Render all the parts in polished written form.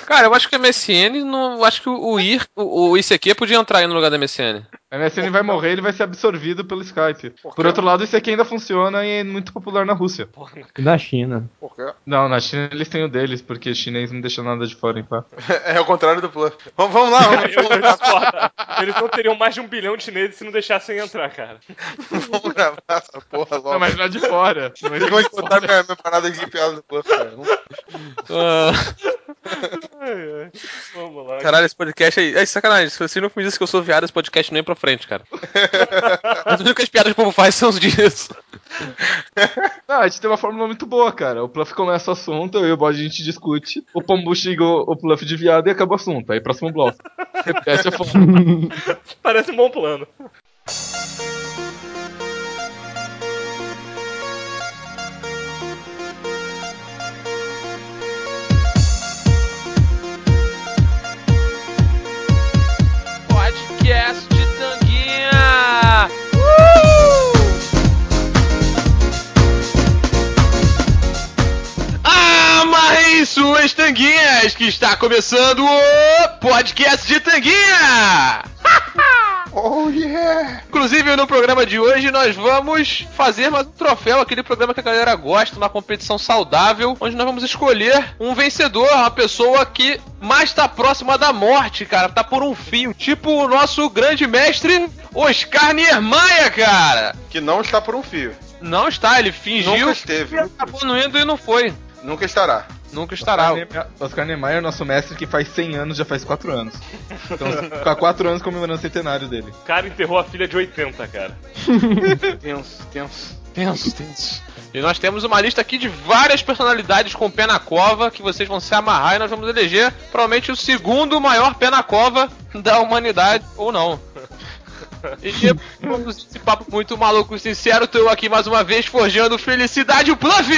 Cara, eu acho que a MSN, não, eu acho que o ICQ podia entrar aí no lugar da MSN. A MSN vai morrer, ele vai ser absorvido pelo Skype. Por outro lado, isso aqui ainda funciona e é muito popular na Rússia. E na China. Por quê? Não, na China eles têm o deles, porque chinês não deixa nada de fora, tá? É o contrário do Bluff. Vamos lá, vamos discordo. Eles não teriam mais de 1 bilhão de chineses se não deixassem entrar, cara. Vamos gravar essa porra logo. Não, mas lá de fora. Eu vou encontrar minha parada de piada do Bluff, cara. Vamos lá. Caralho, esse podcast aí. É sacanagem. Se você não me disse que eu sou viado, esse podcast não ia pra frente, cara. As únicas piadas que o povo faz são os disso. Não, a gente tem uma fórmula muito boa, cara. O Pluff começa o assunto, eu e o Bode a gente discute. O Pombo xinga o Pluff de viado e acaba o assunto. Aí próximo bloco. Essa é a fórmula. Parece um bom plano. Podcast de Tanguinha! Amarrem suas tanguinhas, que está começando o Podcast de Tanguinha! Oh, yeah! Inclusive, no programa de hoje, nós vamos fazer mais um troféu, aquele programa que a galera gosta, uma competição saudável, onde nós vamos escolher um vencedor, uma pessoa que mais tá próxima da morte, cara, tá por um fio, tipo o nosso grande mestre Oscar Niemeyer, cara. Que não está por um fio. Não está, ele fingiu. Nunca esteve. Acabou não indo e não foi. Nunca estará. Nunca estará. Oscar Niemeyer é nosso mestre que faz 100 anos, já faz 4 anos. Então, fica 4 anos comemorando o centenário dele. O cara enterrou a filha de 80, cara. Tenso. E nós temos uma lista aqui de várias personalidades com pé na cova que vocês vão se amarrar e nós vamos eleger provavelmente o segundo maior pé na cova da humanidade, ou não. E vamos esse papo muito maluco e sincero, tô eu aqui mais uma vez forjando felicidade, o Pluff!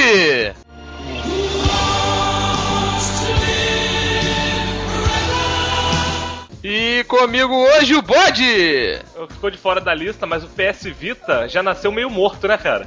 E comigo hoje o Bode! Ficou de fora da lista, mas o PS Vita já nasceu meio morto, né, cara?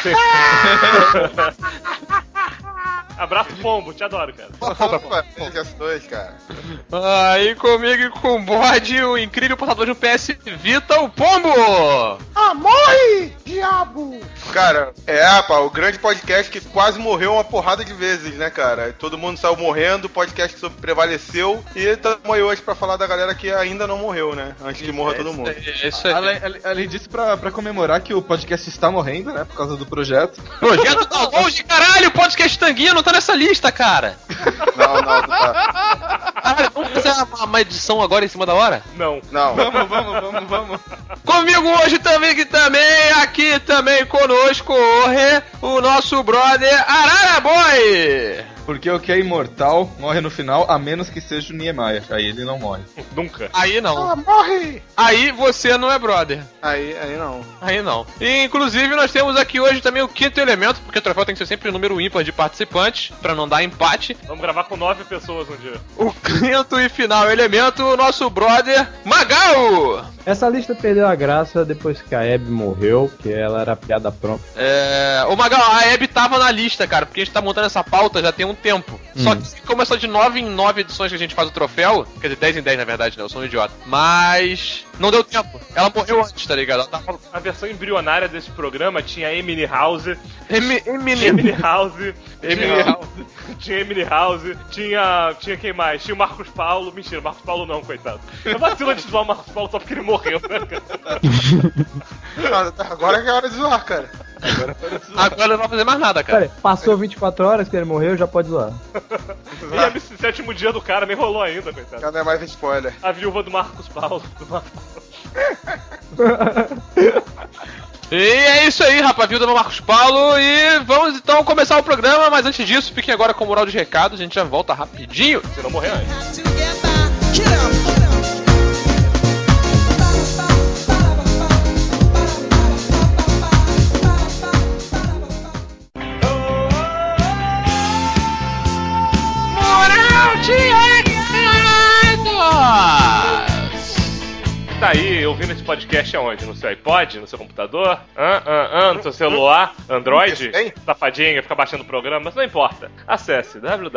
Abraço, Pombo, te adoro, cara. Opa, as dois, cara. Aí comigo e com o Bode, o incrível portador de um PS Vita, o Pombo! Morre, diabo! Cara, o grande podcast que quase morreu uma porrada de vezes, né, cara? Todo mundo saiu morrendo, o podcast prevaleceu e estamos aí hoje pra falar da galera que ainda não morreu, né? Antes que morra todo mundo. Isso aí. Além disso, pra comemorar que o podcast está morrendo, né, por causa do projeto. Projeto Download, caralho, o podcast Tanguinha não tá nessa lista, cara! Não tá. Caralho, vamos fazer uma edição agora em cima da hora? Não. Vamos. Comigo hoje também, aqui também conosco, o nosso brother Arara Boy! Porque o que é imortal morre no final, a menos que seja o Niemeyer. Aí ele não morre. Nunca. Aí não. Morre! Aí você não é brother. Aí não. Aí não. E, inclusive, nós temos aqui hoje também o quinto elemento, porque o troféu tem que ser sempre um número ímpar de participantes, pra não dar empate. Vamos gravar com 9 pessoas um dia. O quinto e final elemento, o nosso brother Magal! Essa lista perdeu a graça depois que a Abby morreu, que ela era piada pronta. Ô Magal, a Abby tava na lista, cara, porque a gente tá montando essa pauta já tem um tempo. Só que começou de 9 em 9 edições que a gente faz o troféu, quer dizer, 10 em 10 na verdade, né? Eu sou um idiota. Mas não deu tempo. Ela morreu antes, tá ligado? Ela tava... A versão embrionária desse programa tinha Emily House. Emily House. Tinha Emily House. Tinha quem mais? Tinha o Marcos Paulo. Mentira, o Marcos Paulo não, coitado. Eu vacilo de zoar o Marcos Paulo só porque ele morreu, né, cara? Agora é a hora de zoar, cara. Agora não vai fazer mais nada, cara. Pera, passou 24 horas que ele morreu, já pode zoar. E é o sétimo dia do cara, nem rolou ainda, coitado. Já não é mais spoiler. A viúva do Marcos Paulo. E é isso aí, rapaz, viu do Marcos Paulo. E vamos então começar o programa. Mas antes disso, fiquem agora com o moral de recado. A gente já volta rapidinho. Se não morrer antes. Tá aí ouvindo esse podcast aonde? No seu iPod? No seu computador? No seu celular? Android? Safadinha, fica baixando programas? Não importa. Acesse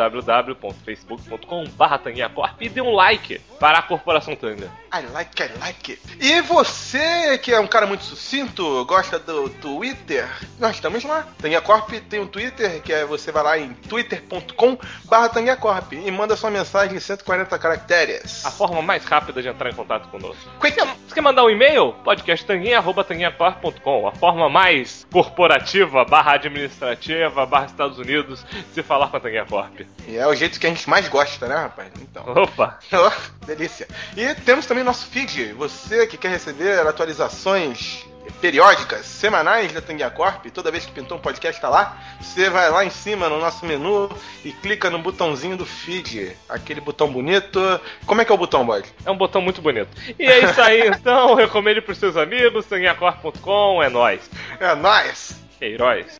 www.facebook.com/tanguinhacorp e dê um like para a Corporação Tanga. I like. E você, que é um cara muito sucinto, gosta do Twitter? Nós estamos lá. Tanguinha Corp tem um Twitter, que é você vai lá em twitter.com/tanguinhacorp e manda sua mensagem em 140 caracteres. A forma mais rápida de entrar em contato conosco. Você quer mandar um e-mail? podcasttanguinha@tanguinhacorp.com. A forma mais corporativa, /administrativa, /Estados Unidos de se falar com a Tanguinha Corp. E é o jeito que a gente mais gosta, né, rapaz? Então. Opa! Delícia. E temos também nosso feed. Você que quer receber atualizações periódicas, semanais da Tanguinha Corp, toda vez que pintou um podcast tá lá, você vai lá em cima no nosso menu e clica no botãozinho do feed, aquele botão bonito. Como é que é o botão, Bode? É um botão muito bonito. E é isso aí, então, recomende pros seus amigos, tanguinhacorp.com, é nóis. É nóis. Heróis.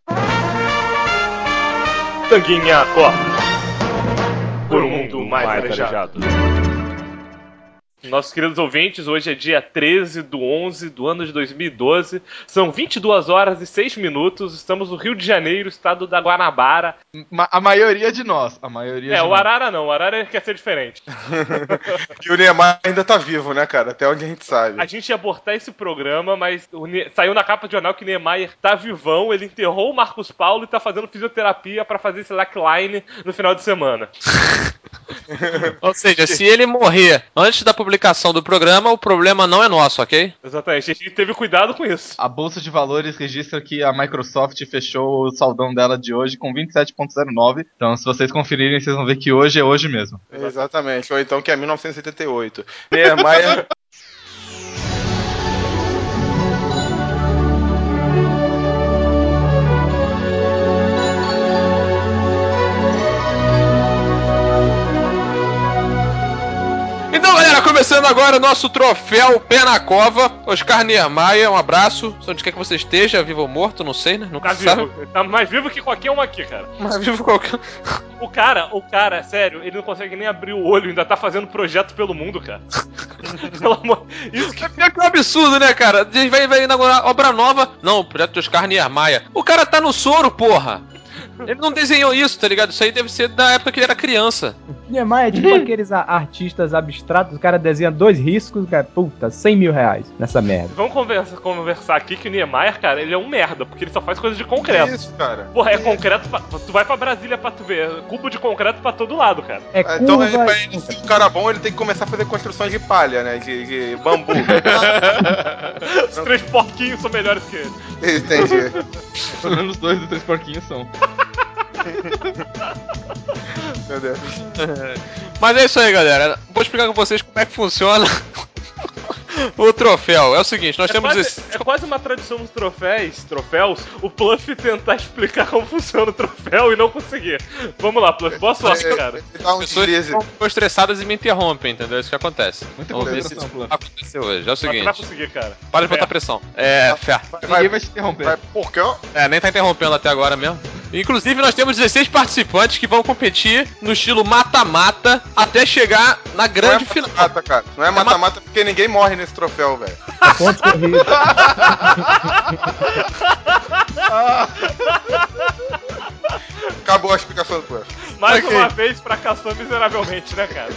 Tanguinha Corp. Por um mundo mais arejado. Nossos queridos ouvintes, hoje é dia 13/11 do ano de 2012, são 22 horas e 6 minutos, estamos no Rio de Janeiro, estado da Guanabara. A maioria de nós, o Arara não, o Arara quer ser diferente. E o Neymar ainda tá vivo, né, cara? Até onde a gente sabe. A gente ia abortar esse programa, mas saiu na capa de jornal que o Neymar tá vivão, ele enterrou o Marcos Paulo e tá fazendo fisioterapia pra fazer esse slackline no final de semana. Ou seja, se ele morrer antes da publicação do programa, o problema não é nosso, ok? Exatamente, a gente teve cuidado com isso. A Bolsa de Valores registra que a Microsoft fechou o saldão dela de hoje com 27,09. Então, se vocês conferirem, vocês vão ver que hoje é hoje mesmo. Exatamente, ou então que é 1978. Neymar... Então, galera, começando agora o nosso troféu Pé na Cova. Oscar Niemeyer, um abraço. Onde quer que você esteja, vivo ou morto, não sei, né? Nunca sabe. Vivo. Ele tá mais vivo que qualquer um aqui, cara. Mais vivo que qualquer O cara, sério, ele não consegue nem abrir o olho, ainda tá fazendo projeto pelo mundo, cara. Pelo amor... Isso que é um absurdo, né, cara? A gente vai inaugurar obra nova. Não, o projeto de Oscar Niemeyer. O cara tá no soro, porra. Ele não desenhou isso, tá ligado? Isso aí deve ser da época que ele era criança. Niemeyer é tipo aqueles artistas abstratos, o cara desenha 2 riscos, cara, puta, 100 mil reais nessa merda. Vamos conversar aqui que o Niemeyer, cara, ele é um merda, porque ele só faz coisa de concreto. Isso, cara. Porra, é concreto tu vai pra Brasília pra tu ver, cubo de concreto pra todo lado, cara. É curva... Então, pra ele ser um cara bom, ele tem que começar a fazer construções de palha, né, de bambu. Os 3 porquinhos são melhores que ele. Entendi. Pelo menos 2 dos 3 porquinhos são. Meu Deus. Mas é isso aí, galera. Vou explicar com vocês como é que funciona o troféu. É o seguinte, nós temos É quase uma tradição nos troféus, o Pluff tentar explicar como funciona o troféu e não conseguir. Vamos lá, Pluff, boa sorte, cara. As pessoas ficam estressadas e me interrompem, entendeu? É isso que acontece. Muita Vamos ver se concentração, isso Pluff. vai acontecer hoje. É o seguinte. Vai conseguir, cara. Para de botar pressão. É, fé. Ninguém vai te interromper. Por quê? Nem tá interrompendo até agora mesmo. Inclusive, nós temos 16 participantes que vão competir no estilo mata-mata até chegar na grande final. Não é mata-mata, cara. Não é mata-mata porque ninguém morre nesse troféu, velho. Pontos corridos. Acabou a explicação do plano. Mais uma vez, fracassou miseravelmente, né, cara?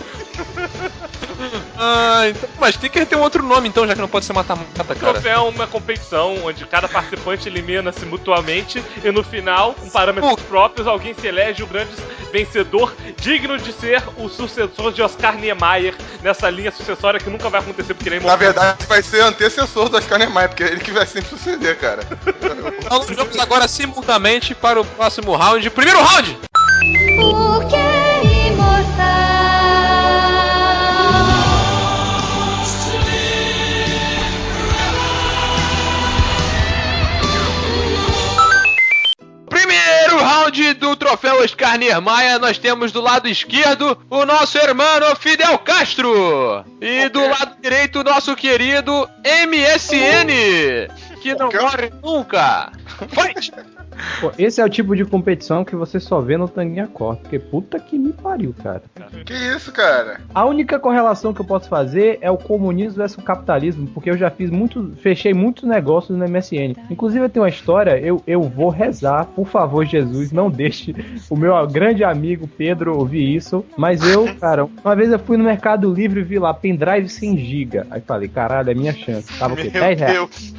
Então, mas tem que ter um outro nome, então, já que não pode ser mata-mata, O cara. troféu é uma competição onde cada participante elimina-se mutuamente e no final, com parâmetros próprios, alguém se elege o grande vencedor digno de ser o sucessor de Oscar Niemeyer nessa linha sucessória que nunca vai acontecer porque ele Na verdade, vai ser antecessor do Oscar Niemeyer, porque é ele que vai sempre suceder, cara. Então, vamos agora simultaneamente para o próximo round. Primeiro round! Porque imortal. Primeiro round do troféu Oscar Niemeyer, nós temos do lado esquerdo o nosso irmão Fidel Castro. E do lado direito o nosso querido MSN, que não morre nunca. Fight! Pô, esse é o tipo de competição que você só vê no Tanguinha Corta, porque puta que me pariu, cara. Que isso, cara? A única correlação que eu posso fazer é o comunismo versus o capitalismo, porque eu já fechei muitos negócios no MSN. Inclusive eu tenho uma história, eu vou rezar, por favor, Jesus, não deixe o meu grande amigo Pedro ouvir isso, mas eu, cara, uma vez eu fui no Mercado Livre e vi lá, pendrive 100 GB. Aí falei, caralho, é minha chance. Tava o quê? 10 reais? Deus.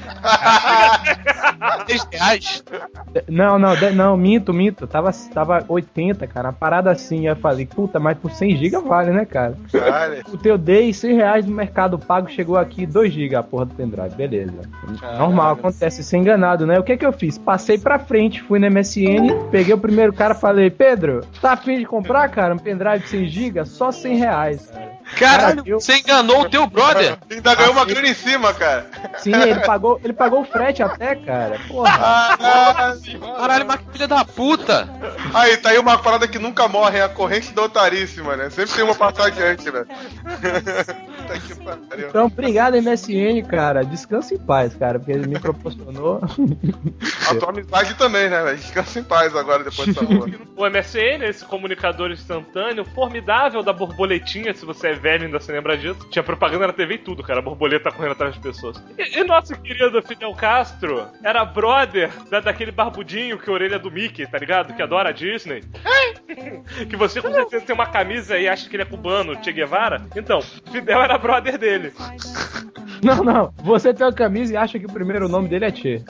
10 reais? Não, minto. Tava 80, cara. Uma parada assim. Aí eu falei, puta, mas por 100 GB vale, né, cara? Caralho. O teu dei 100 reais no Mercado Pago, chegou aqui 2 GB a porra do pendrive. Beleza. Normal, acontece, ser enganado, né? O que eu fiz? Passei pra frente, fui na MSN, peguei o primeiro cara e falei, Pedro, tá afim de comprar, cara, um pendrive 100 GB? Só 100 reais, cara. Caralho, você enganou o teu brother? Ainda ganhou uma grana em cima, cara. Sim, ele pagou o frete até, cara. Porra. Caralho, mas que filha da puta! Aí, tá aí uma parada que nunca morre, é a corrente da otaríssima, né? Sempre tem uma passagem antes, né? Puta que pariu. Então, obrigado, MSN, cara. Descansa em paz, cara, porque ele me proporcionou. A tua amizade também, né? Descansa em paz agora, depois dessa rua. O MSN, esse comunicador instantâneo, formidável da borboletinha, se você é velho e ainda se lembra disso. Tinha propaganda na TV e tudo, cara. A borboleta correndo atrás das pessoas. E nosso querido Fidel Castro era brother daquele barbudinho que é a orelha do Mickey, tá ligado? Que adora a Disney. Que você com certeza tem uma camisa e acha que ele é cubano, Che Guevara. Então, Fidel era brother dele. Não. Você tem uma camisa e acha que o primeiro nome dele é Che.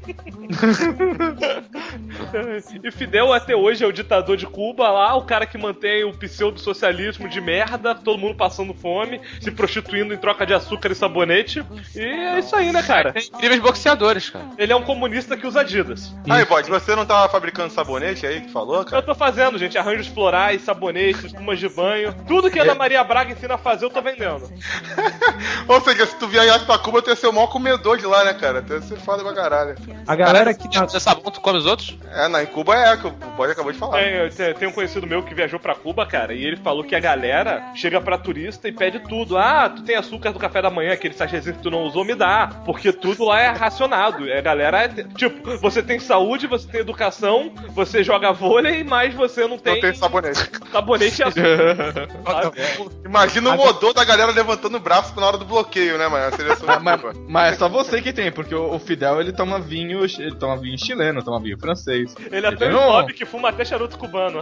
E Fidel até hoje é o ditador de Cuba lá, o cara que mantém o pseudo-socialismo de merda, todo mundo passando fome, se prostituindo em troca de açúcar e sabonete. E é isso aí, né, cara? Tem incríveis boxeadores, cara. Ele é um comunista que usa Adidas. Aí, Bode, você não tava fabricando sabonete aí que falou, Eu cara? tô fazendo, gente, arranjos florais, sabonetes, espumas de banho. Tudo que a Ana Maria Braga ensina a fazer, eu tô vendendo. Ou seja, se tu viajar pra Cuba, tu ia ser o maior comedor de lá, né, cara? Tu ia ser foda pra caralho. A galera que tá... Você sabe quanto come os outros? Em Cuba é, que o Bode acabou de falar. Tem um conhecido meu que viajou pra Cuba, cara, e ele falou que a galera chega pra turista e pede tudo. Ah, tu tem açúcar do café da manhã, aquele sachêzinho que tu não usou, me dá. Porque tudo lá é racionado. A galera é... Tipo, você tem saúde, você tem educação, você joga vôlei, mas você não tem... Não tem sabonete. Sabonete e açúcar. Imagina o odor da galera levantando o braço na hora do bloqueio, né, mano? Mas é só você que tem, porque o Fidel ele toma vinho chileno, toma vinho francês. Ele é tão snob que fuma até charuto cubano.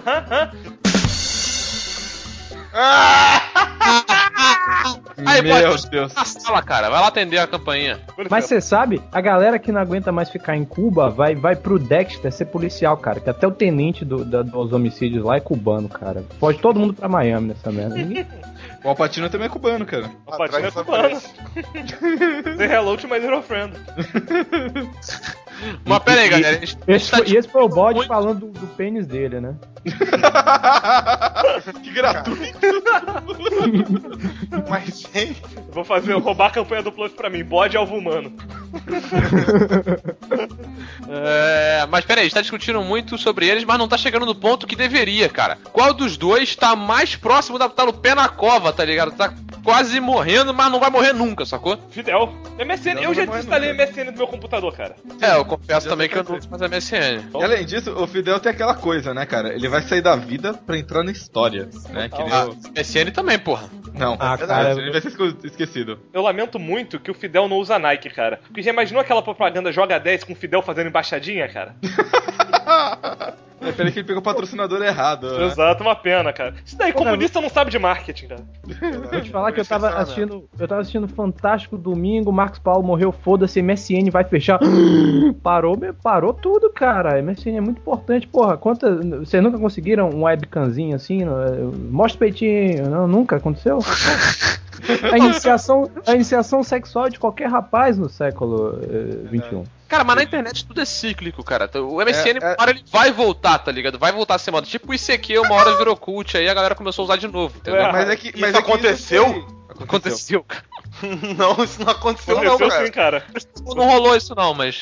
Aí, Meu pode Deus. na sala, cara. Vai lá atender a campainha. Mas você sabe, a galera que não aguenta mais ficar em Cuba vai pro Dexter ser policial, cara. Que até o tenente dos homicídios lá é cubano, cara. Pode todo mundo pra Miami nessa merda. O Alpatino também é cubano, cara. O Patino é cubano. Say hello to my little friend. Mas pera aí, galera. Esse foi o bode falando do pênis dele, né? Que gratuito. Mas, hein? Vou roubar a campanha do Plus pra mim. Bode alvo humano. Mas pera aí, a gente tá discutindo muito sobre eles, mas não tá chegando no ponto que deveria, cara. Qual dos dois tá mais próximo de estar no pé na cova, tá ligado? Tá quase morrendo, mas não vai morrer nunca, sacou? Fidel. MSN. Eu já desinstalei MSN do meu computador, cara. Eu confesso também que eu não uso mais MSN. E além disso, o Fidel tem aquela coisa, né, cara? Ele vai sair da vida pra entrar na história, né? Que nem MSN também, porra. Não, cara, ele vai ser esquecido. Eu lamento muito que o Fidel não usa Nike, cara. Porque já imaginou aquela propaganda Joga 10 com o Fidel fazendo embaixadinha, cara? É pena que ele pegou o patrocinador errado. Né? Exato, uma pena, cara. Isso daí, comunista não sabe de marketing, cara. Vou te falar que eu tava assistindo Fantástico Domingo, Marcos Paulo morreu, foda-se, MSN vai fechar. Parou tudo, cara. MSN é muito importante, porra. Vocês nunca conseguiram um webcamzinho assim? Mostra o peitinho. Não, nunca aconteceu? A iniciação sexual de qualquer rapaz no século XXI. Cara, mas na internet tudo é cíclico, cara. O MSN, uma hora ele vai voltar, tá ligado? Vai voltar a ser moda. Tipo o ICQ, uma hora virou cult, aí a galera começou a usar de novo, entendeu? Mas é que Isso aconteceu? Aconteceu, cara. Não, isso não aconteceu não, cara. Sim, cara. Não rolou isso não, mas...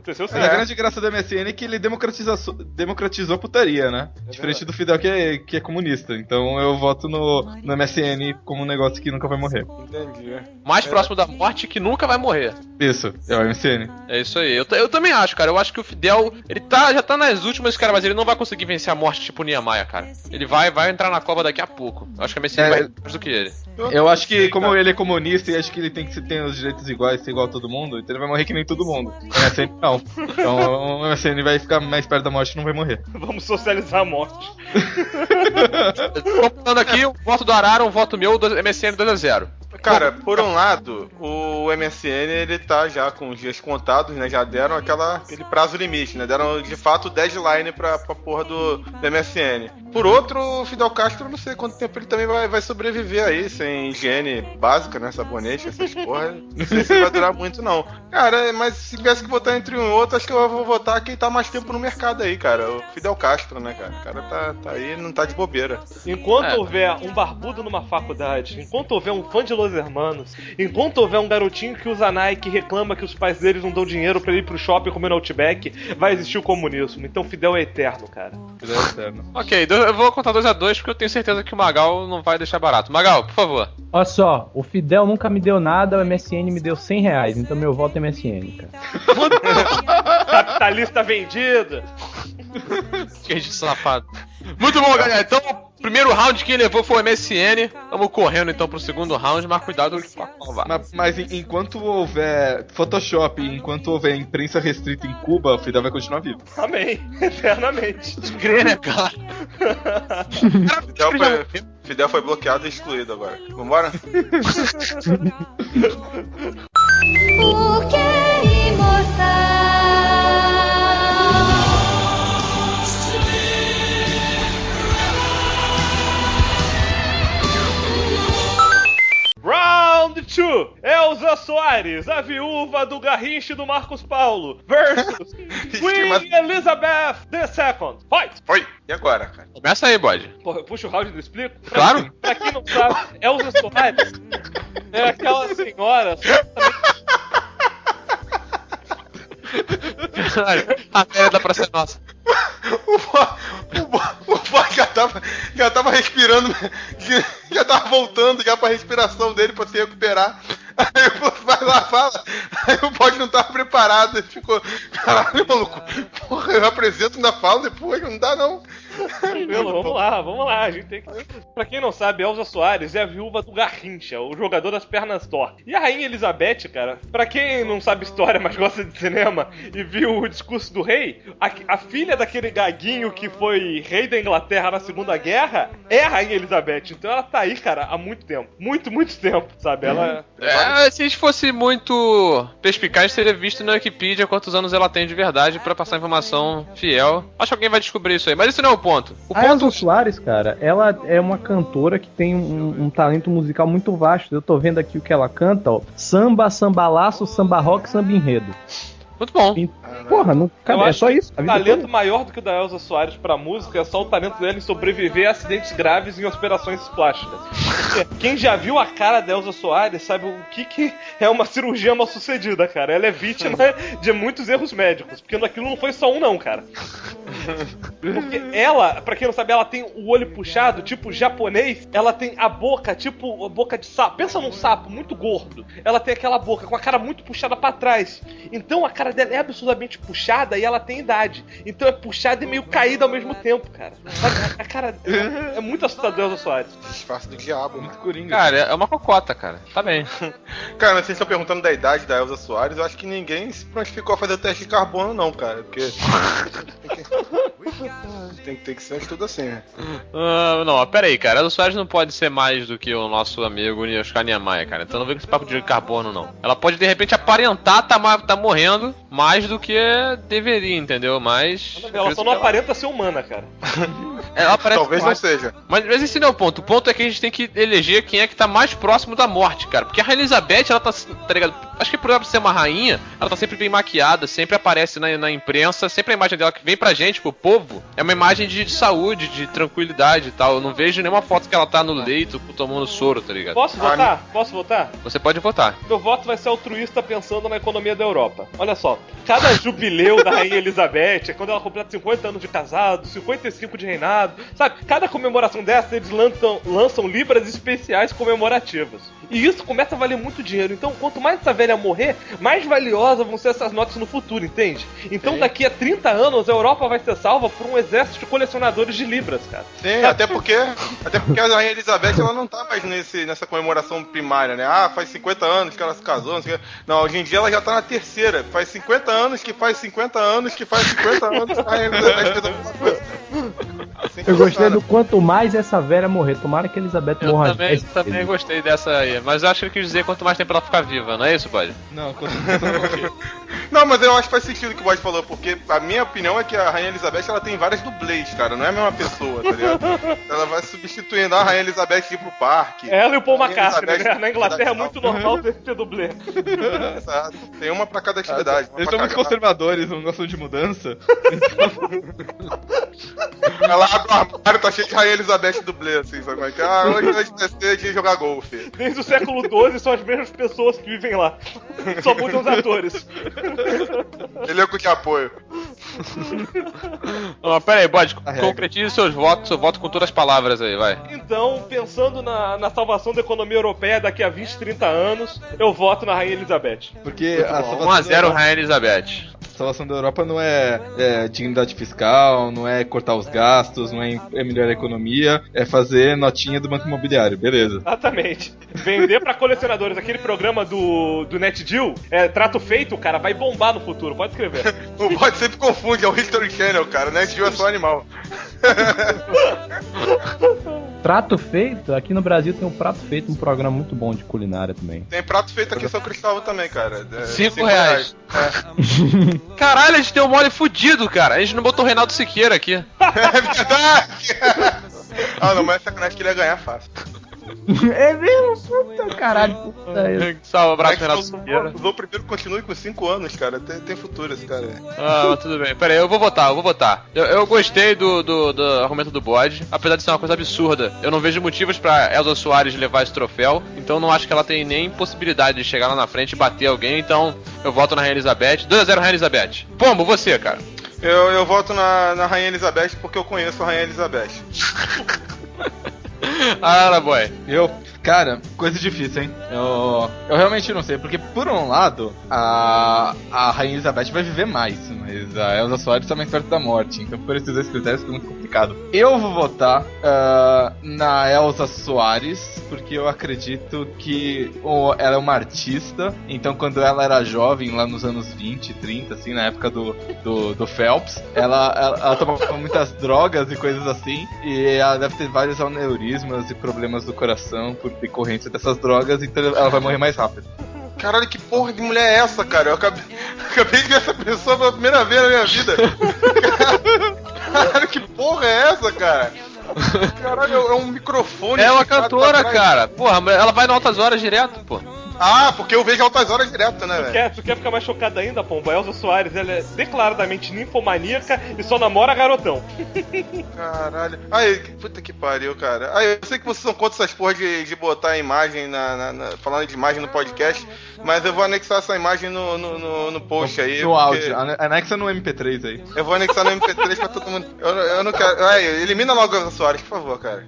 Aconteceu sim. Mas a grande graça do MSN é que ele democratizou a putaria, né? Diferente do Fidel que é comunista. Então eu voto no MSN como um negócio que nunca vai morrer. Entendi. Mais próximo da morte que nunca vai morrer. Isso, é o MSN. É isso aí. Eu também acho, cara. Eu acho que o Fidel, ele já tá nas últimas, cara, mas ele não vai conseguir vencer a morte tipo Niemeyer, cara. Ele vai entrar na cova daqui a pouco. Eu acho que a MSN vai mais do que ele. Eu acho que, como ele é comunista e acho que ele tem que ter os direitos iguais, ser igual a todo mundo, então ele vai morrer que nem todo mundo. O MSN não. Então o MSN vai ficar mais perto da morte e não vai morrer. Vamos socializar a morte. Computando aqui, um voto do Arara, um voto meu, MSN 2-0. Cara, por um lado, o MSN ele tá já com os dias contados, né? Já deram aquele prazo limite, né? Deram de fato o deadline pra porra do MSN. Por outro, o Fidel Castro, eu não sei quanto tempo ele também vai sobreviver aí, sem higiene básica, né? Sabonete, essas porra. Não sei se vai durar muito, não. Cara, mas se tivesse que votar entre um e outro, acho que eu vou votar quem tá mais tempo no mercado aí, cara. O Fidel Castro, né, cara? O cara tá aí, não tá de bobeira. Enquanto houver um barbudo numa faculdade, enquanto houver um fã de Los Hermanos, enquanto houver um garotinho que usa Nike e reclama que os pais deles não dão dinheiro pra ele ir pro shopping comer no Outback, vai existir o comunismo. Então Fidel é eterno, cara. Fidel é eterno. Ok, eu vou contar 2-2 porque eu tenho certeza que o Magal não vai deixar barato. Magal, por favor. Olha só, o Fidel nunca me deu nada, o MSN me deu R$100, então meu voto é MSN, cara. Capitalista vendido. Que gente safado. Muito bom, galera. Então, o primeiro round quem levou foi o MSN. Vamos correndo então pro segundo round, mas cuidado com a cova. Mas enquanto houver Photoshop, enquanto houver imprensa restrita em Cuba, o Fidel vai continuar vivo. Amém. Eternamente. Crê, né, cara? Fidel foi bloqueado e excluído agora. Vambora? O que é imortal? Round 2. Elza Soares, a viúva do Garrincha e do Marcos Paulo, versus Queen Elizabeth II. Fight! Foi! E agora, cara? Começa aí, bode. Porra, puxa o round e não explico? Claro. Pra quem não sabe, Elza Soares é aquela senhora... A merda pra ser nossa. O Bob já tava respirando, já tava voltando já pra respiração dele pra se recuperar. Aí o Bob vai lá, fala. Aí o Bob não tava preparado, ele ficou, caralho, maluco, porra, eu apresento, ainda falo depois, não dá não. Vamos lá, a gente tem que... Pra quem não sabe, Elza Soares é a viúva do Garrincha, o jogador das pernas Thor. E a Rainha Elizabeth, cara, pra quem não sabe história, mas gosta de cinema e viu o discurso do rei, a filha daquele gaguinho que foi rei da Inglaterra na Segunda Guerra é a Rainha Elizabeth. Então ela tá aí, cara, há muito tempo. Muito tempo, sabe? Ela... se a gente fosse muito perspicaz, seria visto na Wikipedia quantos anos ela tem de verdade pra passar informação fiel. Acho que alguém vai descobrir isso aí, mas esse não é o ponto. A Elza Soares, cara, ela é uma cantora que tem um talento musical muito vasto. Eu tô vendo aqui o que ela canta, ó. Samba, sambalaço, samba rock, samba enredo. Muito bom. Porra, não, cara, é só isso. O talento maior do que o da Elza Soares pra música é só o talento dela em sobreviver a acidentes graves em operações plásticas. Porque quem já viu a cara da Elza Soares sabe o que é uma cirurgia mal sucedida, cara. Ela é vítima de muitos erros médicos, porque aquilo não foi só um não, cara. Porque ela, pra quem não sabe, ela tem o olho puxado, tipo japonês, ela tem a boca, tipo a boca de sapo. Pensa num sapo muito gordo. Ela tem aquela boca com a cara muito puxada pra trás. Então a cara dela é absurdamente puxada e ela tem idade. Então é puxada e meio caída ao mesmo tempo, cara. A cara é muito assustador, Elza Soares. Disfarce do diabo, muito coringa. Cara, é uma cocota, cara. Tá bem. Cara, mas vocês estão perguntando da idade da Elza Soares, eu acho que ninguém se prontificou a fazer o teste de carbono, não, cara. Porque. tem que ser tudo assim, né? Não, pera aí, cara. A Elza Soares não pode ser mais do que o nosso amigo Oscar Niemeyer, cara. Então não vem com esse papo de carbono, não. Ela pode, de repente, aparentar tá morrendo mais do que deveria, entendeu? Mas... Ela só não aparenta ser humana, cara. Ela parece Talvez não seja. Mas esse não é o ponto. O ponto é que a gente tem que eleger quem é que tá mais próximo da morte, cara. Porque a Elizabeth, ela tá ligado? Acho que por ela ser uma rainha, ela tá sempre bem maquiada, sempre aparece na imprensa, sempre a imagem dela que vem pra gente, pro povo, é uma imagem de saúde, de tranquilidade e tal. Eu não vejo nenhuma foto que ela tá no leito tomando soro, tá ligado? Posso votar? Posso votar? Você pode votar. Meu voto vai ser altruísta pensando na economia da Europa. Olha só, cada jubileu da Rainha Elizabeth, é quando ela completa 50 anos de casado, 55 de reinado, sabe? Cada comemoração dessa, eles lançam libras especiais comemorativas. E isso começa a valer muito dinheiro. Então, quanto mais essa velha morrer, mais valiosas vão ser essas notas no futuro, entende? Então, daqui a 30 anos, a Europa vai ser salva por um exército de colecionadores de libras, cara. Sim, até porque a Rainha Elizabeth, ela não tá mais nessa comemoração primária, né? Ah, faz 50 anos que ela se casou, não sei o quê. Não, hoje em dia ela já tá na terceira. Faz 50 anos que faz 50 anos que faz 50 anos que a Rainha Elizabeth fez alguma coisa. Assim, eu gostei do quanto mais essa velha morrer. Tomara que a Elizabeth morra. Eu também gostei dessa aí. Mas eu acho que ele quis dizer quanto mais tempo ela ficar viva, não é isso, Bode? Não, quanto mais ela morrer. Não, mas eu acho que faz sentido o que o Bode falou, porque a minha opinião é que a Rainha Elizabeth, ela tem várias dublês, cara, não é a mesma pessoa, tá ligado? Ela vai substituindo a Rainha Elizabeth ir pro parque. Ela e o Paul McCartney, né? Na Inglaterra é muito normal ter dublê. Exato, tem uma pra cada atividade. Eles são muito conservadores, não gostam de mudança. Ela abre o armário, tá cheio de Rainha Elizabeth dublê, assim, sabe? Hoje vai ser de jogar golfe. Desde o século XII são as mesmas pessoas que vivem lá. Só mudam os atores. Elenco de apoio. Não, pera aí, Bode, concretize seus votos, seu voto com todas as palavras aí, vai. Então, pensando na salvação da economia europeia daqui a 20, 30 anos, eu voto na Rainha Elizabeth. Porque a 1-0 Rainha Elizabeth. A salvação da Europa não é dignidade fiscal, não é cortar os gastos, não é melhorar a economia, é fazer notinha do banco imobiliário, beleza. Exatamente. Vender pra colecionadores. Aquele programa do NetDeal, trato feito, cara, vai bombar no futuro, pode escrever. O Bode sempre confunde, é o History Channel, cara, né? NetDeal é só animal. Prato feito? Aqui no Brasil tem um Prato Feito, um programa muito bom de culinária também. Tem prato feito aqui em São Cristóvão também, cara. R$5. Caralho, a gente tem um mole fudido, cara. A gente não botou o Reinaldo Siqueira aqui. É verdade! Ah, não, mas é sacanagem que ele ia ganhar fácil. É mesmo? Puta caralho. Puta. Salve, abraço, Reinaldo Siqueira. O primeiro continue com 5 anos, cara. Tem futuro esse cara. Ah, mas tudo bem. Pera aí, eu vou votar. Eu gostei do argumento do Bode, apesar de ser uma coisa absurda. Eu não vejo motivos pra Elza Soares levar esse troféu, então não acho que ela tem nem possibilidade de chegar lá na frente e bater alguém, então eu voto na Rainha Elizabeth. 2-0 Rainha Elizabeth. Pombo, você, cara. Eu voto na Rainha Elizabeth porque eu conheço a Rainha Elizabeth. Boy. Cara, coisa difícil, hein? Eu realmente não sei, porque por um lado, a Rainha Elizabeth vai viver mais, mas a Elza Soares tá mais perto da morte, então por esses dois critérios fica muito complicado. Eu vou votar na Elza Soares, porque eu acredito que ela é uma artista, então quando ela era jovem, lá nos anos 20, 30, assim, na época do Phelps, ela tomava muitas drogas e coisas assim, e ela deve ter vários aneurismas e problemas do coração por decorrência dessas drogas, então ela vai morrer mais rápido. Caralho, que porra de mulher é essa, cara? Eu acabei de ver essa pessoa pela primeira vez na minha vida. Caralho, que porra é essa, cara? Caralho, é um microfone. É uma cantora, cara. Porra, ela vai em altas horas direto, pô. Ah, porque eu vejo altas horas direto, né, velho? Tu quer ficar mais chocado ainda, Pombo? A Elza Soares, ela é declaradamente ninfomaníaca e só namora garotão. Caralho. Ai, puta que pariu, cara. Ai, eu sei que vocês são contra essas porra de botar a imagem falando de imagem no podcast, mas eu vou anexar essa imagem no post aí. No áudio, anexa no MP3 aí. Eu vou anexar no MP3 pra todo mundo. Eu não quero. Ai, elimina logo a Elza Soares, por favor, cara.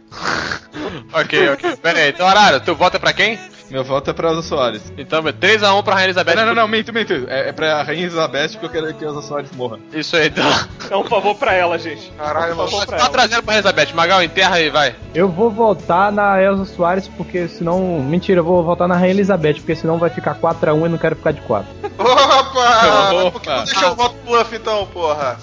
Ok. Pera aí, então, Arara, tu vota pra quem? Meu voto é pra Elza Soares. Então, 3-1 pra Rainha Elizabeth. Não, minto. É pra Rainha Elizabeth porque eu quero que a Elza Soares morra. Isso aí, então. É um favor pra ela, gente. Caralho, mano. 4-0 pra Elizabeth. Magal, enterra aí, vai. Eu vou votar na Elza Soares porque senão... Mentira, eu vou votar na Rainha Elizabeth porque senão vai ficar 4-1 e não quero ficar de 4. Opa! Por que não deixou o voto bluff então, porra?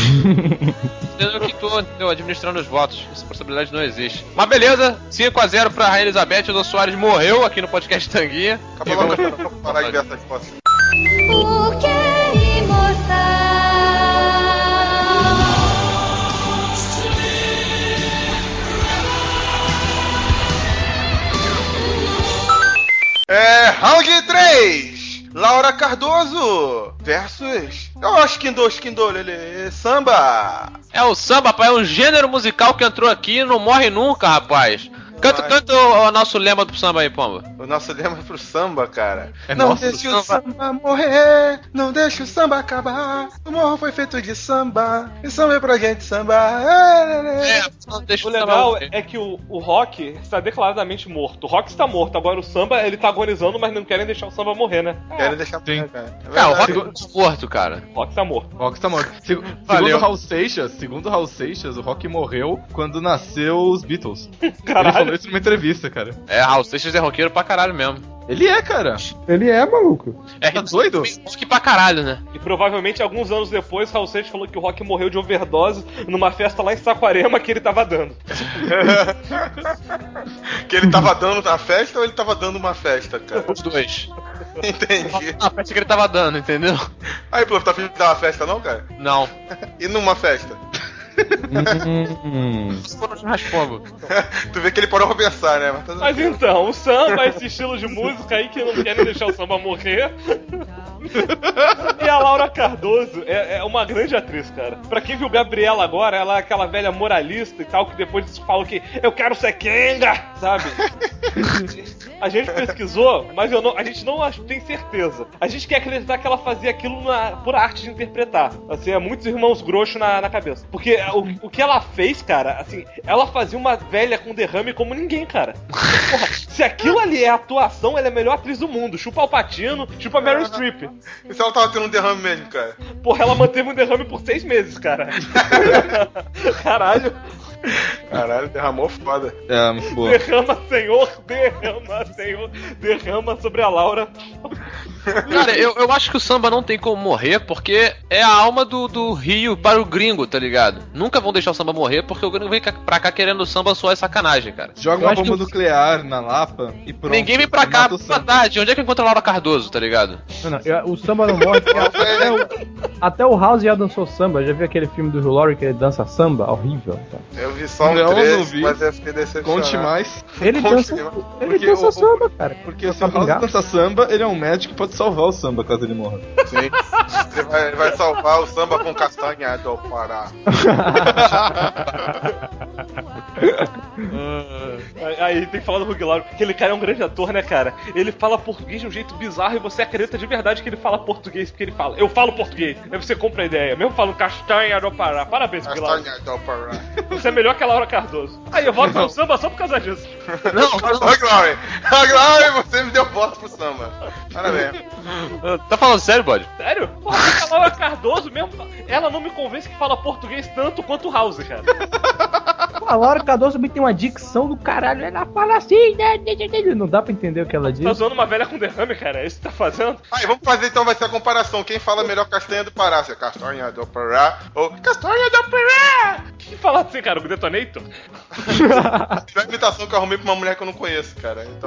Eu que tô administrando os votos. Essa possibilidade não existe. Mas beleza, 5-0 pra Rainha Elizabeth. O Soares morreu aqui no podcast Tanguinha. Acabou logo pra parar de ver essas fotos. Porque é imortal. Round 3! Lá Cardoso versus Oshkindo Lele Samba. É o samba, rapaz, é um gênero musical que entrou aqui e não morre nunca, rapaz. Canta o nosso lema do samba aí, Pomba. O nosso lema pro samba, cara. É não nosso deixe o samba morrer, não deixe o samba acabar. O morro foi feito de samba, e samba é pra gente sambar. Não deixa O legal é que o rock está declaradamente morto. O rock está morto, agora o samba ele tá agonizando, mas não querem deixar o samba morrer, né? Querem deixar Sim. cara. É, o rock tá morto, cara. O rock tá morto. O Rock tá morto. Valeu. Segundo Raul Seixas, o Rock morreu quando nasceu os Beatles. Caralho. Ele falou isso numa entrevista, cara. É, Raul Seixas é roqueiro pra caralho mesmo. Ele é, cara. Ele é maluco. É Tá doido? rock pra caralho, né? E provavelmente alguns anos depois, Raul Seixas falou que o rock morreu de overdose numa festa lá em Saquarema que ele tava dando. Que ele tava dando na festa ou ele tava dando uma festa, cara? Os dois. Entendi. A festa que ele tava dando, entendeu? Aí, Pluff, tá afim de dar uma festa não, cara? Não. E numa festa? Foram churrascombo. Tu vê que ele parou pra pensar, né? Mas, Mas então, o samba, esse estilo de música aí que não querem deixar o samba morrer. E a Laura Cardoso é uma grande atriz, cara. Pra quem viu Gabriela agora, ela é aquela velha moralista e tal, que depois fala que eu quero ser Kenga, sabe? A gente pesquisou, mas a gente não tem certeza. A gente quer acreditar que ela fazia aquilo por arte de interpretar. Assim, é muitos irmãos groxos na cabeça. Porque o que ela fez, cara, assim, ela fazia uma velha com derrame como ninguém, cara. Porra, se aquilo ali é atuação, ela é a melhor atriz do mundo. Chupa Alpatino, chupa Meryl Streep. E se ela tava tendo um derrame mesmo, cara? Porra, ela manteve um derrame por 6 meses, cara. Caralho. Caralho, derramou foda. É, muito boa. Derrama, Senhor, derrama sobre a Laura. Cara, eu acho que o samba não tem como morrer porque é a alma do Rio para o gringo, tá ligado? Nunca vão deixar o samba morrer porque o gringo vem pra cá querendo o samba só é sacanagem, cara. Joga Eu uma acho bomba que- nuclear na Lapa e pronto. Ninguém vem pra cá mata o pra samba. tarde. Onde é que encontra a Laura Cardoso, tá ligado? O samba não morre. Até o House já dançou samba. Já viu aquele filme do Hugh Laurie que ele dança samba? Horrível. Tá? Eu vi só um Não, não trecho, vi. mas eu fiquei decepcionado. Conte mais. Ele Conte dança, mais. ele dança samba, cara. Porque se o House dança samba, ele é um médico que pode salvar o samba caso ele morra. Sim. Ele vai salvar o samba com castanha do Pará. Aí tem que falar do Hugh Laurie, que aquele cara é um grande ator, né, cara? Ele fala português de um jeito bizarro e você acredita de verdade que ele fala português, porque ele fala, eu falo português. Aí você compra a ideia, mesmo falando castanha do Pará. Parabéns, Hugh Laurie. Castanha do Pará. Você é melhor que a Laura Cardoso. Aí eu voto no samba só por causa disso. Ô, Glória, você me deu voto pro samba. Parabéns. Tá falando sério, bode? Sério? Porra, a Laura Cardoso mesmo, ela não me convence que fala português tanto quanto o House, cara. Pô, a Laura Cardoso também tem uma dicção do caralho. Ela fala assim, né? Não dá pra entender o que ela Tá diz. zoando uma velha com derrame, cara? É isso que tá fazendo? Aí, vamos fazer então, vai ser a comparação. Quem fala melhor castanha do Pará? Se é castanha do Pará ou castanha do Pará? Que fala assim, cara? O Detonator? É uma imitação que eu arrumei pra uma mulher que eu não conheço, cara. Então,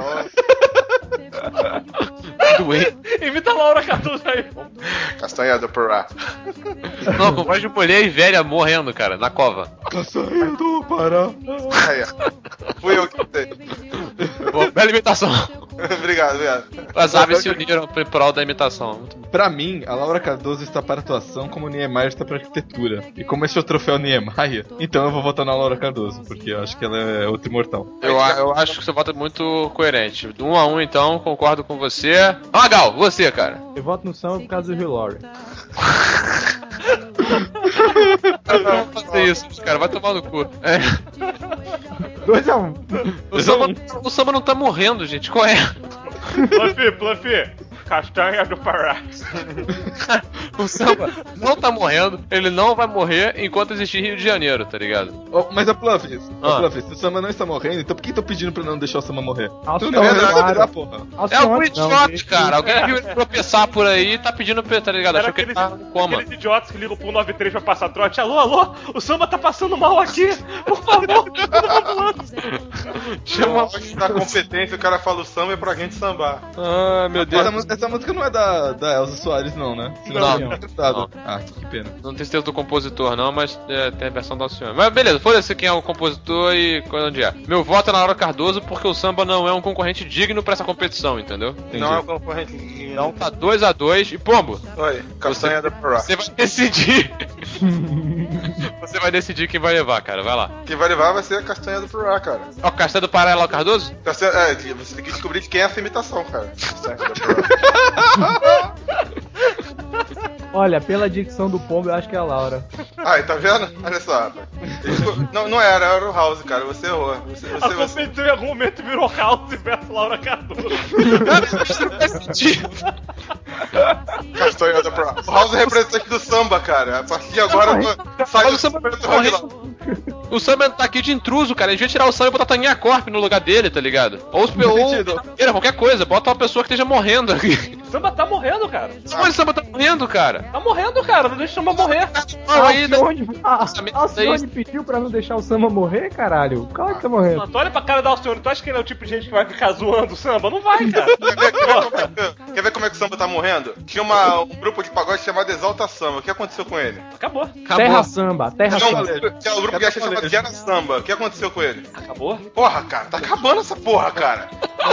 Doente. Imita a Laura Cardoso aí. castanha do Pará. Não, com voz de mulher e velha morrendo, cara, na cova. Castanha do Pará. Aí, ó. Fui eu que sei. Pô, bela imitação. Obrigado. As aves se uniram em prol da imitação. Muito bom. Pra mim, a Laura Cardoso está para atuação como o Niemeyer está para arquitetura. E como esse é o troféu Niemeyer, então eu vou votar na Laura Cardoso, porque eu acho que ela é outra imortal. Eu acho que seu voto é muito coerente. Do 1 a 1, então, concordo com você. Gal, você, cara. Eu voto no samba por causa do Hugh Laurie. Não vou fazer isso, cara. Vai tomar no cu. 2-1. O samba não tá morrendo, gente. Qual é? Pluffy, castanha do Pará. O samba não tá morrendo. Ele não vai morrer enquanto existir Rio de Janeiro, tá ligado? Mas a Pluff, se o Samba não está morrendo, então por que estão pedindo pra não deixar o Samba morrer? Alcione, Tu não vai claro. tirar, porra. É algum idiota, cara. Alguém viu ele tropeçar por aí e tá pedindo pra, tá ligado? Achou que ele tá em coma. Aqueles idiotas que ligam pro 93 pra passar trote. Alô, o samba tá passando mal aqui. Por favor, Chama da competência, o cara fala o samba é pra gente sambar. Ah, meu Deus. Essa música não é da Elza Soares, não, né? Não. Não. Ah, que pena. Não tem certeza do compositor, não, mas tem a versão da Alcione. Mas beleza, foda-se quem é o compositor e onde é. Meu voto é na Laura Cardoso porque o samba não é um concorrente digno pra essa competição, entendeu? Entendi. Não é o concorrente. Então tá 2-2 e pombo. Oi, castanha da Pará. Você vai decidir. Você vai decidir quem vai levar, cara. Vai lá. Quem vai levar vai ser a castanha do Pará, cara. Ó, Castanha do Pará é Laura Cardoso? Você tem que descobrir de quem é essa imitação, cara. Castanha da Pará. Olha, pela dicção do pombo, eu acho que é a Laura. Aí, tá vendo? Olha só, rapaz. Não era o House, cara. Você errou. A competição em algum momento virou House versus Laura Cardoso. Castanha da Pará. O House é representante do samba, cara. A partir de agora, sai do samba do Rock. O samba tá aqui de intruso, cara. A gente vai tirar o samba e botar a Taninha Corp no lugar dele, tá ligado? Ou qualquer coisa, bota uma pessoa que esteja morrendo aqui. O samba tá morrendo, cara. Mas o samba tá morrendo, cara. Tá morrendo, cara. Não deixa o samba morrer. A Alcione pediu pra não deixar o samba morrer, caralho. Claro que tá morrendo. Tu olha pra cara da Alcione, tu acha que ele é o tipo de gente que vai ficar zoando o samba? Não vai, cara. Quer ver como é que o samba tá morrendo? Tinha um grupo de pagode chamado Exalta Samba. O que aconteceu com ele? Acabou. Terra Samba. Tinha um grupo que achava chamado Gera Samba. O que aconteceu com ele? Acabou? Porra, cara, tá acabando essa porra, cara.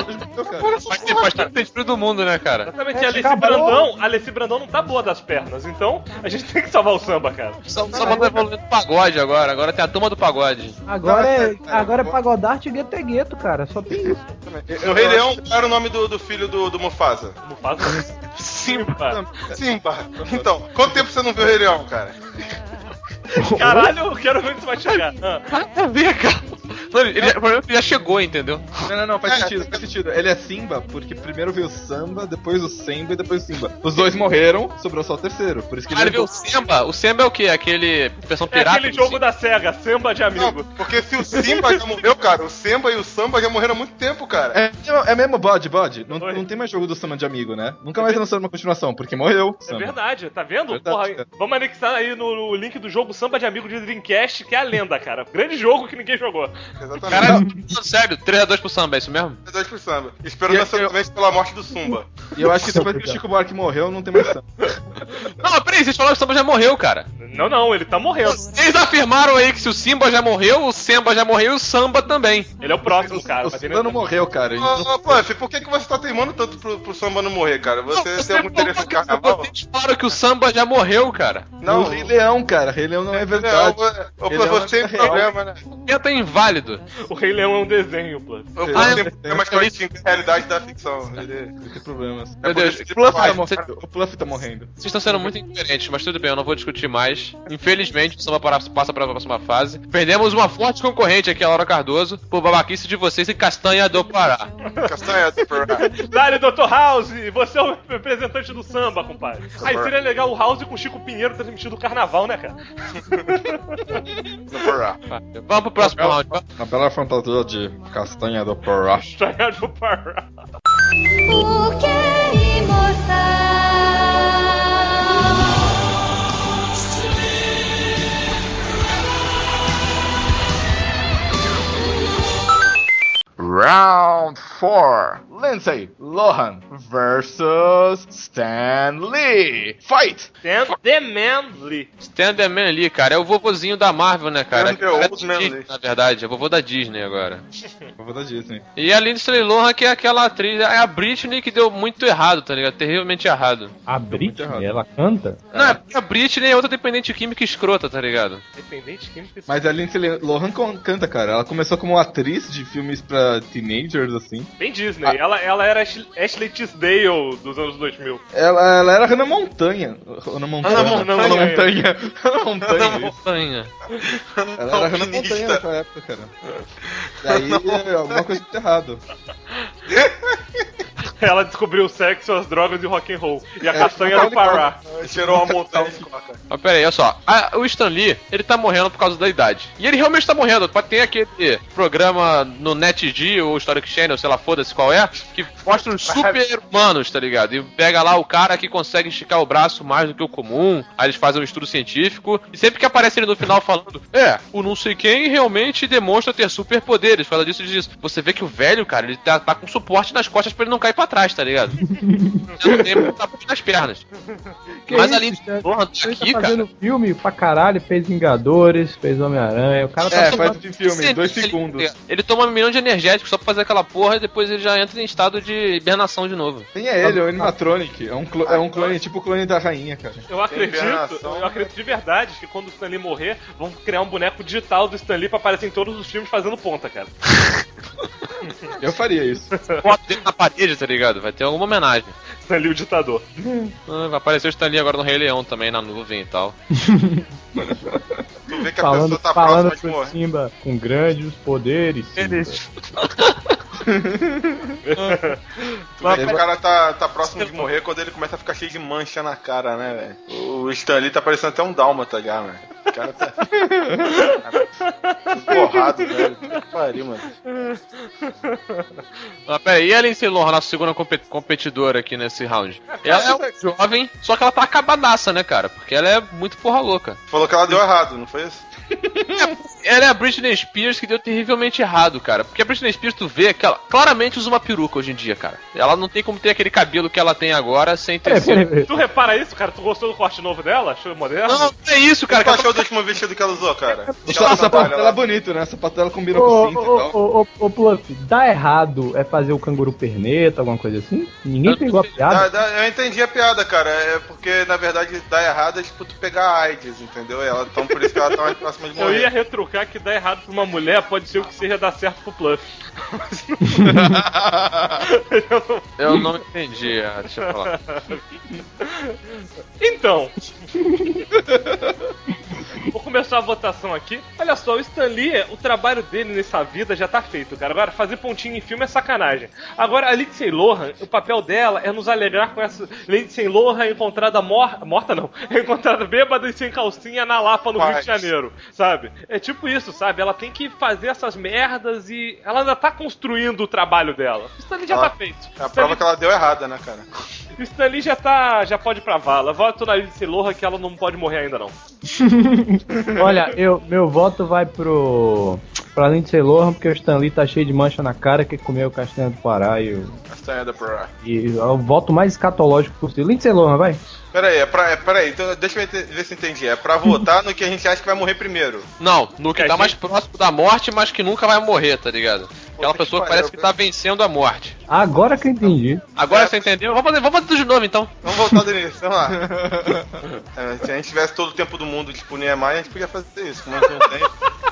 Faz todo sentido do mundo, né, cara? Exatamente. A Alessi Brandão não tá boa das pernas. Então, a gente tem que salvar o samba, cara. O samba tá evoluindo pagode agora. Agora tem a turma do pagode. Agora é pagodarte e gueto, cara. Só tem isso. No Rei Leão, qual era o nome do filho do Mufasa? Mufasa? Simba. Então, quanto tempo você não viu o Rei Leão, cara? Caralho, eu quero ver onde você vai chegar. Nada a ver, cara. O problema é que ele já chegou, entendeu? Não, faz sentido. Ele é Simba porque primeiro veio o samba, depois o Semba e depois o Simba. Os dois morreram, sobrou só o terceiro. Por isso que ele veio o Semba. O Semba é o quê? Aquele versão pirata? É aquele jogo da SEGA, Samba de amigo. Não, porque se o Simba já morreu, cara, o Semba e o Samba já morreram há muito tempo, cara. É mesmo bode. Não tem mais jogo do Samba de amigo, né? Nunca mais lançaram uma continuação, porque morreu. É verdade, tá vendo? Verdade, Porra, vamos anexar aí no link do jogo Samba de Amigo de Dreamcast, que é a lenda, cara. Grande jogo que ninguém jogou. Exatamente. Caralho, sério, 3-2 pro Samba, é isso mesmo? 3-2 pro Samba. Esperando ansiosamente pela morte do Sumba. E eu acho que depois que o Chico Buarque morreu, não tem mais samba. Não, peraí, vocês falaram que o Samba já morreu, cara. Não, ele tá morrendo. Eles afirmaram aí que se o Simba já morreu, o Semba já morreu e o Samba também. Ele é o próximo, cara. O Samba não morreu, cara. Puff, por que você tá teimando tanto pro Samba não morrer, cara? Você tem algum interesse no carnaval? Vocês falaram que o Samba já morreu, cara. Não, o Rei Leão, cara. Rei Leão não é verdade. Você tem problema, né? Ele tá inválido. O Rei Leão é um desenho, Plus. Tem problemas com a realidade da ficção. Ele tem problemas. Meu Deus, O Fluff tá morrendo. vocês estão sendo muito incoerentes, mas tudo bem, eu não vou discutir mais. Infelizmente, o Samba passa para a próxima fase. Perdemos uma forte concorrente aqui, a Laura Cardoso, por babaquice de vocês e Castanha do Pará. Castanha do Pará. Dale, Dr. House! Você é o representante do samba, compadre. Aí seria legal o House com o Chico Pinheiro transmitindo o carnaval, né, cara? Do Pará. Vamos pro próximo round. A bela fantasia de Castanha do Pará. Castanha do Pará. Porque imortal. Round 4. Lindsay Lohan versus Stan Lee. Fight! Stand the Man Lee. Stan the Man Lee, cara, é o vovozinho da Marvel, né, cara? Stan the Old Man Disney, Lee. na verdade, é o vovô da Disney agora. Eu vou da Disney. E a Lindsay Lohan, que é aquela atriz, é a Britney que deu muito errado, tá ligado? Terrivelmente errado. A Britney, ela canta? Não, é porque a Britney é outra dependente química escrota, tá ligado? Dependente químico. Mas a Lindsay Lohan canta, cara. Ela começou como atriz de filmes pra teenagers, assim. Bem Disney. Ela era Ashley Tisdale dos anos 2000. Ela era Hannah Montanha. Hannah Montanha. Montanha. Ela era Hannah Montanha naquela época, cara. Daí alguma coisa tá errado. Ela descobriu o sexo, as drogas e o rock and roll. E a castanha no Pará. Cheirou uma montanha de coca. Mas pera aí, olha só. O Stan Lee, ele tá morrendo por causa da idade. E ele realmente tá morrendo. Tem aquele programa no NetG ou Historic Channel, sei lá, foda-se qual é, que mostra os super-humanos, tá ligado? E pega lá o cara que consegue esticar o braço mais do que o comum. Aí eles fazem um estudo científico. E sempre que aparece ele no final falando, o não sei quem realmente demonstra ter superpoderes. Fala disso e diz, você vê que o velho, cara, ele tá com suporte nas costas pra ele não cair pra trás, tá ligado? Não tem muita nas pernas. Mas ali, porra, ele aqui, tá fazendo cara. filme pra caralho, fez Vingadores, fez Homem-Aranha, o cara tá faz um filme, 2 segundos. Ele toma 1 milhão de energéticos só pra fazer aquela porra e depois ele já entra em estado de hibernação de novo. Quem é ele? É o Animatronic. É um clone, tipo o clone da rainha, cara. Eu acredito de verdade que quando o Stan Lee morrer, vão criar um boneco digital do Stan Lee pra aparecer em todos os filmes fazendo ponta, cara. Eu faria isso. Bota dele na parede, tá ligado? Vai ter alguma homenagem. Stan Lee o ditador. Vai aparecer o Stan Lee agora no Rei Leão também, na nuvem e tal. Tu vê que a pessoa tá falando próxima de morrer. Simba, com grandes poderes. Tu vê que o cara tá próximo de morrer quando ele começa a ficar cheio de mancha na cara, né, velho? O Stan Lee tá parecendo até um dálmata já, velho. O cara tá. Borrado, velho. Que pariu, mano. Mas pera aí, a Lindsay Lohan, nossa segunda competidora aqui nesse round. Ela é jovem, só que ela tá acabadaça, né, cara? Porque ela é muito porra louca. Falou que ela deu errado, não foi isso? Ela é a Britney Spears que deu terrivelmente errado, cara. Porque a Britney Spears, tu vê que ela claramente usa uma peruca hoje em dia, cara. Ela não tem como ter aquele cabelo que ela tem agora sem ter sido. Tu repara isso, cara? Tu gostou do corte novo dela? Achou moderno? Não é isso, cara. O que tu achou do último vestido que ela usou, cara? O sapato dela é bonito, né? O sapato dela combina com cinto e tal. Ô, Pluff, dá errado é fazer o canguru perneta, alguma coisa assim? Ninguém pegou a piada? Eu entendi a piada, cara. É porque, na verdade, dá errado é tipo tu pegar AIDS, entendeu? Então por isso que ela tá mais próxima de morrer. Eu ia retrucar que dar errado pra uma mulher pode ser o que seja dar certo pro Pluff. Eu não entendi, deixa eu falar. Então. Vou começar a votação aqui. Olha só, o Stan Lee, o trabalho dele nessa vida já tá feito, cara. Agora, fazer pontinho em filme é sacanagem. Agora, a Lindsay Lohan, o papel dela é nos alegrar com essa Lindsay Lohan encontrada morta não. Encontrada bêbada e sem calcinha na Lapa, no Rio de Janeiro, sabe? É tipo isso, sabe? Ela tem que fazer essas merdas e ela ainda tá construindo o trabalho dela. O Stan Lee já tá feito. É a prova que ela deu errada, né, cara? O Stan Lee já pode ir pra vala. Voto na Lindsay Lohan que ela não pode morrer ainda não. Olha, meu voto vai pra Lindsay Lohan, porque o Stan Lee tá cheio de mancha na cara, que comeu castanha do Pará e Castanha do Pará. E é o voto mais escatológico possível. Lindsay Lohan, vai. Peraí, então deixa eu ver se eu entendi. É pra votar no que a gente acha que vai morrer primeiro. Não, no que tá mais próximo da morte, mas que nunca vai morrer, tá ligado? Aquela pessoa que parece que tá vencendo a morte. Agora que eu entendi. Agora você entendeu? Vamos fazer tudo de novo então. Vamos voltar do início, vamos lá. Se a gente tivesse todo o tempo do mundo, tipo, Niemeyer, a gente podia fazer isso. Como a gente não tem.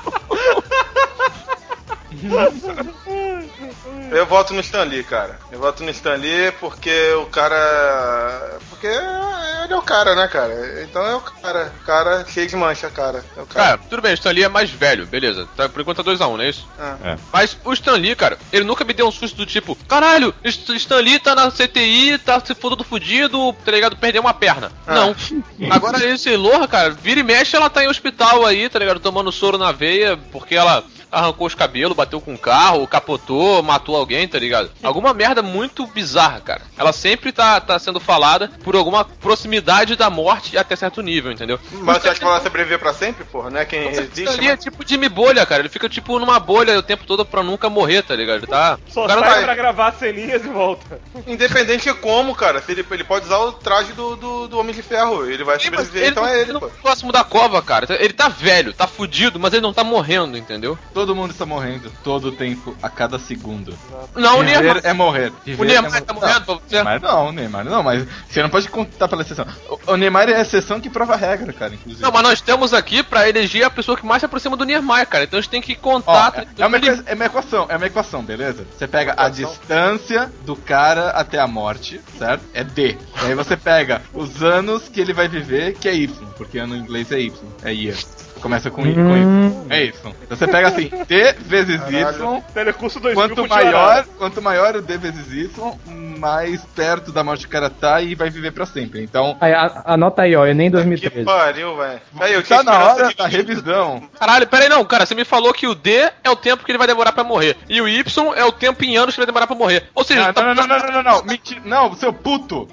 Eu voto no Stan Lee, cara. Eu voto no Stan Lee porque o cara. Porque ele é o cara, né, cara? Então é o cara. O cara cheio de mancha, cara. É o cara. Tudo bem, o Stan Lee é mais velho, beleza. Tá, por enquanto é 2-1, não é isso? É. Mas o Stan Lee, cara, ele nunca me deu um susto do tipo: caralho, o Stan Lee tá na CTI, tá se todo fudido, tá ligado? Perdeu uma perna. Não. Agora a Lindsay Lohan, cara, vira e mexe, ela tá em hospital aí, tá ligado? Tomando soro na veia, porque ela arrancou os cabelos, bateu com um carro, capotou, matou alguém, tá ligado? Alguma merda muito bizarra, cara. Ela sempre tá sendo falada por alguma proximidade da morte até certo nível, entendeu? Mas você acha que ela vai sobreviver pra sempre, porra? Não é quem resiste? Ali é tipo Jimmy Bolha, cara. Ele fica tipo numa bolha o tempo todo pra nunca morrer, tá ligado? Ele tá... Só o cara sai tá... pra gravar ceninhas e volta. Independente de como, cara. Se ele pode usar o traje do Homem de Ferro. Ele vai sobreviver, então é ele, pô. Próximo da cova, cara. Ele tá velho, tá fudido, mas ele não tá morrendo, entendeu? Todo mundo está morrendo, todo o tempo, a cada segundo. Não, Viver o Neymar é morrer. O Neymar tá morrendo pra você? O Neymar não, mas você não pode contar pela exceção. O Neymar é a exceção que prova a regra, cara, inclusive. Não, mas nós estamos aqui pra eleger a pessoa que mais se aproxima do Neymar, cara. Então a gente tem que contar... É uma equação, beleza? Você pega a distância do cara até a morte, certo? É D. E aí você pega os anos que ele vai viver, que é Y, porque ano em inglês é Y, é year. Começa com Y. É isso. Então você pega assim, D vezes Y. Telecurso 2000 Quanto maior o D vezes Y, mais perto da morte o cara tá e vai viver pra sempre. Então, Aí, anota aí, ó, Enem Que 2013. pariu, velho. Aí, eu tinha tá na esperança hora de- da revisão. Caralho, pera aí não, cara, você me falou que o D é o tempo que ele vai demorar pra morrer. E o Y é o tempo em anos que ele vai demorar pra morrer. Ou seja, Não. Mentira. Não, seu puto.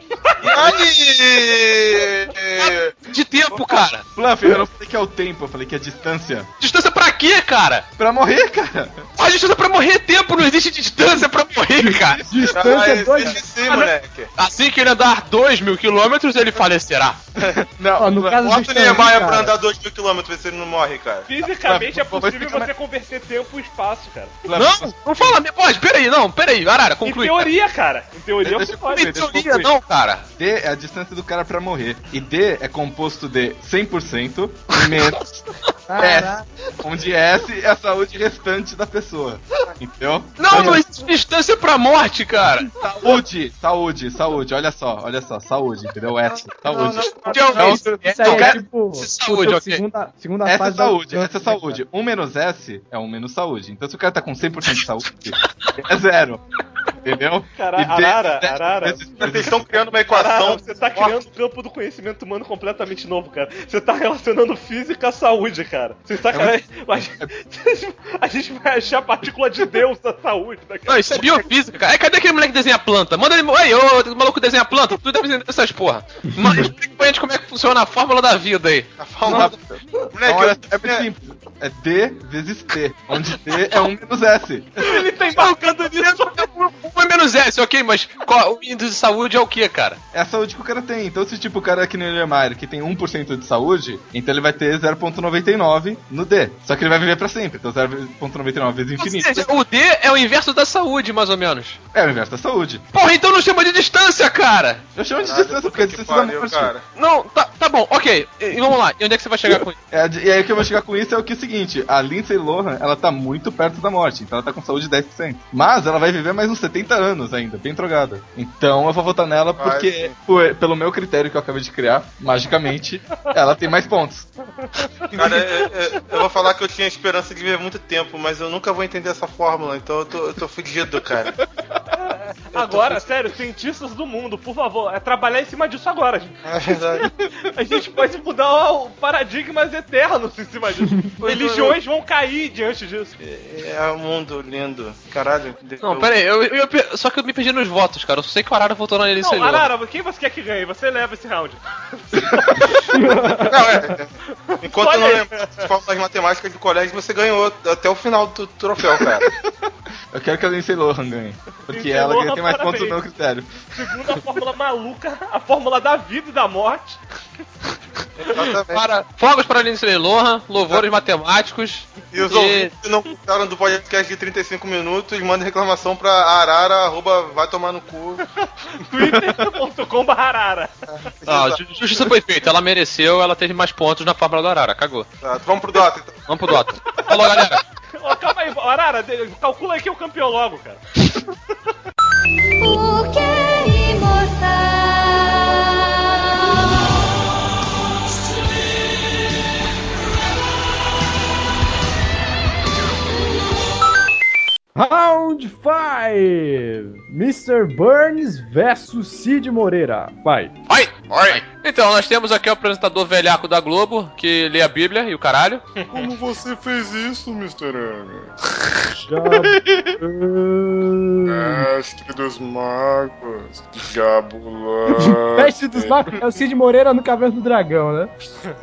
Aí! de tempo, cara. Fluff, eu não falei que é o tempo, eu falei que é a distância. Distância pra quê, cara? Pra morrer, cara. A distância pra morrer é tempo, não existe distância pra morrer, cara. Distância é 2. Esqueci, moleque. Assim que ele andar 2.000 quilômetros, ele falecerá. Não, Ó, no caso do Bota o Stanley, Niemeyer pra cara, andar 2.000 km, ver se ele não morre, cara. Fisicamente é Vou possível explicar você converter tempo em espaço, cara. Não fala, pode, peraí, Arara, Em conclui. teoria, cara. Em teoria Deixa você eu pode. Em teoria, não, cara. D é a distância do cara pra morrer. E D é composto de 100% menos S, onde S é a saúde restante da pessoa. Entendeu? Não existe distância pra morte, cara. Saúde. Olha só, saúde, entendeu? S, saúde. Que é o Não, isso? Isso aí é Não, tipo saúde, ok. segunda Essa é fase da saúde, doença, essa é né, saúde. 1 menos S é 1 menos saúde. Então se o cara tá com 100% de saúde, é 0. Entendeu? Cara, E D- Arara. Vocês estão criando uma Caralho, equação. você tá criando um campo do conhecimento humano completamente novo, cara. Você tá relacionando física à saúde, cara. Você tá a gente vai achar a partícula de Deus da saúde. Não, isso é biofísica, cara. Cadê aquele moleque que desenha planta? Manda ele. Aí, ô, maluco que desenha planta, tu deve entender essas porra. Manda explica pra gente como é que funciona a fórmula da vida aí. A fórmula. Então, Moleque, é muito simples. É D vezes T, onde T é 1 menos S. Ele tá embarcando nisso. 1 menos S, ok, mas o índice de saúde é o que, cara? É a saúde que o cara tem. Então se tipo o cara é que nem o Niemeyer, que tem 1% de saúde, então ele vai ter 0,99 no D. Só que ele vai viver pra sempre. Então 0,99 vezes Ou infinito. seja, o D é o inverso da saúde, mais ou menos. É o inverso da saúde. Porra, então não chama de distância, cara! Eu chamo de Caralho, distância, puta porque é a que distância da pariu, morte. cara. Não, tá bom, ok. E vamos lá, e onde é que você vai chegar com isso? E aí o que eu vou chegar com isso é o que é o seguinte, a Lindsay Lohan, ela tá muito perto da morte, então ela tá com saúde de 10%. Mas ela vai viver mais uns 70 anos ainda, bem drogada. Então eu vou votar nela porque, pelo meu critério que eu acabei de criar, magicamente, ela tem mais pontos. Cara, eu vou falar que eu tinha esperança de viver muito tempo, mas eu nunca vou entender essa fórmula, então eu tô fudido, cara. Agora, sério, cientistas do mundo, por favor, é trabalhar em cima disso agora, gente. É verdade. A gente pode mudar o paradigmas eternos em cima disso. Religiões vão cair diante disso. É um mundo lindo. Caralho. Não, pera aí, só que eu me perdi nos votos, cara. Eu só sei que o Arara votou na Lindsay Não, Lohan. Arara, quem você quer que ganhe? Você leva esse round. Não, enquanto eu não Olha aí. lembro das fórmulas matemáticas do colégio, você ganhou até o final do troféu, cara. Eu quero que a Lindsay Lohan ganhe, porque Lindsay ela Lohan, tem mais pontos no parabéns. meu critério. Segundo a fórmula maluca, a fórmula da vida e da morte. Exatamente. Fogos para Lindsay Lohan, louvores matemáticos. E os ouvintes que não gostaram do podcast de 35 minutos, mandem reclamação pra arara, vai tomar no cu. twitter.com/arara. Ah, justiça foi feita, ela mereceu, ela teve mais pontos na fórmula do Arara, cagou. Exato. Vamos pro Dota, então. Vamos pro Dota. Falou, galera. Ô, calma aí, Arara, calcula aí que é o campeão logo, cara. Porque é imortal. Round 5! Mr. Burns versus Cid Moreira. Vai. Vai! Então, nós temos aqui o apresentador velhaco da Globo, que lê a Bíblia e o caralho. Como você fez isso, Mr. M? Mestre dos magos, Diabo Mestre dos Magos é o Cid Moreira no Caverna do Dragão, né?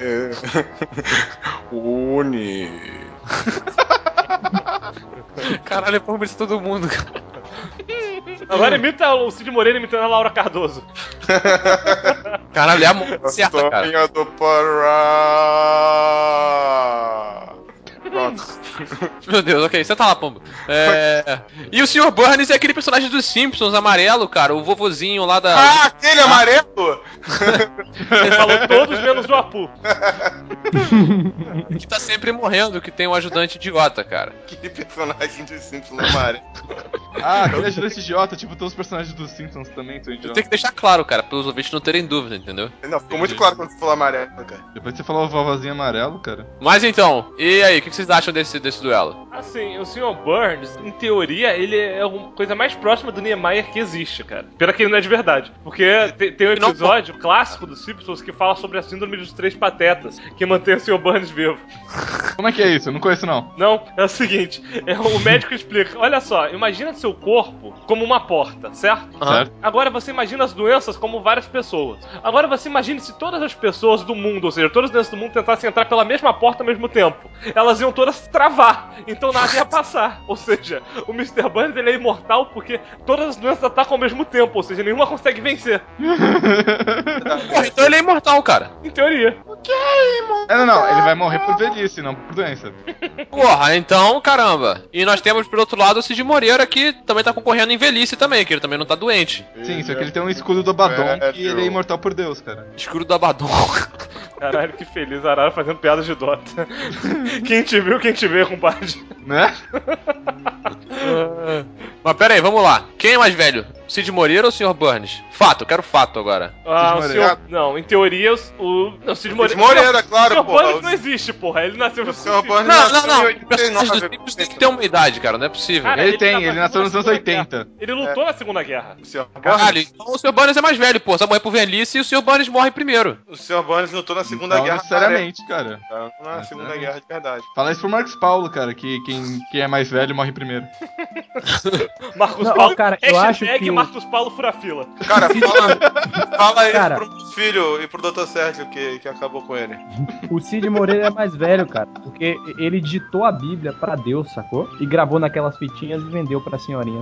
Uni. Caralho, é por isso todo mundo, cara. Agora imita o Cid Moreira imitando a Laura Cardoso. Caralho, é a mão certa, cara. Castanha do Pará. Pronto. Meu Deus, ok, você tá lá, pombo. E o Sr. Burns é aquele personagem dos Simpsons, amarelo, cara, o vovozinho lá da... Ah, aquele amarelo? Ele falou todos menos o Apu. Que tá sempre morrendo, que tem um ajudante idiota, cara. Aquele personagem dos Simpsons amarelo. Ah, aquele ajudante idiota, tipo todos os personagens dos Simpsons também são idiotas. Tem que deixar claro, cara, para os ouvintes não terem dúvida, entendeu? Não, ficou muito claro quando você falou amarelo, cara. Depois você falou o vovozinho amarelo, cara. Mas então, e aí, o que vocês acham desse duelo? Assim, o Sr. Burns, em teoria, ele é a coisa mais próxima do Niemeyer que existe, cara. Pena que ele não é de verdade. Porque tem um episódio clássico dos Simpsons que fala sobre a síndrome dos 3 patetas, que mantém o Sr. Burns vivo. Como é que é isso? Eu não conheço, não. Não, é o seguinte, o médico explica, olha só, imagina seu corpo como uma porta, certo? Certo. Agora você imagina as doenças como várias pessoas. Agora você imagine se todas as pessoas do mundo, ou seja, todas as doenças do mundo tentassem entrar pela mesma porta ao mesmo tempo. Elas iam todas travar, então nada ia passar. Ou seja, o Mr. Burns ele é imortal porque todas as doenças atacam ao mesmo tempo, ou seja, nenhuma consegue vencer. Porra, então ele é imortal, cara. Em teoria. Não, ele vai morrer por velhice, não por doença. Porra, então, caramba. E nós temos, por outro lado, o Cid Moreira, que também tá concorrendo em velhice também, que ele também não tá doente. Sim, só que ele tem um escudo do Abaddon que ele é imortal por Deus, cara. Escuro do Abaddon. Caralho, que feliz, Arara fazendo piadas de Dota. Quem te viu, quem te vê, compadre. Né? Mas pera aí, vamos lá. Quem é mais velho? Cid Moreira ou o Sr. Burns? Fato, eu quero fato agora. Ah, o Cid senhor... Não, em teoria, o Cid Moreira... Moreira, claro, o Sr. porra. Burns não existe, porra. Ele nasceu no O Sr. Burns Não. nasceu em O personagem 89. dos Simpsons tem que ter uma idade, cara, não é possível. Cara, Ele tem, tava ele nasceu nos anos na Segunda 80. Guerra. Ele lutou na Segunda Guerra. O Sr. Caralho, Burns, então o Sr. Burns é mais velho, pô. Você vai morrer por velhice e o Sr. Burns morre primeiro. o Sr. Burns lutou na Segunda Não Guerra. necessariamente, cara. Amarela, tá? Na Segunda Guerra de verdade. Fala isso pro Marcos Paulo, cara, que quem é mais velho morre primeiro. Marcos Não, Paulo... cara, eu acho Hashtag que o- Marcos Paulo fura fila. Cara, fala aí Cara. pro meu filho e pro Dr. Sérgio que acabou com ele. O Cid Moreira é mais velho, cara, porque ele ditou a Bíblia pra Deus, sacou? E gravou naquelas fitinhas e vendeu pra senhorinha.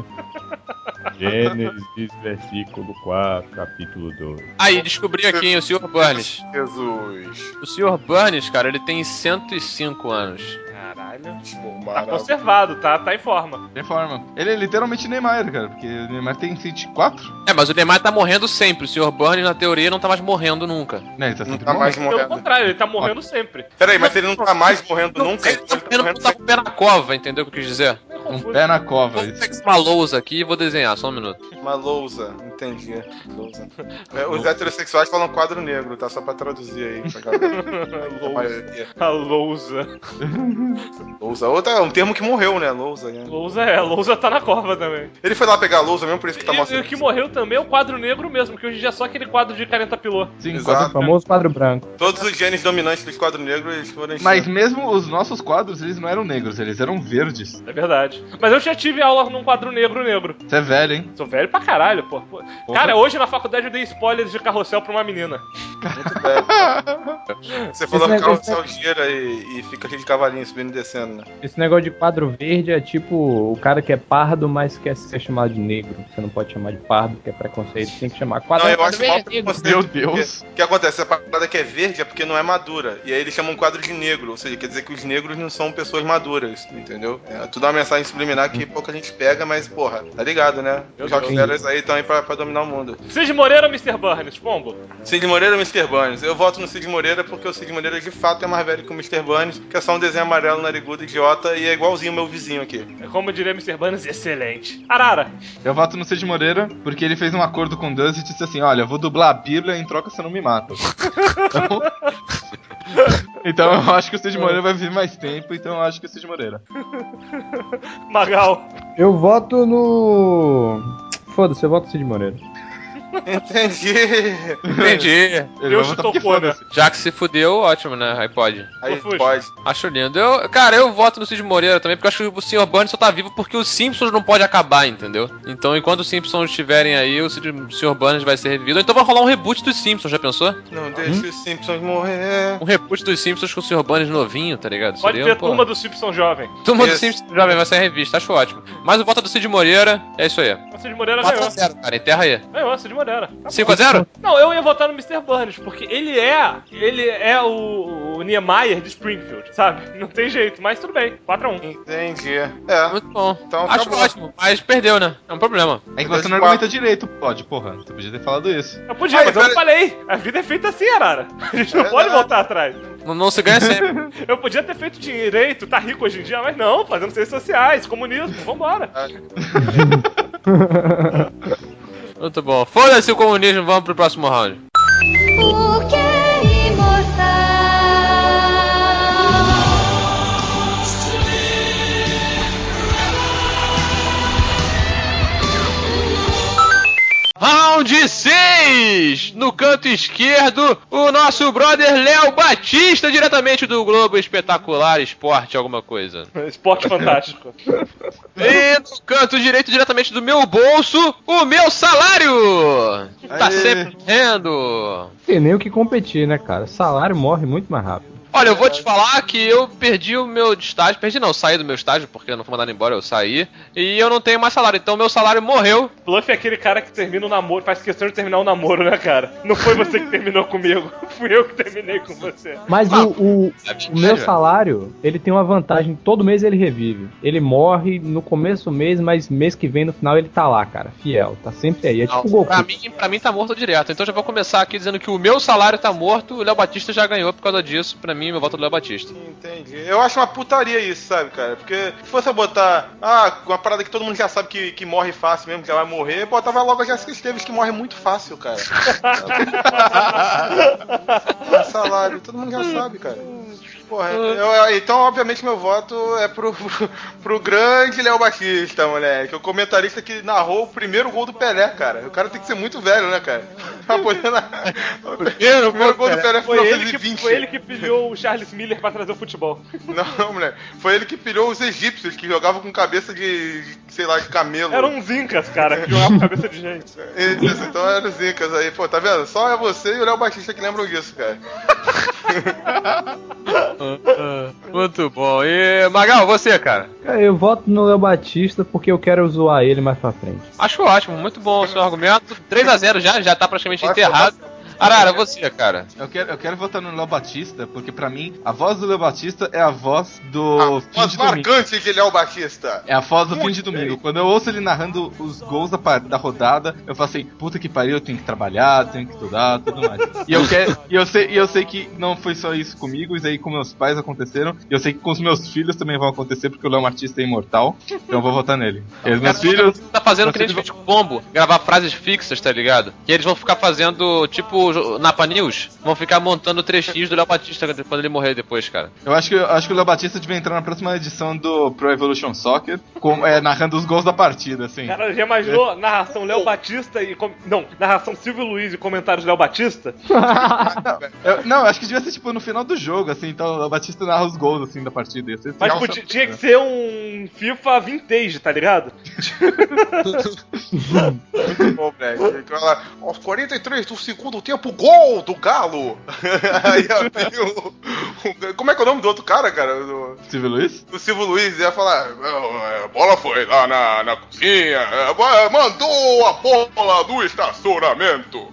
Gênesis, versículo 4, capítulo 2. Aí, descobri aqui, hein, o Sr. Burns. Jesus. O Sr. Burns, cara, ele tem 105 anos. Caralho. Tá Maravilha. conservado, tá em forma. Tem forma. Ele é literalmente Neymar, cara, porque o Neymar tem 24. É, mas o Neymar tá morrendo sempre. O Sr. Burns, na teoria, não tá mais morrendo nunca. Né, ele tá Não sempre tá morrendo. mais Pelo morrendo. contrário, ele tá morrendo sempre. Peraí, mas ele não tá mais morrendo nunca? Ele tá morrendo porque tá com o pé na cova, entendeu o que eu quis dizer? Um pé na cova. Vou pegar uma lousa aqui e vou desenhar, só um minuto. Uma lousa, entendi. Lousa. Os heterossexuais falam quadro negro, tá? Só pra traduzir aí. Pra galera. A maioria. A lousa. Lousa. Outra é um termo que morreu, né? Lousa, né? Lousa tá na cova também. Ele foi lá pegar a lousa mesmo, por isso que tá E mostrando. o que morreu também é o quadro negro mesmo, que hoje em dia é só aquele quadro de 40 pilô. Sim, Exato. O famoso quadro branco. Todos os genes dominantes dos quadros negros eles foram. Mas mesmo os nossos quadros, eles não eram negros, eles eram verdes. É verdade. Mas eu já tive aula num quadro negro. Você é velho, hein? Sou velho pra caralho, pô. Cara, hoje na faculdade eu dei spoilers de carrossel pra uma menina. Muito velho. Você falou que o Esse carrossel gira e fica cheio de cavalinho subindo e descendo, né? Esse negócio de quadro verde é tipo o cara que é pardo, mas quer ser chamado de negro. Você não pode chamar de pardo, que é preconceito. Tem que chamar quadro, Não, eu quadro acho mal verde. preconceito. Meu porque Deus. O que acontece? A parada que é verde é porque não é madura. E aí eles chamam um quadro de negro. Ou seja, quer dizer que os negros não são pessoas maduras, entendeu? É tudo uma mensagem subliminar que pouca gente pega, mas, porra, tá ligado, né? Os Rockefellers aí estão aí pra dominar o mundo. Cid Moreira ou Mr. Burns, pombo? Cid Moreira ou Mr. Burns? Eu voto no Cid Moreira porque o Cid Moreira de fato é mais velho que o Mr. Burns, que é só um desenho amarelo, narigudo, idiota e é igualzinho o meu vizinho aqui. É como diria Mr. Burns, excelente. Arara. Eu voto no Cid Moreira porque ele fez um acordo com Deus e disse assim: olha, eu vou dublar a Bíblia, em troca você não me mata. Então eu acho que o Cid Moreira vai viver mais tempo, então eu acho que o Cid Moreira. Magal. Eu voto no... Foda-se, eu voto no Cid Moreira. Entendi. Entendi. Ele vai Deus votar te porque tocou, né? foda-se. Já que se fudeu, ótimo, né? Aí pode. Aí Fuxa. pode. Acho lindo. Cara, eu voto no Cid Moreira também, porque eu acho que o Sr. Burns só tá vivo porque os Simpsons não pode acabar, entendeu? Então, enquanto os Simpsons estiverem aí, o Sr. Burns vai ser revivido. Então vai rolar um reboot dos Simpsons, já pensou? Não deixa os Simpsons morrer. Um reboot dos Simpsons com o Sr. Burns novinho, tá ligado? Pode Seria, ter pô, turma do Simpson jovem. Turma do Isso. Simpsons jovem vai ser revista, acho ótimo. Mas o voto do Cid Moreira é isso aí. O Cid Moreira 4 a ganhou. 0, cara, enterra aí. Ganhou, Cid Moreira. era. 5x0? Não, eu ia votar no Mr. Burns, porque ele é o Niemeyer de Springfield, sabe? Não tem jeito, mas tudo bem. 4x1. Entendi. Muito bom. Então Acho acabou. ótimo, mas perdeu, né? É um problema. É que você não argumenta direito, pode, porra. Você podia ter falado isso. Eu podia, mas eu não falei. A vida é feita assim, Arara. A gente não pode voltar atrás. Não se ganha sempre. Eu podia ter feito direito, tá rico hoje em dia, mas não, fazendo ciências sociais, comunismo, vambora. Muito bom. Foda-se o comunismo, vamos pro próximo round. Porque imortal. Round 6! No canto esquerdo, o nosso brother Léo Batista, diretamente do Globo Espetacular Esporte, alguma coisa. Esporte fantástico. E no canto direito, diretamente do meu bolso, o meu salário! Tá sempre rendo! Tem nem o que competir, né, cara? Salário morre muito mais rápido. Olha, eu vou te falar que eu perdi o meu estágio. Perdi não, saí do meu estágio, porque eu não fui mandado embora, eu saí. E eu não tenho mais salário, então meu salário morreu. Bluff é aquele cara que termina o namoro, faz questão de terminar o namoro, né, cara? Não foi você que terminou comigo, fui eu que terminei com você. Mas o meu salário, ele tem uma vantagem, todo mês ele revive. Ele morre no começo do mês, mas mês que vem, no final, ele tá lá, cara, fiel, tá sempre aí. É tipo o Goku. Pra mim tá morto direto, então já vou começar aqui dizendo que o meu salário tá morto, o Léo Batista já ganhou por causa disso, pra mim, meu voto é do Léo Batista. Entendi. Eu acho uma putaria isso, sabe, cara? Porque se fosse botar, uma parada que todo mundo já sabe que morre fácil mesmo, que já vai morrer, botava logo a Jessica Esteves, que morre muito fácil, cara. Salário, todo mundo já sabe, cara. Porra, então, obviamente, meu voto é pro grande Léo Batista, moleque. O comentarista que narrou o primeiro gol do Pelé, cara. O cara tem que ser muito velho, né, cara? Pra poder narrar. O primeiro gol do Pelé foi em 1920. Foi ele que pilhou o Charles Miller pra trazer o futebol. Não, moleque. Foi ele que pilhou os egípcios, que jogavam com cabeça de sei lá, de camelo. Eram uns incas, cara, que jogavam com cabeça de gente. Isso, então eram os incas aí. Pô, tá vendo? Só é você e o Léo Batista que lembram disso, cara. Muito bom. E, Magal, você, cara? Eu voto no Léo Batista porque eu quero zoar ele mais pra frente. Acho ótimo, muito bom o seu argumento. 3x0 já tá praticamente enterrado. Arara, você, cara. Eu quero votar no Léo Batista, porque pra mim, a voz do Léo Batista é a voz do fim de domingo. Marcante de Léo Batista. É a voz do fim de domingo. Quando eu ouço ele narrando os gols da rodada, eu falo assim, puta que pariu, eu tenho que trabalhar, tenho que estudar, tudo mais. E eu sei que não foi só isso comigo, isso aí com meus pais aconteceram, e eu sei que com os meus filhos também vão acontecer, porque o Léo Batista é imortal, então eu vou votar nele. E os meus filhos... Tá fazendo que nem a gente fez com o Pombo, gravar frases fixas, tá ligado? E eles vão ficar fazendo, tipo, Napa News, vão ficar montando trechinhos do Léo Batista quando ele morrer depois, cara. Eu acho que o Léo Batista devia entrar na próxima edição do Pro Evolution Soccer, narrando os gols da partida, assim. Cara, já imaginou narração Léo Batista e... narração Silvio Luiz e comentários Léo Batista? Não, acho que devia ser, tipo, no final do jogo, assim, então o Léo Batista narra os gols, assim, da partida. Mas tinha que ser um FIFA vintage, tá ligado? Muito bom, velho. Aos 43 do segundo tempo, gol do Galo! Aí abriu. Como é que é o nome do outro cara? Silvio Luiz? O Silvio Luiz ia falar: a bola foi lá na cozinha, mandou a bola do estacionamento.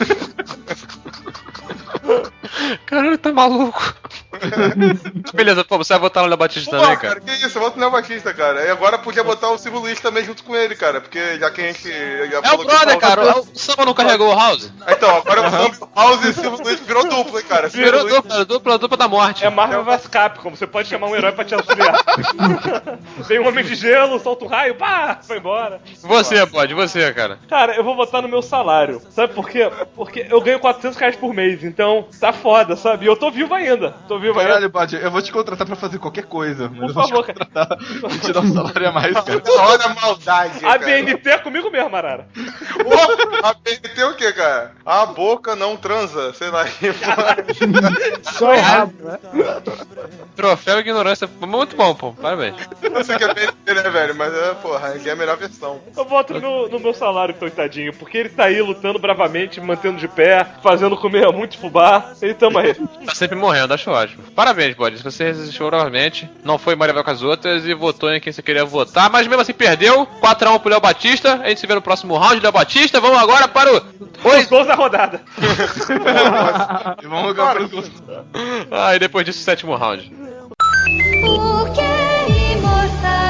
Caralho, tá maluco. Beleza, pô, você vai votar no Léo Batista também, cara? Que isso, eu voto no Léo Batista, cara. E agora podia botar o Silvio Luiz também junto com ele, cara. Porque já que a gente. É o brother, cara. O Samba não carregou o House. Então, agora o Samba, House e o Silvio Luiz virou dupla, hein, cara. Virou dupla da morte. É Marvel vs Capcom, você pode chamar um herói pra te auxiliar. Vem um homem de gelo, solta um raio, pá, vai embora. Você, cara. Cara, eu vou votar no meu salário. Sabe por quê? Porque eu ganho R$400 por mês, então tá foda, sabe? E eu tô vivo ainda. Caralho, Bode, eu vou te contratar pra fazer qualquer coisa. Por favor, cara. Vou te dar um salário a mais, cara. Olha a maldade, cara. A BNT é comigo mesmo, Arara. A BNT é o quê, cara? A boca não transa, sei lá. Só errado, né? Troféu ignorância. Muito bom, pô. Parabéns. Eu sei que é BNT, né, velho? Mas, porra, aqui é a melhor versão. Eu voto no meu salário, coitadinho, porque ele tá aí lutando bravamente, me mantendo de pé, fazendo comer muito fubá, e tamo aí. Tá sempre morrendo, acho ótimo. Parabéns, Bode. Você resistiu bravamente, não foi Maria com as outras e votou em quem você queria votar, mas mesmo assim perdeu. 4x1 pro Léo Batista. A gente se vê no próximo round, Léo Batista. Vamos agora agora para o Os gols da rodada. E vamos jogar para os gols. E depois disso, o 7º round. O que é imortal?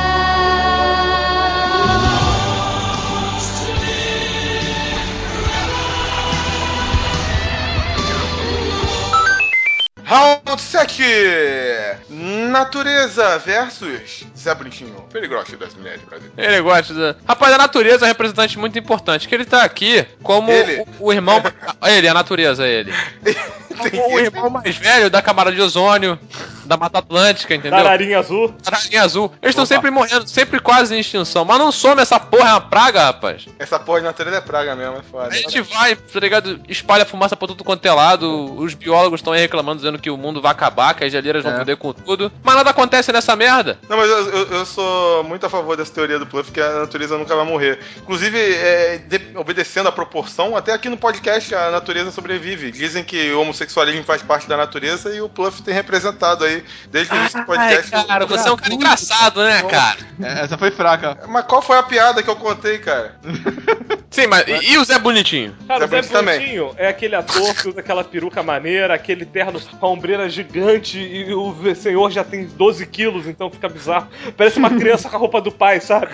Round 7! Natureza versus Zé Bonitinho, Peligrote das mulheres do Brasil. Ele gosta da... Rapaz, a natureza é um representante muito importante, que ele tá aqui como o irmão... Ele, a natureza, ele. O irmão mais velho da camada de ozônio, da Mata Atlântica, entendeu? Tararinha azul. Tararinha azul. Eles estão sempre morrendo, sempre quase em extinção. Mas não some, essa porra é uma praga, rapaz. Essa porra de natureza é praga mesmo, é foda. A gente vai, tá ligado? Espalha fumaça por tudo quanto é lado. Os biólogos estão aí reclamando, dizendo que o mundo vai acabar, que as geleiras vão poder com tudo. Mas nada acontece nessa merda. Não, mas eu sou muito a favor dessa teoria do Pluff, que a natureza nunca vai morrer. Inclusive, obedecendo a proporção, até aqui no podcast a natureza sobrevive. Dizem que o homossexualismo faz parte da natureza e o Pluff tem representado aí, desde o início do podcast. Cara, você é um cara engraçado, né, cara? Essa foi fraca. Mas qual foi a piada que eu contei, cara? Sim, mas e o Zé Bonitinho? Cara, o Zé Zé Bonitinho Bonitinho é aquele ator que usa aquela peruca maneira, aquele terno com a ombreira gigante e o senhor já tem 12 quilos, então fica bizarro. Parece uma criança com a roupa do pai, sabe?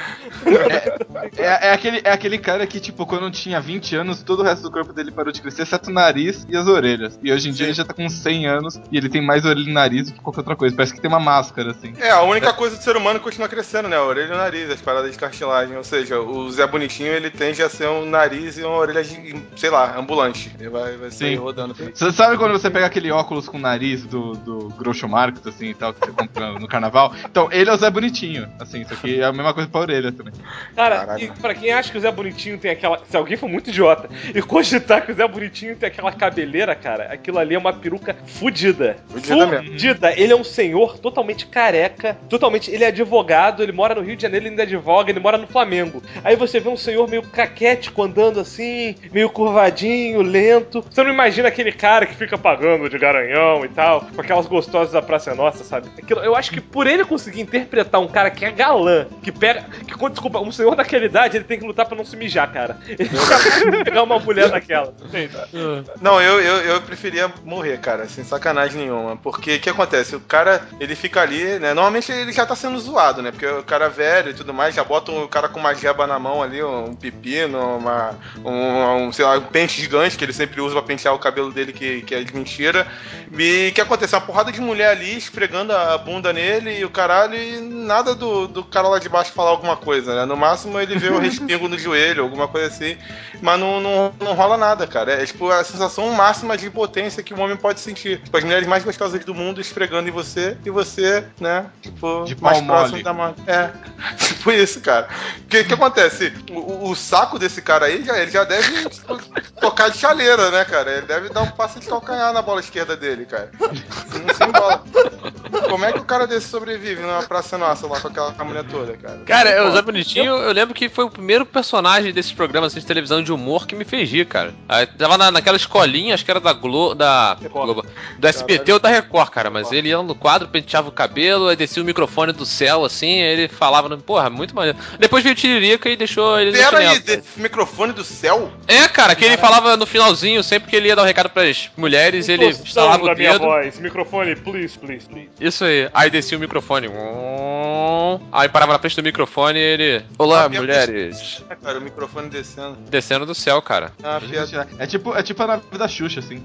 É aquele cara que, tipo, quando tinha 20 anos, todo o resto do corpo dele parou de crescer, exceto o nariz e as orelhas. E hoje em dia ele já tá com 100 anos e ele tem mais orelha e nariz do que qualquer outra coisa. Parece que tem uma máscara, assim. A única coisa do ser humano que continua crescendo, né? A orelha e o nariz, as paradas de cartilagem. Ou seja, o Zé Bonitinho, ele tende a ser um nariz e uma orelha, sei lá, ambulante. Ele vai sair rodando. Você sabe quando você pega aquele óculos com nariz do Groucho Marx, assim, e tal, que você compra no carnaval? Então, ele é o Zé Bonitinho, assim, isso aqui é a mesma coisa pra orelha também. Cara, Caralho. e pra quem acha que o Zé Bonitinho tem aquela... Se alguém for muito idiota e cogitar que o Zé Bonitinho tem aquela cabeleira, cara, aquilo ali é uma peruca fudida. Fudida. Ele é um senhor totalmente careca, ele é advogado, ele mora no Rio de Janeiro, ele ainda advoga, ele mora no Flamengo. Aí você vê um senhor meio caquético andando assim, meio curvadinho, lento. Você não imagina aquele cara que fica pagando de garanhão e tal, com aquelas gostosas da Praça Nossa, sabe? Eu acho que por ele conseguir interpretar um cara que é galã, desculpa, um senhor daquela idade, ele tem que lutar pra não se mijar, cara. Ele já vai pegar uma mulher daquela. Não, eu preferia morrer, cara, sem sacanagem nenhuma. Porque o que acontece? O cara, ele fica ali, né? Normalmente ele já tá sendo zoado, né? Porque o cara é velho e tudo mais, já bota o cara com uma jeba na mão ali, um pepino, sei lá, um pente gigante que ele sempre usa pra pentear o cabelo dele, que é de mentira. E o que acontece? Uma porrada de mulher ali esfregando a bunda nele e o caralho, e nada do cara lá de baixo falar alguma coisa, né? No máximo ele vê um respingo no joelho, alguma coisa assim, mas não rola nada, cara. É tipo a sensação máxima de impotência que um homem pode sentir. Tipo, as mulheres mais gostosas do mundo esfregando em você e você, né? Tipo, de mais pau próximo mole. da mão. Tipo isso, cara. O que acontece? O saco desse cara aí, ele já deve tocar de chaleira, né, cara? Ele deve dar um passo de calcanhar na bola esquerda dele, cara. Sem bola. Como é que o cara desse sobrevive numa Praça Nossa lá com aquela mulher toda, cara? Cara, o Zé Bonitinho, eu lembro que foi o primeiro personagem desses programas assim, de televisão de humor que me fez rir, cara. Aí, tava naquela escolinha, acho que era da Globo, do SBT ou da Record, cara. Mas ele ia no quadro, penteava o cabelo, aí descia o microfone do céu, assim, aí ele falava, porra, muito maneiro. Depois veio o Tiririca e deixou ele no Pera chinelo. aí, desse microfone do céu? É, cara, que ele falava no finalzinho, sempre que ele ia dar um recado pras mulheres, ele instalava o minha dedo. voz. Microfone, please. Isso aí. Aí descia o microfone. Aí parava na frente do microfone e ele... Olá, mulheres. Cara, o microfone descendo. Descendo do céu, cara. É tipo a nave da Xuxa, assim.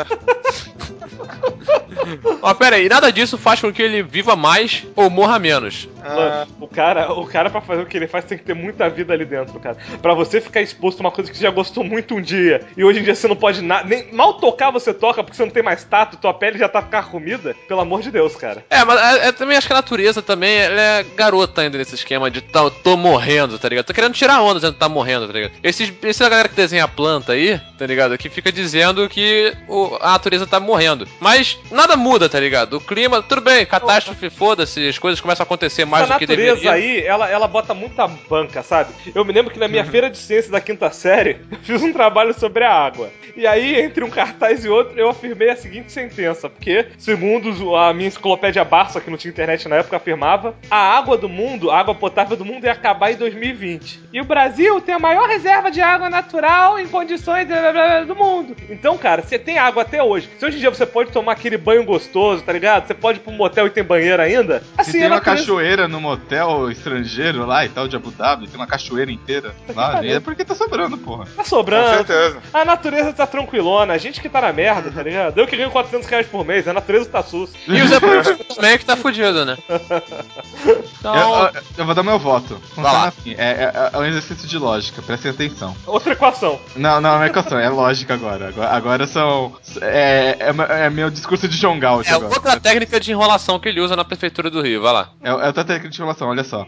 Ó, pera aí, nada disso faz com que ele viva mais ou morra menos. O cara pra fazer o que ele faz tem que ter muita vida ali dentro, cara. Pra você ficar exposto a uma coisa que você já gostou muito um dia e hoje em dia você não pode nem mal tocar, você toca porque você não tem mais tato, tua pele já tá carcomida, pelo amor de Deus, cara. Mas eu também acho que a natureza também, ela é garota ainda nesse esquema de tô morrendo, tá ligado? Tô querendo tirar onda dizendo que tá morrendo, tá ligado? Essa galera que desenha a planta aí, tá ligado? Que fica dizendo que a natureza tá morrendo. Mas nada muda, tá ligado? O clima, tudo bem, catástrofe, foda-se, as coisas começam a acontecer mais do que deveria. Essa natureza aí, ela bota muita banca, sabe? Eu me lembro que na minha feira de ciência da quinta série, eu fiz um trabalho sobre a água. E aí, entre um cartaz e outro, eu afirmei a seguinte sentença, porque, segundo a minha enciclopédia Barça, que não tinha internet na época, afirmava, a água do mundo, a água potável do mundo ia acabar em 2020. E o Brasil tem a maior reserva de água natural em condições do mundo. Então, cara, você tem água até hoje. Se hoje em dia você pode tomar aquele banho gostoso, tá ligado? Você pode ir pra um motel e tem banheiro ainda. Assim, se tem uma cachoeira no motel estrangeiro lá e tal, de Abu Dhabi, tem uma cachoeira inteira lá, é porque tá sobrando, porra. Tá sobrando. Com certeza. A natureza tá tranquilona, a gente que tá na merda, tá ligado? Eu que ganho R$400 por mês, a natureza tá sus. E o Zé Político também que tá fudido, né? Então... Eu vou dar meu voto. Vai lá. Assim, é um exercício de lógica, prestem atenção. Outra equação. Não é uma equação, é lógica agora. Agora são... É meu discurso de John Galt agora. Outra técnica de enrolação que ele usa na prefeitura do Rio, vai lá. É outra técnica de enrolação, olha só.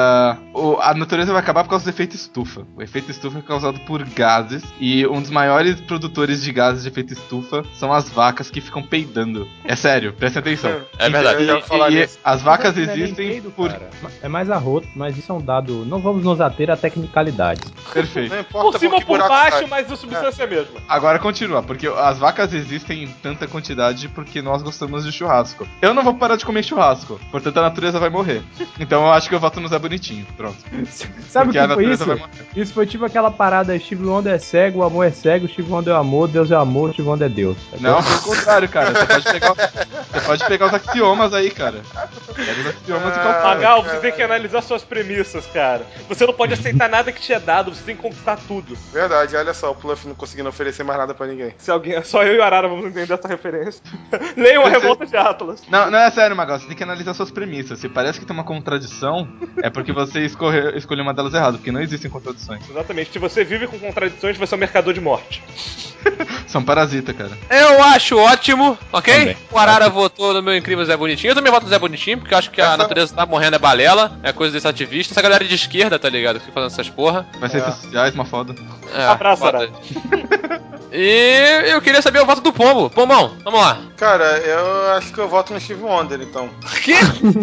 A natureza vai acabar por causa do efeito estufa. O efeito estufa é causado por gases, e um dos maiores produtores de gases de efeito estufa são as vacas que ficam peidando. É sério, presta atenção. É verdade. E as vacas Mas não é nem existem peido, por... cara. É mais arroto, mas isso é um dado. Não vamos nos ater a tecnicalidades. Perfeito. Não importa Por cima ou que por buraco baixo, sai. mas a substância é a mesma. Agora continua, porque as vacas existem em tanta quantidade porque nós gostamos de churrasco. Eu não vou parar de comer churrasco, portanto a natureza vai morrer. Então eu acho que eu voto no Zé Bonitinho, pronto. Sabe Porque o a que foi natureza isso? vai morrer. Isso foi tipo aquela parada: Steve Wonder é cego, o amor é cego, Steve Wonder é amor, Deus é amor, Steve Wonder é Deus. Não, pelo contrário, cara. Você pode pegar os axiomas aí, cara. Pega os axiomas e calcula. Magal, você tem que analisar suas premissas, cara. Você não pode aceitar nada que te é dado, você tem que conquistar tudo. Verdade, olha só, o Pluff não conseguindo oferecer mais nada pra ninguém. Se alguém, só eu e o Arara vamos entender essa referência. Leiam a Revolta de Atlas. Não é sério, Magal. Você tem que analisar suas premissas. Se parece que tem uma contradição, é porque você escolheu uma delas errado, porque não existem contradições. Exatamente. Se você vive com contradições, você é um mercador de morte. São parasita, cara. Eu acho ótimo, ok? Também. O Arara votou no meu incrível Zé Bonitinho. Eu também voto no Zé Bonitinho, porque eu acho que a natureza tá morrendo é balela, é coisa desse ativista. Essa galera de esquerda, tá ligado? Que fica fazendo essas porra. Vai ser sociais, uma foda. É, Abraço, foda. Arara. E eu queria saber o voto do Pombo. Pombão, vamos lá. Cara, eu acho que eu voto no Steve Wonder, então. Que?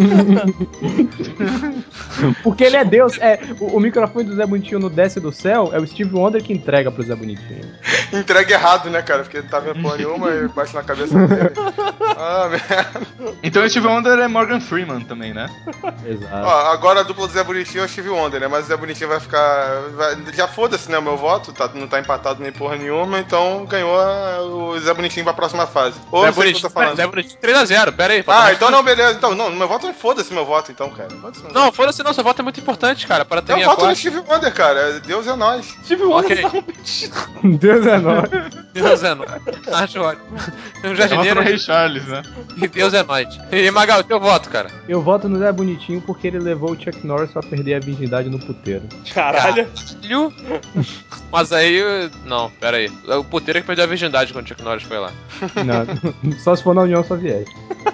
Porque ele é Deus. O microfone do Zé Bonitinho no Desce do Céu é o Steve Wonder que entrega pro Zé Bonitinho. Entrega errado, né, cara? Porque ele tá vendo porra nenhuma e bate na cabeça dele. Ah, merda. Então o Steve Wonder é Morgan Freeman também, né? Exato. Ó, agora a dupla do Zé Bonitinho é o Steve Wonder, né? Mas o Zé Bonitinho vai ficar... Já foda-se, né, o meu voto. Não tá empatado nem porra nenhuma, então ganhou o Zé Bonitinho pra próxima fase. Ou não sei o que eu tô falando. Zé Bonitinho 3x0, pera aí. Ah, então não, beleza. Então, não, meu voto é foda-se meu voto, então, cara. Não, foda-se não, seu voto é muito importante, cara, para ter Eu minha voto no parte. Steve Wonder, cara. Deus é nós. Steve Wonder Ok. tá competindo. Deus é nóis. Deus é nóis. Acho ótimo. Um Eu voto jardineiro no Rei Charles, né? e Deus é nóis. E Magal, teu voto, cara. Eu voto no Zé Bonitinho porque ele levou o Chuck Norris pra perder a virgindade no puteiro. Caralho. Caralho. Mas aí, não, pera aí. O puteiro é que perdeu a virgindade quando o Chuck Norris foi lá. Não, só se for na União Soviética.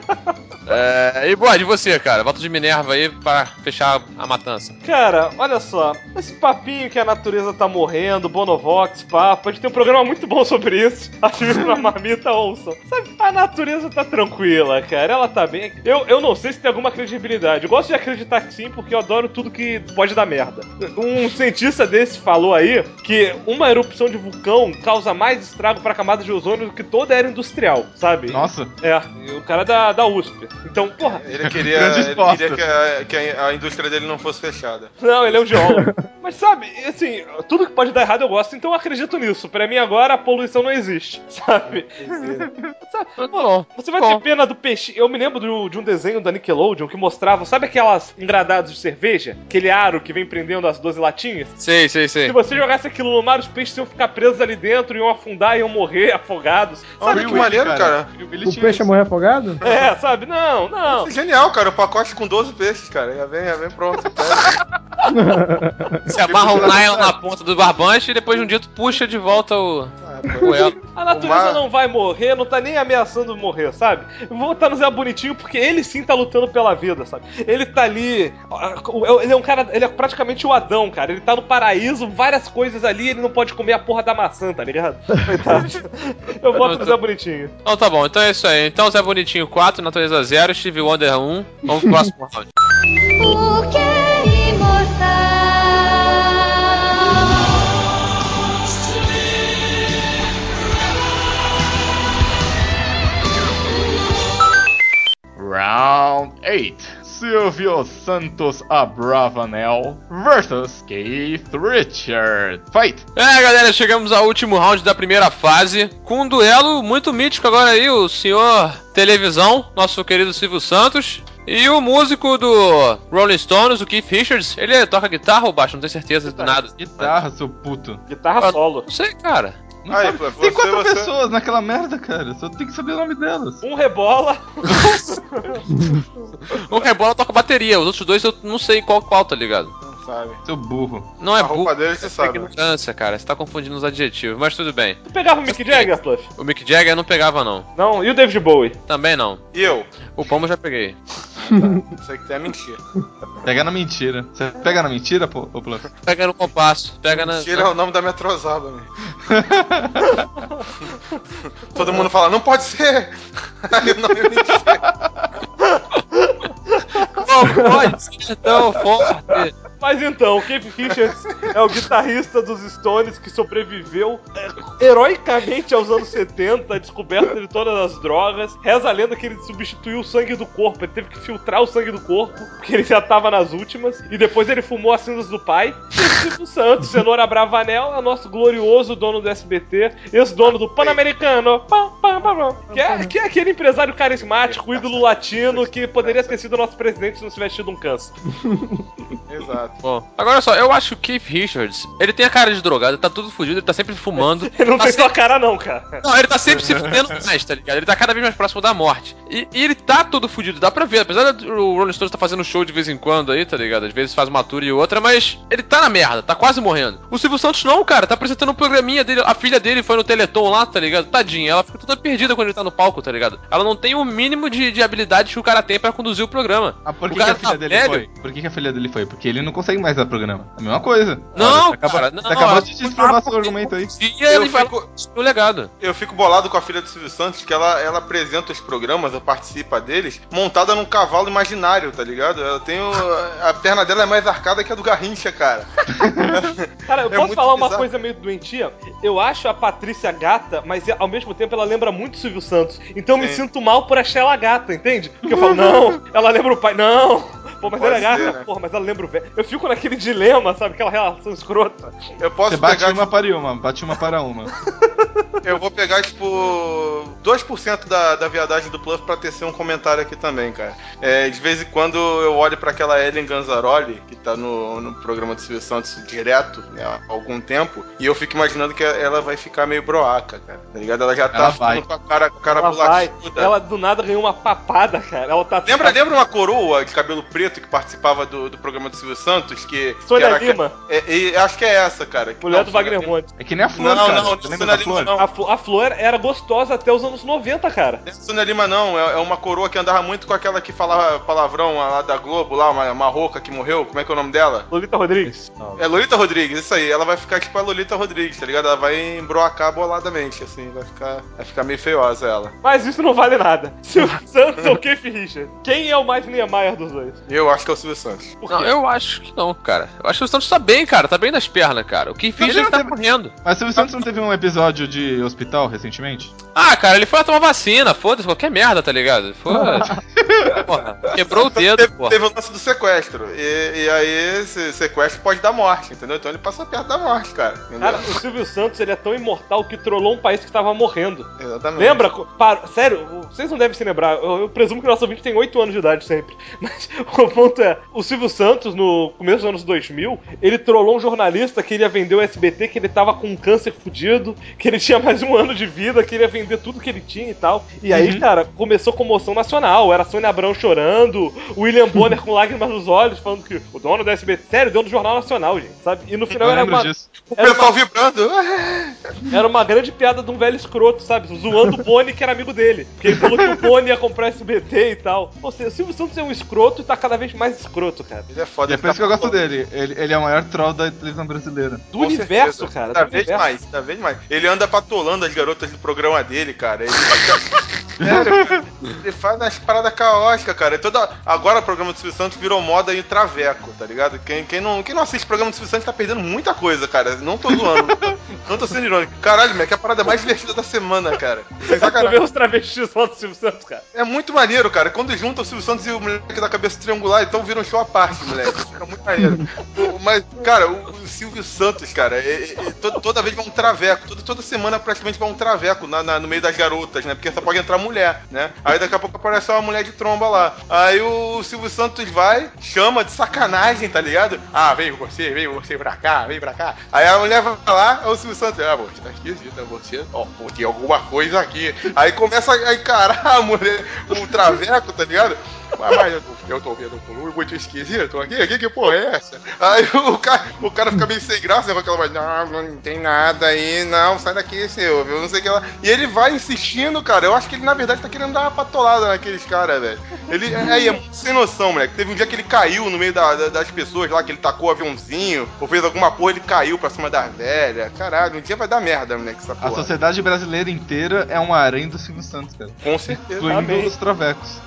E Bode, você, cara? Voto de Minerva aí pra fechar a matança. Cara, olha só. Esse papinho que a natureza tá morrendo, Bonovox, papo. A gente tem um programa muito bom sobre isso. Ativismo na marmita, ouçam. Sabe, a natureza tá tranquila, cara. Ela tá bem. Eu não sei se tem alguma credibilidade. Eu gosto de acreditar que sim, porque eu adoro tudo que pode dar merda. Um cientista desse falou aí que uma erupção de vulcão causa mais estrago pra camada de ozônio do que toda a era industrial, sabe? Nossa. E o cara é da USP. Então, porra. Ele queria que a indústria dele não fosse fechada. Não, ele é um geólogo. Mas sabe, assim, tudo que pode dar errado eu gosto, então eu acredito nisso. Pra mim agora a poluição não existe, sabe? Sabe, pô, você vai ter pena do peixe. Eu me lembro de um desenho da Nickelodeon que mostrava, sabe aquelas engradados de cerveja? Aquele aro que vem prendendo as 12 latinhas? Sei. Se você jogasse aquilo no mar, os peixes iam ficar presos ali dentro, iam afundar, iam morrer afogados. Olha que maneiro, cara. O peixe é morrer afogado? Sabe? Não. Isso é genial, cara. O pacote com 12 peixes, cara. Já vem pronto. Você amarra o nylon na ponta do barbante e depois de um dia tu puxa de volta o... A natureza não vai morrer, não tá nem ameaçando morrer, sabe? Eu vou botar no Zé Bonitinho porque ele sim tá lutando pela vida, sabe? Ele tá ali. Ele é um cara. Ele é praticamente o Adão, cara. Ele tá no paraíso, várias coisas ali, ele não pode comer a porra da maçã, tá ligado? Coitado. Eu boto no Zé Bonitinho. Então tá bom, então é isso aí. Então Zé Bonitinho 4, Natureza 0, Steve Wonder 1. Vamos pro próximo round. Porque é imortal. Round 8. Silvio Santos Abravanel versus Keith Richards. Fight! Galera, chegamos ao último round da primeira fase, com um duelo muito mítico agora aí, o senhor televisão, nosso querido Silvio Santos, e o músico do Rolling Stones, o Keith Richards. Ele toca guitarra ou baixo? Não tenho certeza de nada. Guitarra, seu puto. Guitarra solo. Não sei, cara. Tem 4 pessoas naquela merda, cara. Só tem que saber o nome delas. Um rebola. O rebola toca bateria, os outros dois eu não sei qual, tá ligado? Não sabe. Seu burro. Não é A roupa dele você sabe. ignorância, cara. Você tá confundindo os adjetivos, mas tudo bem. Tu pegava o Mick Jagger, Fluff? O Mick Jagger eu não pegava, não. Não, e o David Bowie? Também não. E eu? O Pombo eu já peguei. Isso aqui é mentira. Pega na mentira. Você pega na mentira, pô, Bluff? Pega no compasso, pega na... Mentira é o nome da metrosada, meu. Todo mundo fala, não pode ser! Aí o nome é mentira. Não pode ser tão forte. Mas então, o Keith Richards é o guitarrista dos Stones que sobreviveu heroicamente aos anos 70, a descoberta de todas as drogas. Reza a lenda que ele substituiu o sangue do corpo, ele teve que filtrar o sangue do corpo, porque ele já tava nas últimas, e depois ele fumou as cinzas do pai. E o Silvio Santos, Cenoura Bravanel, é o nosso glorioso dono do SBT, ex-dono do Pan-Americano, que é aquele empresário carismático, ídolo latino, que poderia ter sido nosso presidente se não tivesse tido um câncer. Exato. Bom, agora só, eu acho que o Keith Richards, ele tem a cara de drogado, ele tá tudo fugido, ele tá sempre fumando. Ele não tá tem sempre... sua cara não, cara. Não, ele tá sempre se fudendo mais, tá ligado? Ele tá cada vez mais próximo da morte. E ele tá todo fudido, dá pra ver. Apesar do Rolling Stones tá fazendo show de vez em quando aí, tá ligado? Às vezes faz uma tour e outra, mas ele tá na merda, tá quase morrendo. O Silvio Santos não, cara, tá apresentando um programinha dele. A filha dele foi no Teleton lá, tá ligado? Tadinha, ela fica toda perdida quando ele tá no palco, tá ligado? Ela não tem o mínimo de habilidade que o cara tem pra conduzir o programa. Ah, por que, o cara a filha dele foi? Por que a filha dele foi? Porque ele não consegue mais dar programa. A mesma coisa. Não, Olha, cara, não. Você acabou de desprovar seu argumento aí. E ele vai no legado. Eu fico bolado com a filha do Silvio Santos, que ela apresenta os programas, ela participa deles, montada num cavalo imaginário, tá ligado? Ela tem a perna dela é mais arcada que a do Garrincha, cara. Cara, eu É posso muito falar uma bizarro. coisa meio doentia? Eu acho a Patrícia gata, mas ao mesmo tempo ela lembra muito o Silvio Santos. Então eu me Sim. sinto mal por achar ela gata, entende? Porque eu falo, não, ela lembra o pai, não. Pô, mas ela é Pode gata, ser, né? porra, mas ela lembra o velho. Eu fico naquele dilema, sabe? Aquela relação escrota. Eu posso Você bate pegar, uma para uma, bate uma para uma. eu vou pegar, tipo, 2% da viadagem do Pluff pra tecer um comentário aqui também, cara. De vez em quando eu olho pra aquela Ellen Ganzaroli, que tá no programa do Silvio Santos direto, né, há algum tempo, e eu fico imaginando que ela vai ficar meio broaca, cara. Tá ligado? Ela já tá Ela vai. ficando com a cara Ela vai, bolachuda. ela do nada ganhou uma papada, cara. Ela tá. Lembra uma coroa de cabelo preto que participava do programa do Silvio Santos? Sônia que era Lima. acho que é essa, cara. Mulher Não, do Sônia Wagner Lima. Monte. É que nem a Flor, Não, cara. não, Você lembra Sônia da Lima Flor? não. A Flor era gostosa até os anos 90, cara. Não é Sônia Lima não, é uma coroa que andava muito com aquela que falava palavrão lá da Globo, lá, uma rouca que morreu, como é que é o nome dela? Lolita Rodrigues. É Lolita Rodrigues, isso aí, ela vai ficar tipo a Lolita Rodrigues, tá ligado? Ela vai embroacar boladamente, assim, vai ficar meio feiosa ela. Mas isso não vale nada. Silvio Santos ou Keith Richards? Quem é o mais Niemeyer dos dois? Eu acho que é o Silvio Santos. Por Não, quê? eu acho que não, cara. Eu acho que o Santos tá bem, cara. Tá bem nas pernas, cara. O Keith Richards tá correndo. Mas o Silvio Santos não teve um episódio de hospital recentemente? Ah, cara, ele foi lá tomar vacina. Foda-se, qualquer merda, tá ligado? Porra, quebrou o dedo, porra. Teve o lance do sequestro, e aí esse sequestro pode dar morte, entendeu? Então ele passou perto da morte, cara. Entendeu? Cara, o Silvio Santos ele é tão imortal que trollou um país que tava morrendo. Exatamente. Lembra? Sério, vocês não devem se lembrar. Eu presumo que o nosso ouvinte tem 8 anos de idade sempre. Mas meu ponto é, o Silvio Santos, no começo dos anos 2000, ele trollou um jornalista que queria vender o SBT, que ele tava com um câncer fudido, que ele tinha mais um ano de vida, queria vender tudo que ele tinha e tal. E aí, cara, começou comoção nacional. Era a Sônia Abrão chorando, o William Bonner com lágrimas nos olhos, falando que o dono do SBT, sério, dono do Jornal Nacional, gente, sabe? E no final o pessoal vibrando. Era uma grande piada de um velho escroto, sabe? Zoando o Boni, que era amigo dele. Porque ele falou que o Boni ia comprar SBT e tal. Ou seja, o Silvio Santos é um escroto e tá cada vez mais escroto, cara. Ele é foda. E é por isso que eu gosto dele. Ele é o maior troll da televisão brasileira. Do universo, cara. Cada vez mais. Ele anda patolando as garotas do programa dele, cara. Ele sério, cara. Ele faz umas paradas caóticas, cara. Agora o programa do Silvio Santos virou moda e traveco, tá ligado? Quem não assiste o programa do Silvio Santos tá perdendo muita coisa, cara. Não tô zoando. Não tô sendo irônico. Caralho, moleque, é a parada mais divertida da semana, cara. Tu vê os travestis lá do Silvio Santos, cara. É muito maneiro, cara. Quando junta o Silvio Santos e o moleque da cabeça triangular, então vira um show à parte, moleque. Fica muito maneiro. Mas, cara, o Silvio Santos, cara, toda vez vai um traveco. Toda semana praticamente vai um traveco no meio das garotas, né? Porque só pode entrar mulher, né? Aí daqui a pouco aparece uma mulher de tromba lá. Aí o Silvio Santos vai, chama de sacanagem, tá ligado? Ah, vem você pra cá, vem pra cá. Aí a mulher vai lá, aí o Silvio Santos, você tá esquisita, você, tem alguma coisa aqui. Aí começa a encarar a mulher, o traveco, tá ligado? Mas eu tô vendo um muito esquisito aqui, que porra é essa? Aí o cara fica meio sem graça, né, com aquela voz, não tem nada aí, não, sai daqui, seu, eu não sei o que lá. E ele vai insistindo, cara, eu acho que ele na verdade tá querendo dar uma patolada naqueles caras, velho. Ele é muito sem noção, moleque. Teve um dia que ele caiu no meio das pessoas lá, que ele tacou o aviãozinho, ou fez alguma porra, ele caiu pra cima das velhas. Caralho, um dia vai dar merda, moleque, essa porra. A sociedade brasileira inteira é um harém do Silvio Santos, cara. Com certeza. Incluindo os travecos.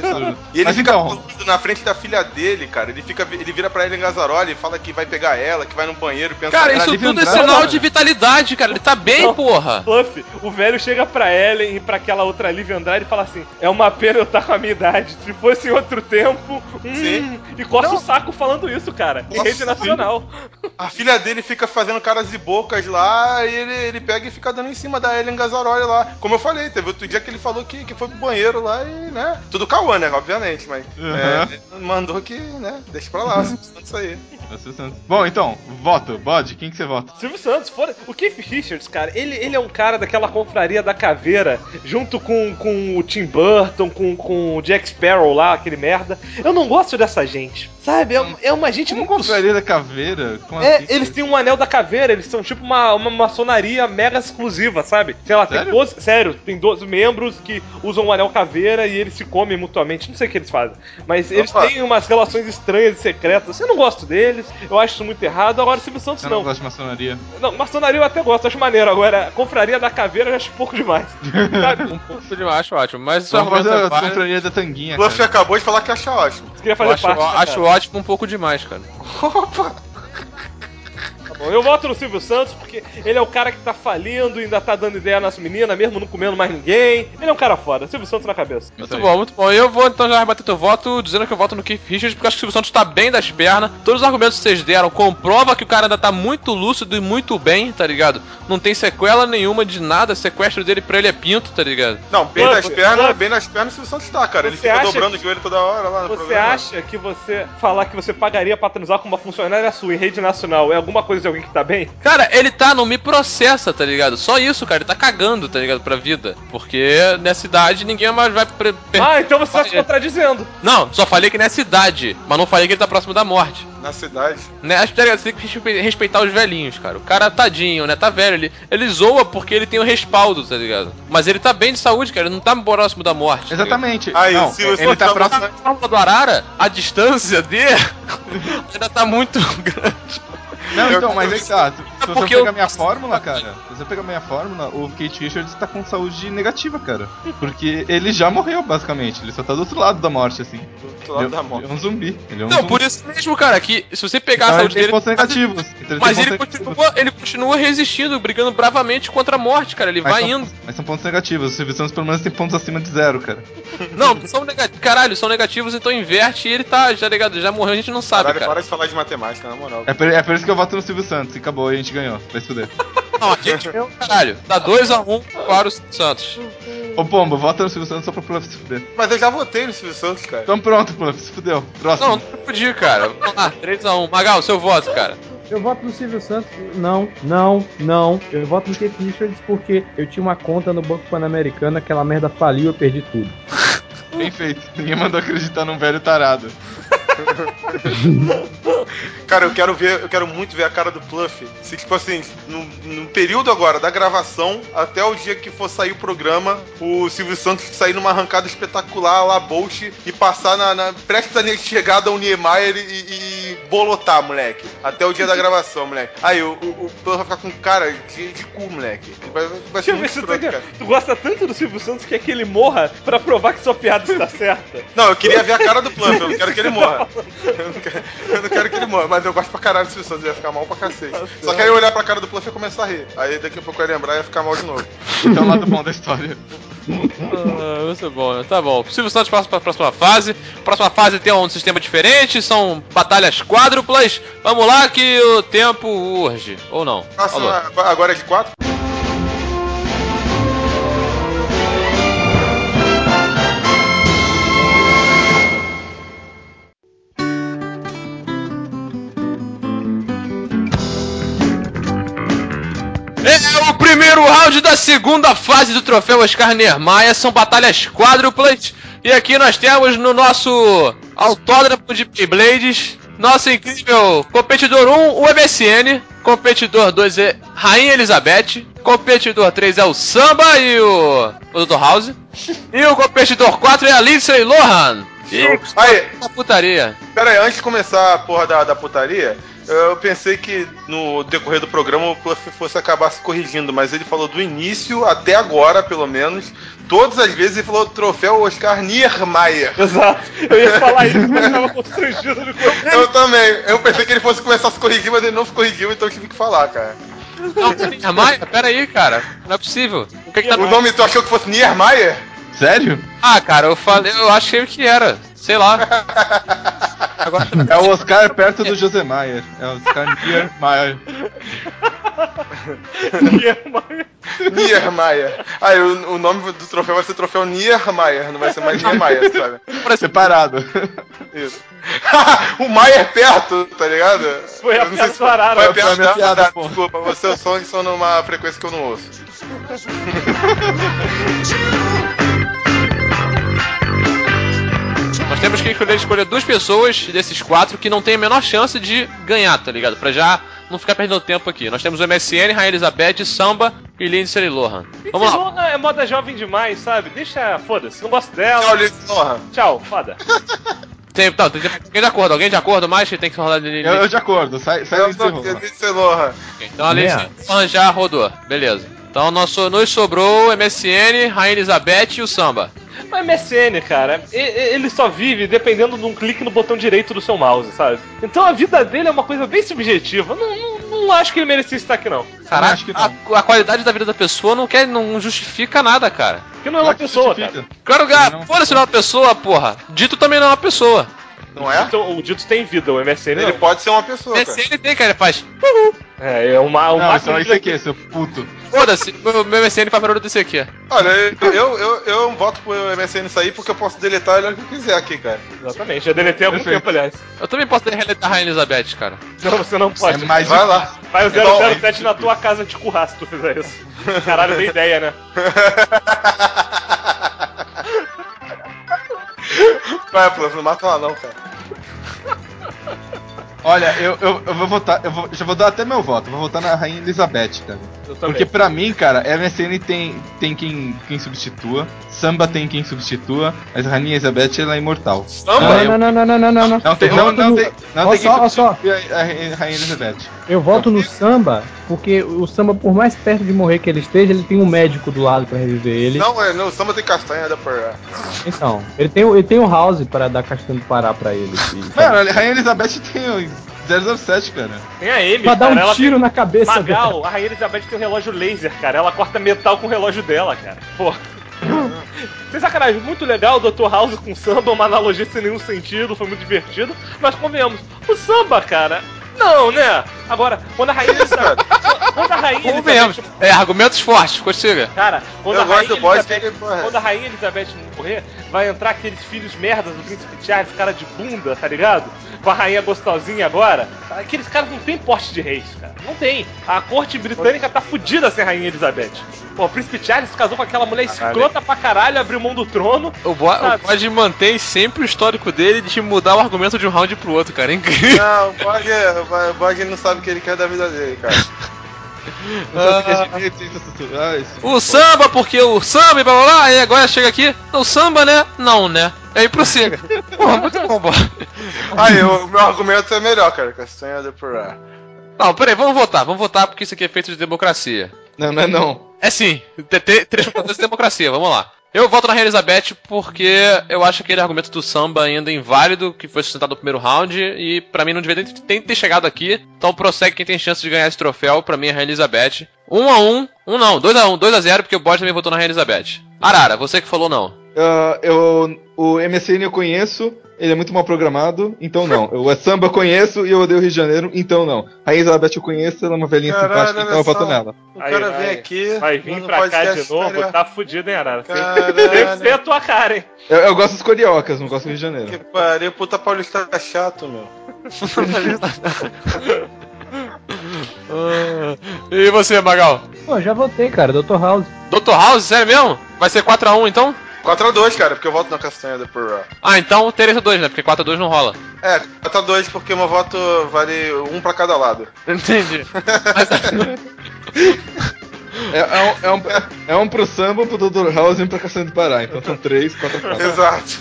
E ele fica na frente da filha dele, cara. Ele vira pra Ellen Gazzaroli e fala que vai pegar ela, que vai no banheiro e pensa... Cara, isso tudo é sinal de vitalidade, cara. Ele tá bem, porra. Fluff, o velho chega pra Ellen e pra aquela outra Lívia Andrade e fala assim, é uma pena eu estar com a minha idade. Se fosse em outro tempo... E coça o saco falando isso, cara. Em rede nacional. A filha dele fica fazendo caras e bocas lá e ele pega e fica dando em cima da Ellen Gazzaroli lá. Como eu falei, teve outro dia que ele falou que foi pro banheiro lá e, né? Tudo caô, né? Obviamente, mas... mandou que, né? Deixa pra lá, isso aí. Bom, então, voto. Bode, quem que você vota? Silvio Santos, o Keith Richards, cara, ele é um cara daquela confraria da caveira, junto com o Tim Burton, com o Jack Sparrow lá, aquele merda. Eu não gosto dessa gente, sabe? É uma gente muito... confraria da caveira? Como assim? Eles têm um anel da caveira, eles são tipo uma maçonaria mega exclusiva, sabe? Sei lá, tem 12 membros que usam o anel caveira e eles se comem mutuamente, não sei o que eles fazem. Mas eles têm umas relações estranhas e secretas. Eu não gosto deles, eu acho isso muito errado. Agora, Silvio Santos não. Eu não gosto de maçonaria. Não, maçonaria eu até gosto, acho maneiro. Agora, confraria da caveira eu acho pouco demais. Um pouco demais, acho ótimo. Mas isso vamos fazer a confraria da tanguinha, cara. Você acabou de falar que acha ótimo. Você queria fazer acho ótimo um pouco demais, cara. Opa! Bom, eu voto no Silvio Santos porque ele é o cara que tá falindo e ainda tá dando ideia nas meninas, mesmo não comendo mais ninguém. Ele é um cara foda, Silvio Santos na cabeça. Muito bom, muito bom. Eu vou então já rebater teu voto dizendo que eu voto no Keith Richards porque acho que o Silvio Santos tá bem das pernas. Todos os argumentos que vocês deram comprova que o cara ainda tá muito lúcido e muito bem, tá ligado? Não tem sequela nenhuma de nada, sequestro dele pra ele é pinto, tá ligado? Não, bem nas pernas o Silvio Santos tá, cara. Ele fica dobrando o joelho toda hora lá no programa. Você acha que você falar que você pagaria pra transar com uma funcionária sua em rede nacional é alguma coisa de alguém que tá bem? Cara, ele tá, não me processa, tá ligado? Só isso, cara, ele tá cagando, tá ligado, pra vida. Porque nessa idade ninguém mais vai... então você tá se contradizendo. Não, só falei que nessa idade, mas não falei que ele tá próximo da morte. Na cidade? Né, acho que você tem que respeitar os velhinhos, cara. O cara tadinho, né, tá velho, ele zoa porque ele tem o respaldo, tá ligado? Mas ele tá bem de saúde, cara, ele não tá próximo da morte. Exatamente. Aí, não, ele tá próximo... A fórmula do Arara, a distância dele ainda tá muito grande. Não, então, mas é que tá. Se você pegar minha fórmula, cara, se você pegar minha fórmula, o Keith Richards tá com saúde negativa, cara. Porque ele já morreu, basicamente. Ele só tá do outro lado da morte, assim. Do outro lado da morte. Ele é um zumbi. Não, por isso mesmo, cara, que se você pegar a saúde dele... Pontos negativos. Mas ele continua resistindo, brigando bravamente contra a morte, cara. Ele vai indo. Mas são pontos negativos. O Silvio Santos pelo menos tem pontos acima de 0, cara. Não, são negativos. Caralho, são negativos, então inverte e ele tá, já ligado, já morreu, a gente não sabe, cara. Para de falar de matemática, na moral. É por isso que eu voto no Silvio Santos. E acabou, a gente ganhou. Vai se fuder. Não, a gente ganhou, caralho. Dá 2-1 para o Santos. Ô Pombo, vota no Silvio Santos só pro Puff se fuder. Mas eu já votei no Silvio Santos, cara. Então pronto, Puff, se fudeu. Próximo. Não podia, cara. Vamos lá, 3x1. Magal, seu voto, cara. Eu voto no Silvio Santos. Não. Eu voto no Keith Richards porque eu tinha uma conta no Banco Pan-Americano, aquela merda faliu, eu perdi tudo. Bem feito. Ninguém mandou acreditar num velho tarado. Cara, eu quero muito ver a cara do Pluff. Se, tipo assim, no período agora da gravação, até o dia que for sair o programa, o Silvio Santos sair numa arrancada espetacular lá, Bolt, e passar prestes a chegada ao Niemeyer e bolotar, moleque. Até o dia da gravação, moleque. Aí o Pluff vai ficar com cara de cu, moleque. Vai ser muito escroto, cara. Tu gosta tanto do Silvio Santos que é que ele morra pra provar que sua piada está certa. Não, eu queria ver a cara do Pluff, eu não quero que ele morra. Eu não quero que ele morra, mas eu gosto pra caralho do Silvio Santos, ele ia ficar mal pra cacete. Só que aí eu olhar pra cara do Pluff e começar a rir. Aí daqui a pouco eu ia lembrar e ia ficar mal de novo. Então, lado bom da história. Isso é bom, né? Tá bom. O Silvio Santos passa pra próxima fase. Próxima fase tem um sistema diferente, são batalhas quádruplas. Vamos lá que o tempo urge. Ou não? Agora é de 4? É o primeiro round da segunda fase do troféu Oscar Niemeyer, são batalhas quádruplas. E aqui nós temos no nosso autódromo de Beyblades, nosso incrível competidor 1, o MSN, competidor 2 é Rainha Elizabeth, competidor 3 é o Samba e o Dr. House, e o competidor 4 é a Lindsay Lohan. E aí, a putaria. Pera aí, antes de começar a porra da putaria, eu pensei que no decorrer do programa o Pluff fosse acabar se corrigindo, mas ele falou do início até agora, pelo menos, todas as vezes ele falou troféu Oscar Niemeyer. Exato, eu ia falar isso, mas eu tava constrangido de coisa. Eu também, eu pensei que ele fosse começar a se corrigir, mas ele não se corrigiu, então eu tive que falar, cara. Não, Niemeyer? Pera aí, cara, não é possível. O que tá... O nome tu achou que fosse Niemeyer? Sério? Ah, cara, eu achei que era, sei lá. Agora... É o Oscar perto do José Maier. É o Oscar Niemeyer. Niemeyer. Aí o nome do troféu vai ser troféu Niemeyer, não vai ser mais Niemeyer, sabe? Separado. Isso. O Maier perto, tá ligado? Foi a piada do Arara. Foi a piada minha piada, pô. Desculpa, você só numa frequência que eu não ouço. Nós temos que escolher 2 pessoas desses 4 que não tem a menor chance de ganhar, tá ligado? Pra já não ficar perdendo tempo aqui. Nós temos o MSN, Rainha Elizabeth, Samba e Lindsay Lohan. Vamos lá. Lohan é moda jovem demais, sabe? Deixa, foda-se, não gosto dela. Tchau, Lindsay Lohan. Tchau, foda. Tem alguém de acordo mais que tem que rolar de Eu de acordo, sai Lindsay Lohan. Então a Lindsay Lohan já rodou, beleza. Então nos sobrou o MSN, Rainha Elizabeth e o Samba. O MSN, cara, ele só vive dependendo de um clique no botão direito do seu mouse, sabe? Então a vida dele é uma coisa bem subjetiva. Não acho que ele merecia estar aqui, não. Caraca, acho que não. A qualidade da vida da pessoa não justifica nada, cara. Porque não é uma pessoa, cara. Claro, foda-se, não é uma pessoa, porra. Dito também não é uma pessoa. Não é? O Dito tem vida, o MSN Ele não. pode ser uma pessoa, O cara. MSN tem, cara, ele faz. É uma Não, máquina só isso aqui, seu puto. Foda-se, meu MSN faz barulho desse aqui. Olha, eu voto pro MSN sair porque eu posso deletar ele o que eu quiser aqui, cara. Exatamente, já deletei há algum Perfeito. tempo, aliás. Eu também posso deletar a Rainha Elizabeth, cara. Não, você não pode. É mais Vai lá. Vai o Então, 007 na tua casa de currar se tu fizer isso. Caralho, dei ideia, né? Vai, Pluff, não mata ela não, cara. Olha, eu vou votar, já vou dar até meu voto, eu vou votar na Rainha Elizabeth, cara. Eu também. Porque pra mim, cara, MSN tem quem substitua, Samba tem quem substitua, mas a Rainha Elizabeth ela é imortal. Samba? Não. Não tem Olha quem só. substituir a Rainha Elizabeth. Eu voto no Samba, porque o Samba, por mais perto de morrer que ele esteja, ele tem um médico do lado pra reviver ele. Não, o Samba tem castanha, dá pra... Então, ele tem o House para dar castanha do Pará pra ele. Mano, a Rainha Elizabeth tem o 007, cara. Tem a Amy, Pra dar cara, um ela tiro tem... na cabeça dela. Magal, a Rainha Elizabeth tem um relógio laser, cara. Ela corta metal com o relógio dela, cara. Pô. Sem sacanagem, muito legal o Dr. House com Samba, uma analogia sem nenhum sentido, foi muito divertido. Mas convenhamos, o Samba, cara, Não, né? Agora, quando a Rainha Elizabeth... Quando a Rainha Convenhamos. Elizabeth... Argumentos fortes, consiga. Cara, quando Eu a gosto Rainha do boss, Elizabeth... Quando a Rainha Elizabeth morrer, vai entrar aqueles filhos merdas do Príncipe Charles, cara de bunda, tá ligado? Com a rainha gostosinha agora. Aqueles caras não tem porte de reis, cara. Não tem. A corte britânica tá fudida sem a Rainha Elizabeth. Pô, o Príncipe Charles casou com aquela mulher escrota pra caralho, abriu mão do trono. O Bode mantém sempre o histórico dele de mudar o argumento de um round pro outro, cara. É incrível. Não, o Bode não sabe o que ele quer da vida dele, cara. O samba, porque o samba e blá blá blá, e agora chega aqui, o samba, né? Não, né? Aí prossiga. Porra, muito bom, Bode. Aí, o meu argumento é melhor, cara. Castanha de Purá. Não, peraí, vamos votar porque isso aqui é feito de democracia. Não, não é não. É sim, três competências de democracia, vamos lá. Eu voto na Rainha Elizabeth porque eu acho aquele argumento do samba ainda inválido, que foi sustentado no primeiro round, e pra mim não devia nem ter chegado aqui. Então prossegue quem tem chance de ganhar esse troféu, pra mim é a Rainha Elizabeth. 2-1, 2-0, porque o Bode também votou na Rainha Elizabeth. Arara, você que falou não. O MSN eu conheço, ele é muito mal programado, então não. O samba eu conheço e eu odeio o Rio de Janeiro, então não. A Elizabeth eu conheço, ela é uma velhinha simpática, então eu voto nela. O cara vem aqui. Vai vir pra cá de novo, cara. tá fudido, hein, Arara? Caralho. Deve ser a tua cara, hein? Eu gosto dos cariocas, não gosto do Rio de Janeiro. Que pariu, puta paulista chato, meu. E você, Magal? Pô, já votei, cara, Dr. House. Dr. House, sério mesmo? Vai ser 4-1 então? 4-2, cara, porque eu voto na Castanha da Purá. Ah, então Teresa 2, né? Porque 4-2 não rola. É, 4-2 porque meu voto vale um pra cada lado. Entendi. É um pro samba, pro Dr. House e um pra Castanha do Pará. Então são 3, 4, 4. Exato.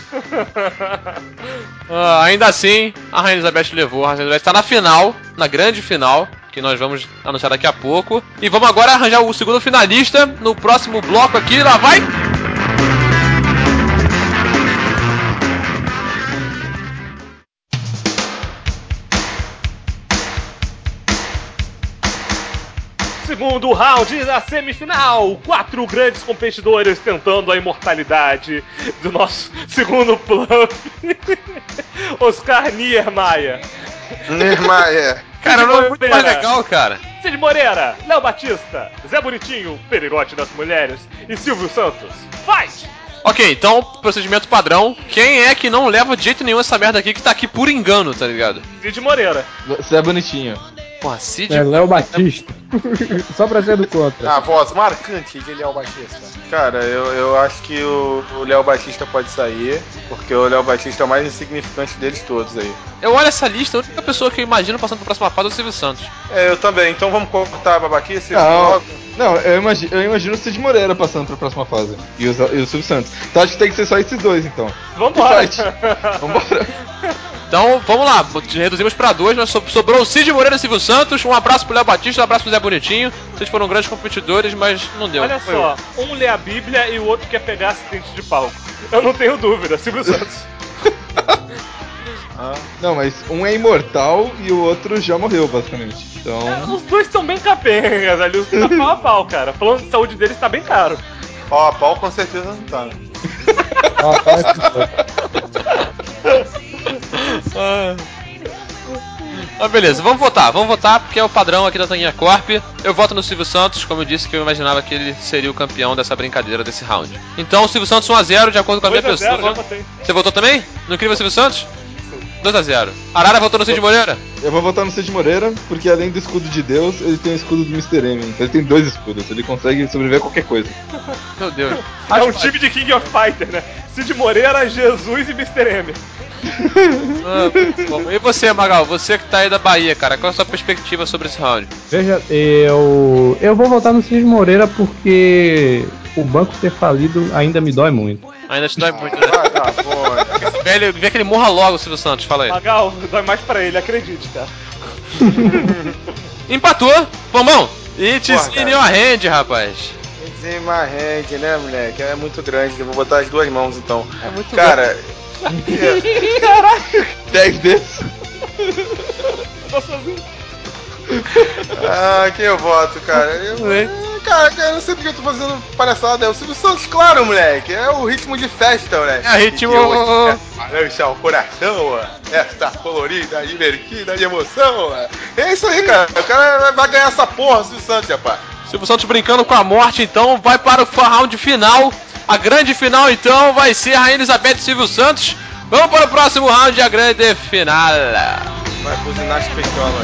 Ainda assim, a Rainha Elizabeth levou. A Rainha Elizabeth tá na final, na grande final, que nós vamos anunciar daqui a pouco. E vamos agora arranjar o segundo finalista no próximo bloco aqui. Lá vai! Segundo round da semifinal, 4 grandes competidores tentando a imortalidade do nosso segundo plano. Oscar Niemeyer. Niemeyer. Cara, não é muito mais legal, cara. Cid Moreira, Léo Batista, Zé Bonitinho, Perigote das Mulheres e Silvio Santos. Fight! Ok, então, procedimento padrão. Quem é que não leva de jeito nenhum essa merda aqui que tá aqui por engano, tá ligado? Cid Moreira. Você é bonitinho. Porra, Cid... É Léo Batista. Só pra ser do contra. A voz marcante de Léo Batista. Cara, eu acho que o Léo Batista pode sair, porque o Léo Batista é o mais insignificante deles todos aí. Eu olho essa lista, a única pessoa que eu imagino passando pra próxima fase é o Silvio Santos. É, eu também. Então vamos cortar a babaquice? Não, eu imagino o Cid Moreira passando pra próxima fase. E o Silvio Santos. Então acho que tem que ser só esses dois, então. Vambora. Vambora. Então, vamos lá, reduzimos pra 2, nós sobrou o Cid Moreira e Silvio Santos, um abraço pro Léo Batista, um abraço pro Zé Bonitinho, vocês foram grandes competidores, mas não deu. Olha só, um lê a Bíblia e o outro quer pegar acidente de palco. Eu não tenho dúvida, Silvio Santos. Não, mas um é imortal e o outro já morreu, basicamente. Então... Os dois estão bem capengas ali, os dois tá pau a pau, cara. Falando de saúde deles, tá bem caro. Ó, pau com certeza não tá, né? Beleza, vamos votar porque é o padrão aqui da Tanguinha Corp. Eu voto no Silvio Santos, como eu disse que eu imaginava que ele seria o campeão dessa brincadeira, desse round. Então, Silvio Santos 1-0, de acordo com a minha pessoa. Você votou também? No incrível Silvio Santos? 2-0. Arara votou no Cid Moreira? Eu vou votar no Cid Moreira, porque além do escudo de Deus, ele tem o escudo do Mr. M. Então ele tem 2 escudos, ele consegue sobreviver a qualquer coisa. Meu Deus. É um time de King of Fighter, né? Cid Moreira, Jesus e Mr. M. Bom, e você, Magal? Você que tá aí da Bahia, cara, qual é a sua perspectiva sobre esse round? Veja, eu vou votar no Cid Moreira porque o banco ter falido ainda me dói muito. Ainda te dói muito, né? Tá bom. Velho, vê que ele morra logo, Silvio Santos, fala aí. Magal, dói mais pra ele, acredite, cara. Empatou, Pomão. It's Porra, in your hand, rapaz. It's my hand, né, moleque? É muito grande, eu vou botar as 2 mãos então. É muito Cara, Caralho, 10 vezes. tô sozinho. quem eu voto, cara? Cara, eu não sei porque eu tô fazendo palhaçada. É o Silvio Santos, claro, moleque. É o ritmo de festa, moleque. É ritmo... Lança o coração, essa colorida, divertida, de emoção. É isso aí, cara. O cara vai ganhar essa porra, Silvio Santos, rapaz. Silvio Santos brincando com a morte, então, vai para o round final. A grande final, então, vai ser a Rainha Elizabeth e Silvio Santos. Vamos para o próximo round, a grande final. Vai buzinar as peitolas.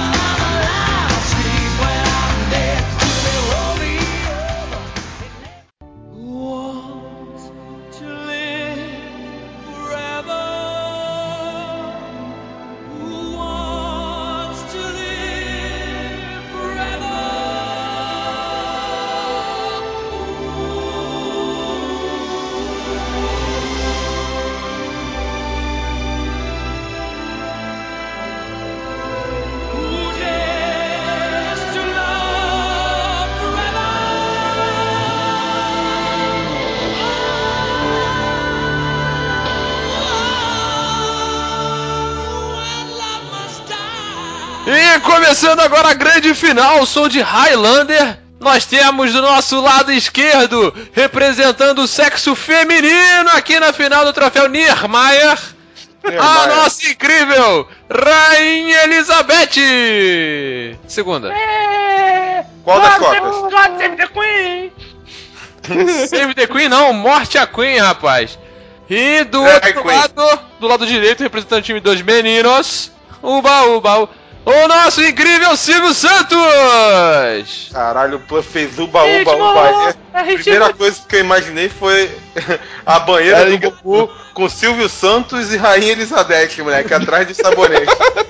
E começando agora a grande final, sou de Highlander. Nós temos do nosso lado esquerdo, representando o sexo feminino aqui na final do troféu Niemeyer, a nossa incrível Rainha Elizabeth. Segunda. Qual das cópias? God save the Queen! Save the Queen não, morte a Queen, rapaz. E do outro lado, do lado direito, representando o time dos meninos, uba. O nosso incrível Silvio Santos! Caralho, o Plan fez uba. A primeira coisa que eu imaginei foi a banheira do Goku com Silvio Santos e Rainha Elizabeth, moleque, atrás do sabonete.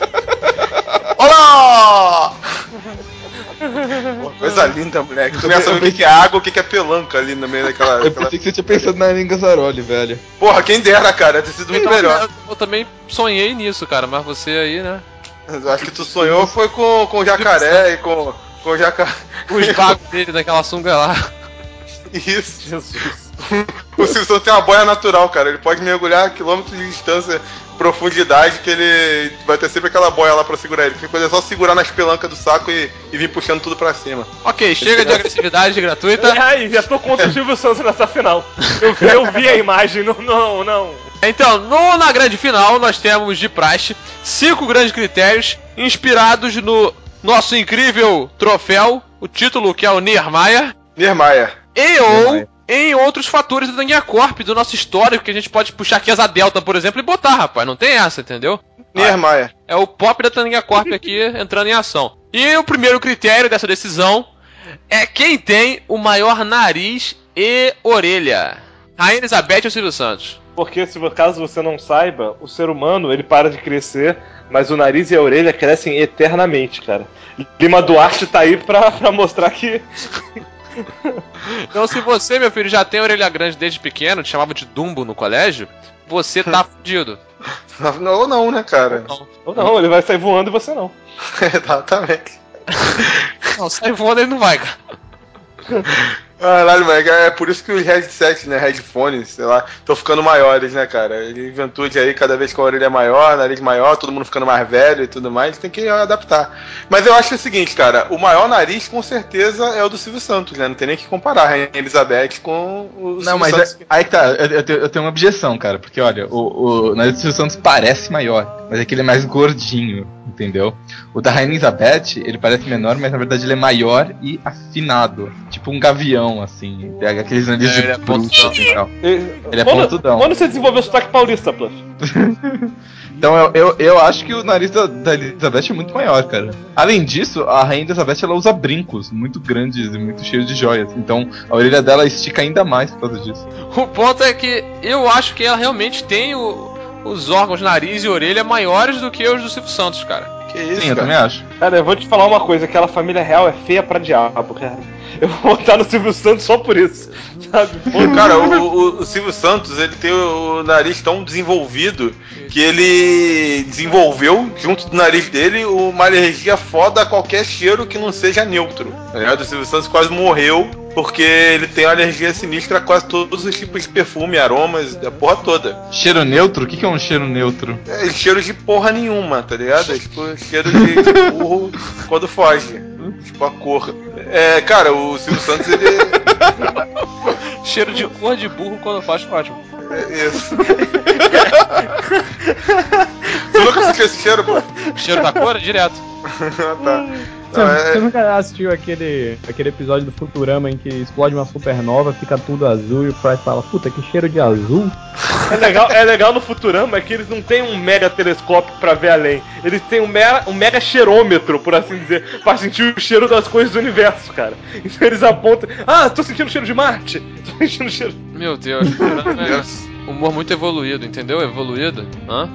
Olá! Pô, coisa linda, moleque. Tu começa a ver o que é água, o que é pelanca ali no meio daquela... Eu pensei que você tinha pensado na Linga Zaroli, velho. Porra, quem dera, cara, ter sido muito melhor. Eu também sonhei nisso, cara, mas você aí, né? Eu acho que tu sonhou foi com o jacaré e com o jacaré. Os bagos dele daquela sunga lá. Isso. Jesus. O Silvio Santos tem uma boia natural, cara. Ele pode mergulhar a quilômetros de distância, profundidade, que ele vai ter sempre aquela boia lá pra segurar ele. Porque é só segurar nas pelancas do saco e vir puxando tudo pra cima. Ok, chega de agressividade gratuita. Ai, já tô contra o Silvio Santos nessa final. Eu vi a imagem, não. Então, na grande final, nós temos de praxe 5 grandes critérios inspirados no nosso incrível troféu, o título que é o Niemeyer. Ou em outros fatores da Tanguinha Corp, do nosso histórico, que a gente pode puxar aqui asa delta, por exemplo, e botar, rapaz. Não tem essa, entendeu? Niemeyer. É o pop da Tanguinha Corp aqui entrando em ação. E o primeiro critério dessa decisão é quem tem o maior nariz e orelha. Rainha Elizabeth ou Silvio Santos? Porque, se caso você não saiba, o ser humano, ele para de crescer, mas o nariz e a orelha crescem eternamente, cara. Lima Duarte tá aí pra mostrar que... Então, se você, meu filho, já tem a orelha grande desde pequeno, te chamava de Dumbo no colégio, você tá fudido. Ou não, né, cara? Ou não, ele vai sair voando e você não. Exatamente. Não, sair voando ele não vai, cara. Caralho, moleque, é por isso que os headsets, né, headphones, sei lá, estão ficando maiores, né, cara? Juventude aí, cada vez com a orelha maior, nariz maior, todo mundo ficando mais velho e tudo mais, tem que adaptar. Mas eu acho o seguinte, cara, o maior nariz com certeza é o do Silvio Santos, né? Não tem nem que comparar a Rainha Elizabeth com o Silvio Santos. Aí que tá, eu tenho uma objeção, cara, porque olha, o nariz do Silvio Santos parece maior, mas é que ele é mais gordinho, entendeu? O da Rainha Elizabeth, ele parece menor, mas na verdade ele é maior e afinado, tipo um gavião, assim, pega aqueles narizes de bruxo, assim, e tal. Ele é pontudão. Quando você desenvolveu o sotaque paulista, Plush? Então eu acho que o nariz da Elizabeth é muito maior, cara. Além disso, a Rainha Elizabeth ela usa brincos muito grandes e muito cheios de joias. Então a orelha dela estica ainda mais por causa disso. O ponto é que eu acho que ela realmente tem os órgãos nariz e orelha maiores do que os do Silvio Santos, cara. Que isso, Sim, eu também acho. Cara, eu vou te falar uma coisa, aquela família real é feia pra diabo, cara. Eu vou votar no Silvio Santos só por isso, sabe? Cara, o Silvio Santos, ele tem o nariz tão desenvolvido que ele desenvolveu, junto do nariz dele, uma alergia foda a qualquer cheiro que não seja neutro. Tá ligado? O Silvio Santos quase morreu porque ele tem uma alergia sinistra a quase todos os tipos de perfume, aromas, a porra toda. Cheiro neutro? O que é um cheiro neutro? É cheiro de porra nenhuma, tá ligado? É tipo cheiro de burro quando foge. Tipo a cor. Cara, o Silvio Santos, ele... Cheiro de cor de burro quando faz ótimo. Isso. Você nunca sentiu esse cheiro, pô? Cheiro da cor? Direto. Tá. Você nunca assistiu aquele episódio do Futurama em que explode uma supernova, fica tudo azul e o Fry fala, puta, que cheiro de azul? É legal no Futurama que eles não têm um mega telescópio pra ver além. Eles têm um mega cheirômetro, por assim dizer, pra sentir o cheiro das coisas do universo, cara. Então eles apontam, tô sentindo o cheiro de Marte. Tô sentindo o cheiro... Meu Deus, humor muito evoluído, entendeu? Evoluído. Hã?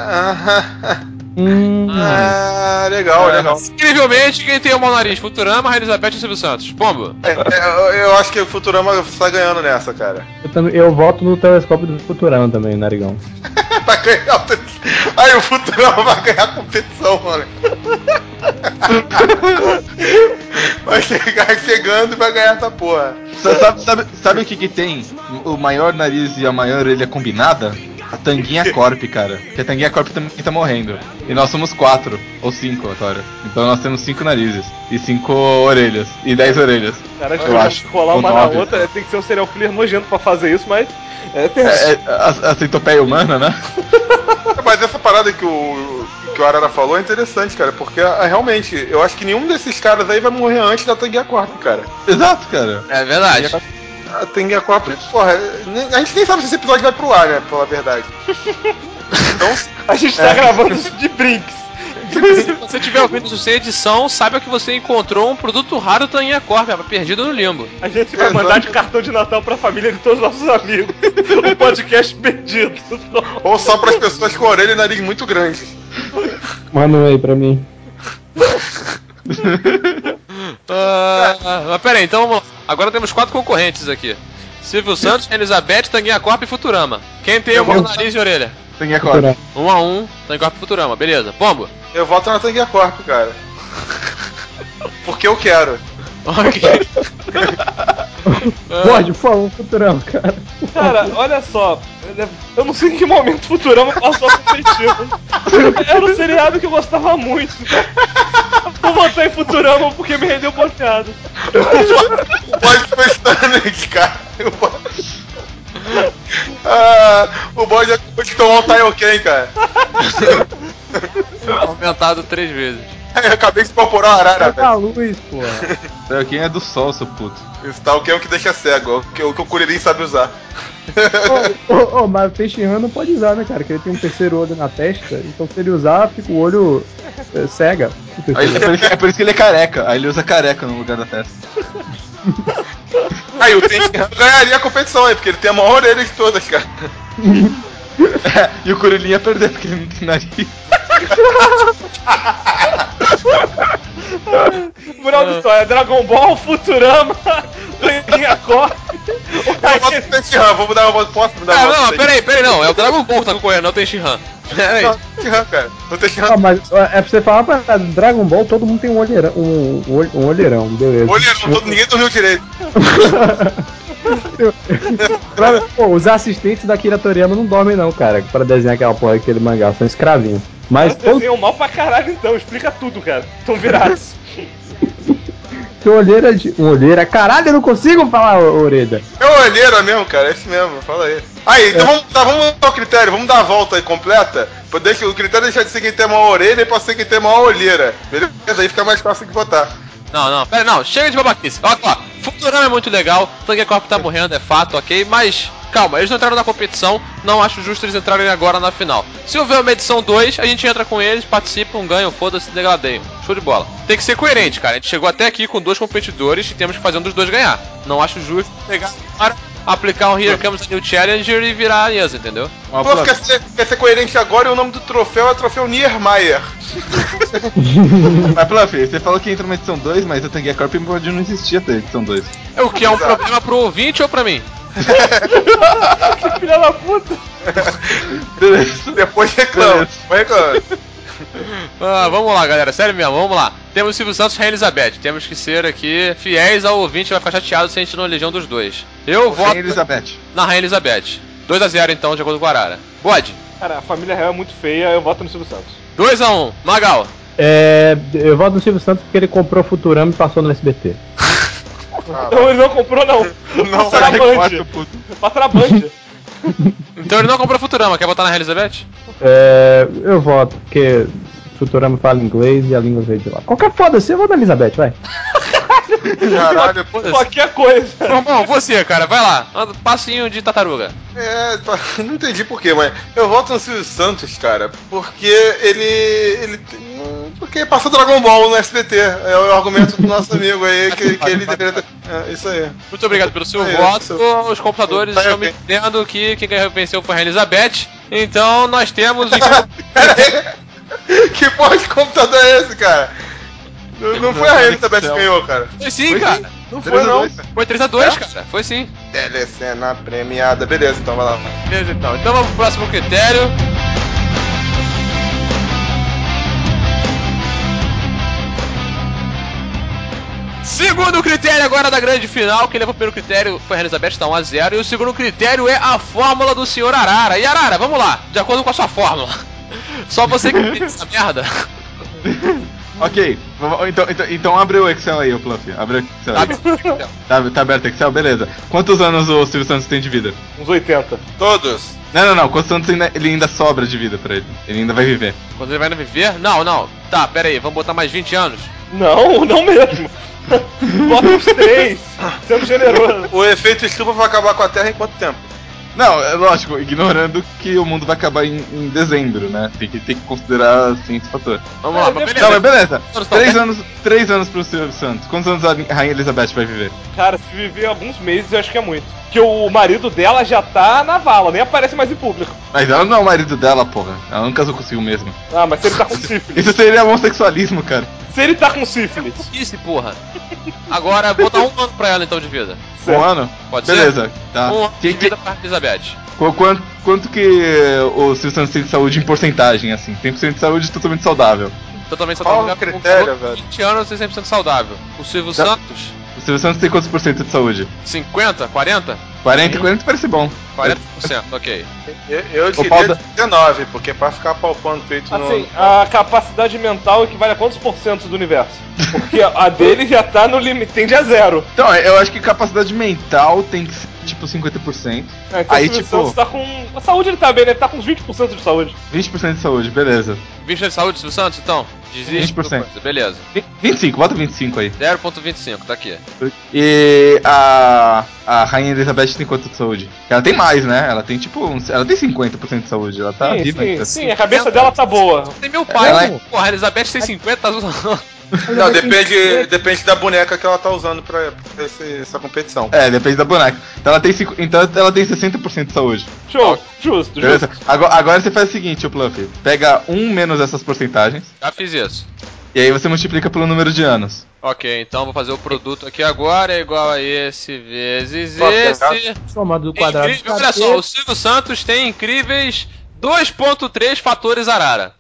Legal. Incrivelmente, quem tem o mau nariz? Futurama, Elizabeth e Silvio Santos. Pombo. Eu acho que o Futurama está ganhando nessa, cara. Eu voto no telescópio do Futurama também, narigão. Vai ganhar. Aí o Futurama vai ganhar a competição, mano. Vai chegar chegando e vai ganhar essa porra. Sabe o que tem o maior nariz e a maior orelha combinada? A Tanguinha Corp, cara. Que a Tanguinha Corp também tá morrendo. E nós somos 4 ou 5 agora. Então nós temos 5 narizes. E 5 orelhas. E 10 orelhas. Cara, eu acho que colar uma na outra tem que ser um serial killer nojento pra fazer isso, mas... a centopeia humana, né? Mas essa parada que o Arara falou é interessante, cara. Porque realmente, eu acho que nenhum desses caras aí vai morrer antes da Tanguinha Corp, cara. Exato, cara. É verdade. A Tanguinha Corp, porra, a gente nem sabe se esse episódio vai pro ar, né? Pela verdade. Então, a gente tá gravando isso de brinks. Se você estiver ouvindo isso sem edição, saiba que você encontrou um produto raro do Tanguinha Corp, perdido no limbo. A gente vai mandar de cartão de Natal pra família de todos os nossos amigos. Um podcast perdido. Ou só pras pessoas com orelha e nariz muito grandes. Manda um aí pra mim. Mas pera aí, então vamos lá. Agora temos 4 concorrentes aqui: Silvio Santos, Elizabeth, Tanguinha Corp e Futurama. Quem tem o mau nariz e orelha? Tanguinha Corp. 1 a 1, Tanguinha Corp e Futurama, beleza. Pombo? Eu voto na Tanguinha Corp, cara. Porque eu quero. Ok. Pode, por favor, Futurama, cara. Cara, olha só. Eu não sei em que momento o Futurama passou a competitivo. Era um seriado que eu gostava muito. Vou votar em Futurama porque me rendeu ponteado. Pode foi Stanley, cara. O bode acabou de tomar um Taioken, cara. Aumentado 3 vezes. Eu acabei de incorporar uma arara, velho. Luz, pô. Taioken é do sol, seu puto. Esse Taioken é o que deixa cego, o que o Kuririn sabe usar. Mas o Tenshinhan não pode usar, né, cara? Que ele tem um terceiro olho na testa, então se ele usar, fica o olho cega. É por isso que ele é careca, aí ele usa careca no lugar da testa. Aí o Tenshinhan ganharia a competição aí, porque ele tem a maior orelha de todas, cara. E o Kuririn ia perder, porque ele não tem nariz. Moral da história: Dragon Ball, Futurama, Tanguinha Corp. Vamos dar uma voz. Posso mudar uma voz? Não, peraí, não. É o Dragon Ball que tá concorrendo, não tem Tenshinhan. Não, Tenshinhan, cara. Não tem Tenshinhan. Mas é pra você falar pra Dragon Ball, todo mundo tem um olheirão. Um olheirão, beleza. Olheirão, ninguém dormiu direito. Pô, os assistentes da Akira Toriyama não dormem não, cara, pra desenhar aquela porra, aquele mangá, são escravinhos. Mas desenham mal pra caralho então, explica tudo, cara. Tão virados. Que olheira, caralho, eu não consigo falar orelha. É olheira mesmo, cara, é esse mesmo, fala aí. Aí, então vamos dar o critério, vamos dar a volta aí completa. O critério deixar de ser quem tem maior orelha e pra ser quem tem maior olheira. Beleza? Aí fica mais fácil de votar. Não, chega de babaquice. Ó, Futurama é muito legal, Tanguinha Corp tá morrendo, é fato, ok, mas calma, eles não entraram na competição, não acho justo eles entrarem agora na final. Se houver uma edição 2, a gente entra com eles, participam, ganham, foda-se, degradeiam. Show de bola. Tem que ser coerente, cara, a gente chegou até aqui com 2 competidores e temos que fazer um dos 2 ganhar. Não acho justo pegar para aplicar um Here Comes a New Challenger e virar a Yes, entendeu? Pô, quer ser coerente agora e o nome do troféu é troféu Niemeyer. Mas, Fluffy, você falou que entra uma edição 2, mas a Tanguinha Corp pode não existir até a edição 2. É o que? É um problema pro ouvinte ou pra mim? Que filha da puta! Beleza. Depois reclama. Vamos lá, galera, sério mesmo, vamos lá. Temos Silvio Santos e Rainha Elizabeth. Temos que ser aqui fiéis ao ouvinte, vai ficar chateado se a gente não eleger um dos 2. Eu voto na Rainha Elizabeth. 2-0 então, de acordo com o Arara. Bode. Cara, a família real é muito feia, eu voto no Silvio Santos. 2-1, Magal. Eu voto no Silvio Santos porque ele comprou Futurama e passou no SBT. Não, ele não comprou, não. Não, Passa na Band. puto. Passa na Band. Então ele não comprou Futurama, quer votar na Elizabeth? Eu voto, porque Futurama fala inglês e a língua veio de lá. Qualquer foda-se, eu vou na Elizabeth, vai. Caralho, Qualquer coisa. Bom, você, cara, vai lá. Passinho de tartaruga. não entendi porquê, mas eu voto no Silvio Santos, cara, porque ele porque passou Dragon Ball no SBT. É o argumento do nosso amigo aí, que ele deveria ter. Isso aí. Muito obrigado pelo seu Aí, voto. Os computadores estão me dizendo que quem venceu foi a Elizabeth. Então nós temos. Que porra de computador é esse, cara? Não foi a Elizabeth que ganhou, cara. Foi sim, cara. Não foi, não. Foi 3-2, cara. Foi sim. Telecena premiada. Beleza, então vai lá. Beleza, então. Então vamos pro próximo critério. Segundo critério agora da grande final, quem levou o primeiro critério foi a Elizabeth, tá 1-0. E o segundo critério é a fórmula do Sr. Arara. E Arara, vamos lá, de acordo com a sua fórmula. Só você que fez essa merda. Ok, então abre o Excel aí, o Fluffy. Abre o Excel aí. Tá aberto o Excel? Beleza. Quantos anos o Silvio Santos tem de vida? Uns 80. Todos. Não. Quantos anos ele ainda sobra de vida pra ele? Ele ainda vai viver. Quando ele vai viver? Não. Tá, pera aí, vamos botar mais 20 anos? Não mesmo. Bota uns 3, sendo generoso. O efeito estufa vai acabar com a Terra em quanto tempo? Não, é lógico, ignorando que o mundo vai acabar em dezembro, né? Tem que considerar assim esse fator. Vamos lá, mas beleza. Não, mas beleza. 3 anos pro Silvio Santos. Quantos anos a Rainha Elizabeth vai viver? Cara, se viver alguns meses, eu acho que é muito. Porque o marido dela já tá na vala, nem aparece mais em público. Mas ela não é o marido dela, porra. Ela não casou consigo mesmo. Ah, mas se ele tá com sífilis. Isso seria homossexualismo, cara. Se ele tá com sífilis. Isso, porra. Agora, vou dar 1 ano pra ela então de vida. Um ano? Pode ser? Beleza, tá. 1 ano de vida pra Elizabeth. Quanto que o Silvio Santos tem de saúde em porcentagem, assim? 100% de saúde totalmente saudável. Totalmente saudável. Qual o critério, velho? 20 anos e 100% saudável. O Silvio Santos, O Silvio Santos tem quantos por cento de saúde? 50? 40? 40 parece bom. 40%, ok. Eu diria 19, porque pra ficar palpando o peito Assim, a capacidade mental equivale a quantos por cento do universo? Porque a dele já tá no limite, tende a 0. Então, eu acho que capacidade mental tem que ser tipo 50%. Então Aí, o Silvio tipo, Santos tá com... A saúde ele tá bem, né? Ele tá com uns 20% de saúde. 20% de saúde, beleza. 20 de saúde, Silvio Santos, então? Desiste. 20%. Beleza. 25, bota 25 aí. 0.25, tá aqui. E a Rainha Elizabeth tem quanto de saúde? Ela tem mais, né? Ela tem tipo, ela tem 50% de saúde, ela tá viva ainda. Sim, a cabeça dela tá boa. Tem meu pai, Ela pô. Porra, a Elizabeth tem 50, tá zoando. Não, depende da boneca que ela tá usando pra essa competição. Depende da boneca. Então ela tem 60% de saúde. Show, justo. Beleza? Agora você faz o seguinte, o Pluff. Pega 1 menos essas porcentagens. Já fiz isso. E aí você multiplica pelo número de anos. Ok, então vou fazer o produto aqui agora, é igual a esse vezes Nossa, esse. Somando do quadrado. Incrível, olha só, o Silvio Santos tem incríveis 2.3 fatores Arara.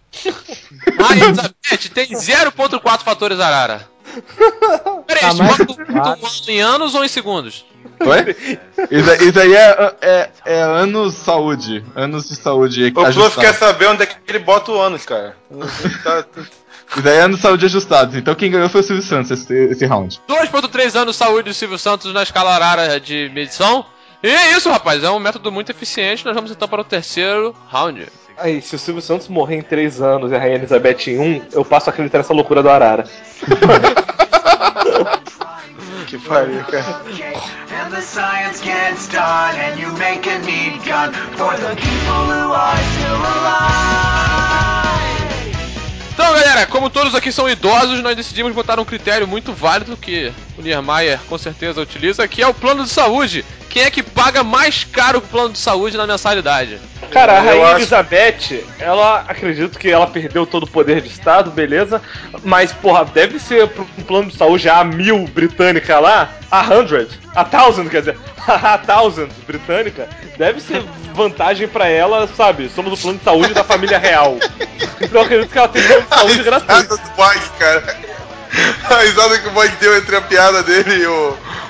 A Elizabeth tem 0.4 fatores Arara. Peraí, Tá isso mais bota claro. em anos ou em segundos? Oi? Isso aí é anos saúde. Anos de saúde O Fluff ajustados. quer saber onde é que ele bota o ânus, cara. Isso aí é anos de saúde ajustados. Então quem ganhou foi o Silvio Santos esse round. 2.3 anos de saúde do Silvio Santos na escala Arara de medição. E é isso, rapaz, é um método muito eficiente. Nós vamos então para o terceiro round. Aí, se o Silvio Santos morrer em 3 anos e a Rainha Elizabeth em 1, eu passo a acreditar nessa loucura do Arara. Que pariu, cara. And the science gets done, and you make a neat gun for the people who are still alive. Então, galera, como todos aqui são idosos, nós decidimos botar um critério muito válido que o Niemeyer com certeza utiliza, que é o plano de saúde. Quem é que paga mais caro o plano de saúde na mensalidade? Cara, a Rainha Elizabeth, ela, acredito que ela perdeu todo o poder de Estado, beleza? Mas, porra, deve ser pro um plano de saúde a 1000 britânica lá, a 1000, quer dizer, a 1000 britânica, deve ser vantagem pra ela, sabe? Somos o plano de saúde da família real. Então eu acredito que ela tem plano de saúde gratuito. Do Bog, cara. A risada que o Bog deu entre a piada dele e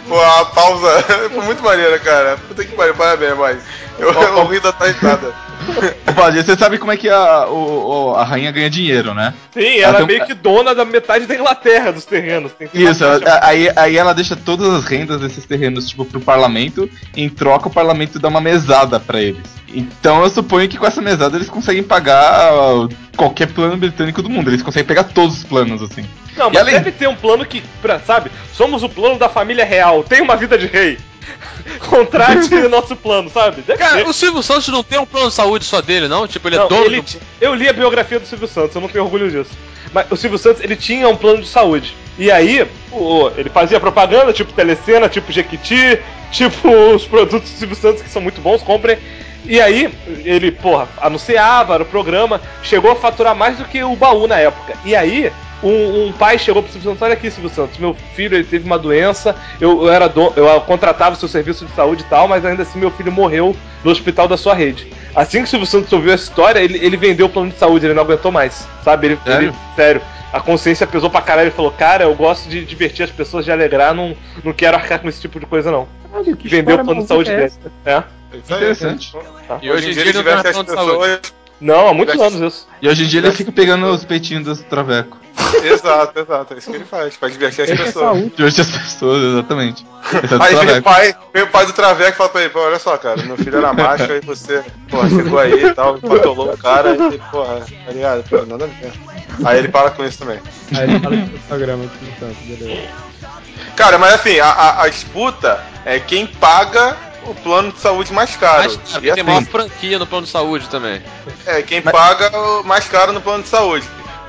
Pô, a pausa foi muito maneira, cara. Puta que pariu, parabéns, mas eu ri da taitada. Bode, você sabe como é que a rainha ganha dinheiro, né? Sim, ela é meio que dona da metade da Inglaterra dos terrenos. Isso, aí ela deixa todas as rendas desses terrenos, tipo, pro parlamento, e em troca o parlamento dá uma mesada pra eles. Então eu suponho que com essa mesada eles conseguem pagar qualquer plano britânico do mundo, eles conseguem pegar todos os planos, assim. Não, mas deve ter um plano que, sabe, somos o plano da família real, tem uma vida de rei. Contrate nosso plano, sabe? Cara, o Silvio Santos não tem um plano de saúde só dele, não? Tipo, ele é dono Eu li a biografia do Silvio Santos, eu não tenho orgulho disso. Mas o Silvio Santos, ele tinha um plano de saúde. E aí, ele fazia propaganda, tipo Telecena, tipo Jequiti, tipo os produtos do Silvio Santos que são muito bons, comprem. E aí, ele, anunciava, era o programa, chegou a faturar mais do que o Baú na época. E aí, um pai chegou pro Silvio Santos: olha aqui, Silvio Santos, meu filho, ele teve uma doença, eu contratava o seu serviço de saúde e tal, mas ainda assim meu filho morreu no hospital da sua rede. Assim que o Silvio Santos ouviu essa história, ele vendeu o plano de saúde, ele não aguentou mais, sabe? Sério, a consciência pesou pra caralho, ele falou: cara, eu gosto de divertir as pessoas, de alegrar, não quero arcar com esse tipo de coisa não. Caralho, que vendeu o plano de saúde dele. Interessante. E hoje em dia ele não tem mais plano de saúde. Não, há muitos anos isso. E hoje em dia ele fica pegando os peitinhos dos travecos. Exato, é isso que ele faz, pra divertir as pessoas. Divertir as pessoas, exatamente. Aí vem o pai do traveco e fala pra ele: pô, olha só, cara, meu filho era macho, aí você, chegou aí e tal, empatolou o cara, e, tá ligado? Pô, nada a ver. Aí ele para com isso também. Aí ele fala no programa do Silvio Santos, beleza. Cara, mas assim, a disputa é quem paga o plano de saúde mais caro. E tem assim, maior franquia no plano de saúde também. Quem paga o mais caro no plano de saúde.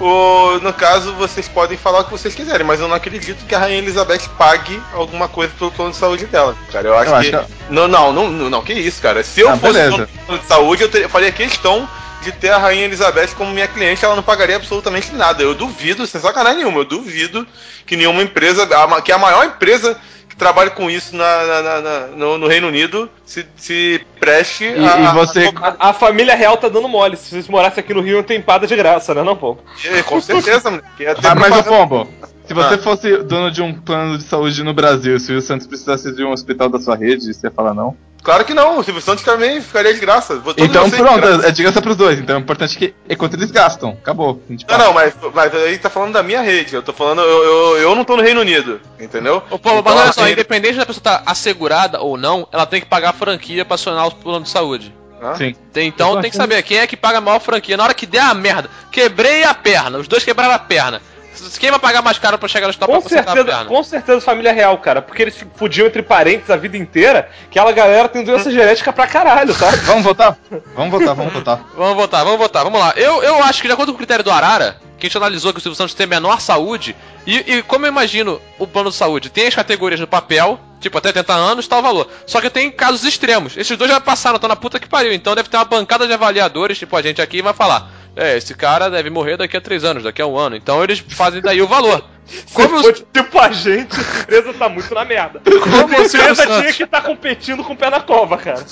No caso, vocês podem falar o que vocês quiserem, mas eu não acredito que a Rainha Elizabeth pague alguma coisa pelo plano de saúde dela, cara. Eu acho que... Não, que isso, cara. Se eu fosse dono do plano de saúde, eu faria questão de ter a Rainha Elizabeth como minha cliente, ela não pagaria absolutamente nada. Eu duvido, sem sacanagem nenhuma, eu duvido que nenhuma empresa, que a maior empresa que trabalha com isso no Reino Unido, se preste a família real tá dando mole. Se vocês morassem aqui no Rio, não tem empada de graça, né, não, pô? Com certeza, mano. Mas, ô Pombo, se você fosse dono de um plano de saúde no Brasil, se o Santos precisasse de um hospital da sua rede, você ia falar não? Claro que não, o Silvio Santos também ficaria de graça. Então pronto, é de graça pros dois. Então é importante que é quanto eles gastam. Acabou. Mas aí tá falando da minha rede. Eu tô falando, eu não tô no Reino Unido, entendeu? Mas olha só, independente da pessoa estar assegurada ou não, ela tem que pagar a franquia pra acionar o plano de saúde. Sim. Então tem que saber quem é que paga a maior franquia. Na hora que der a merda, quebrei a perna, os dois quebraram a perna. Quem vai pagar mais caro pra chegar no hospital pra consertar a perna? Com certeza família real, cara. Porque eles fudiam entre parentes a vida inteira. Aquela galera tem doença genética pra caralho, tá? Vamos votar? Vamos votar. Vamos lá. Eu acho que, de acordo com o critério do Arara, que a gente analisou que o Silvio Santos tem menor saúde, e como eu imagino o plano de saúde, tem as categorias no papel, tipo, até 80 anos, tal valor. Só que tem casos extremos. Esses dois já passaram, estão na puta que pariu. Então deve ter uma bancada de avaliadores, tipo a gente aqui, vai falar: esse cara deve morrer daqui a 3 anos, daqui a 1 ano. Então eles fazem daí o valor. Como tipo a gente, a empresa tá muito na merda. Como a empresa tinha que estar competindo com o pé na cova, cara.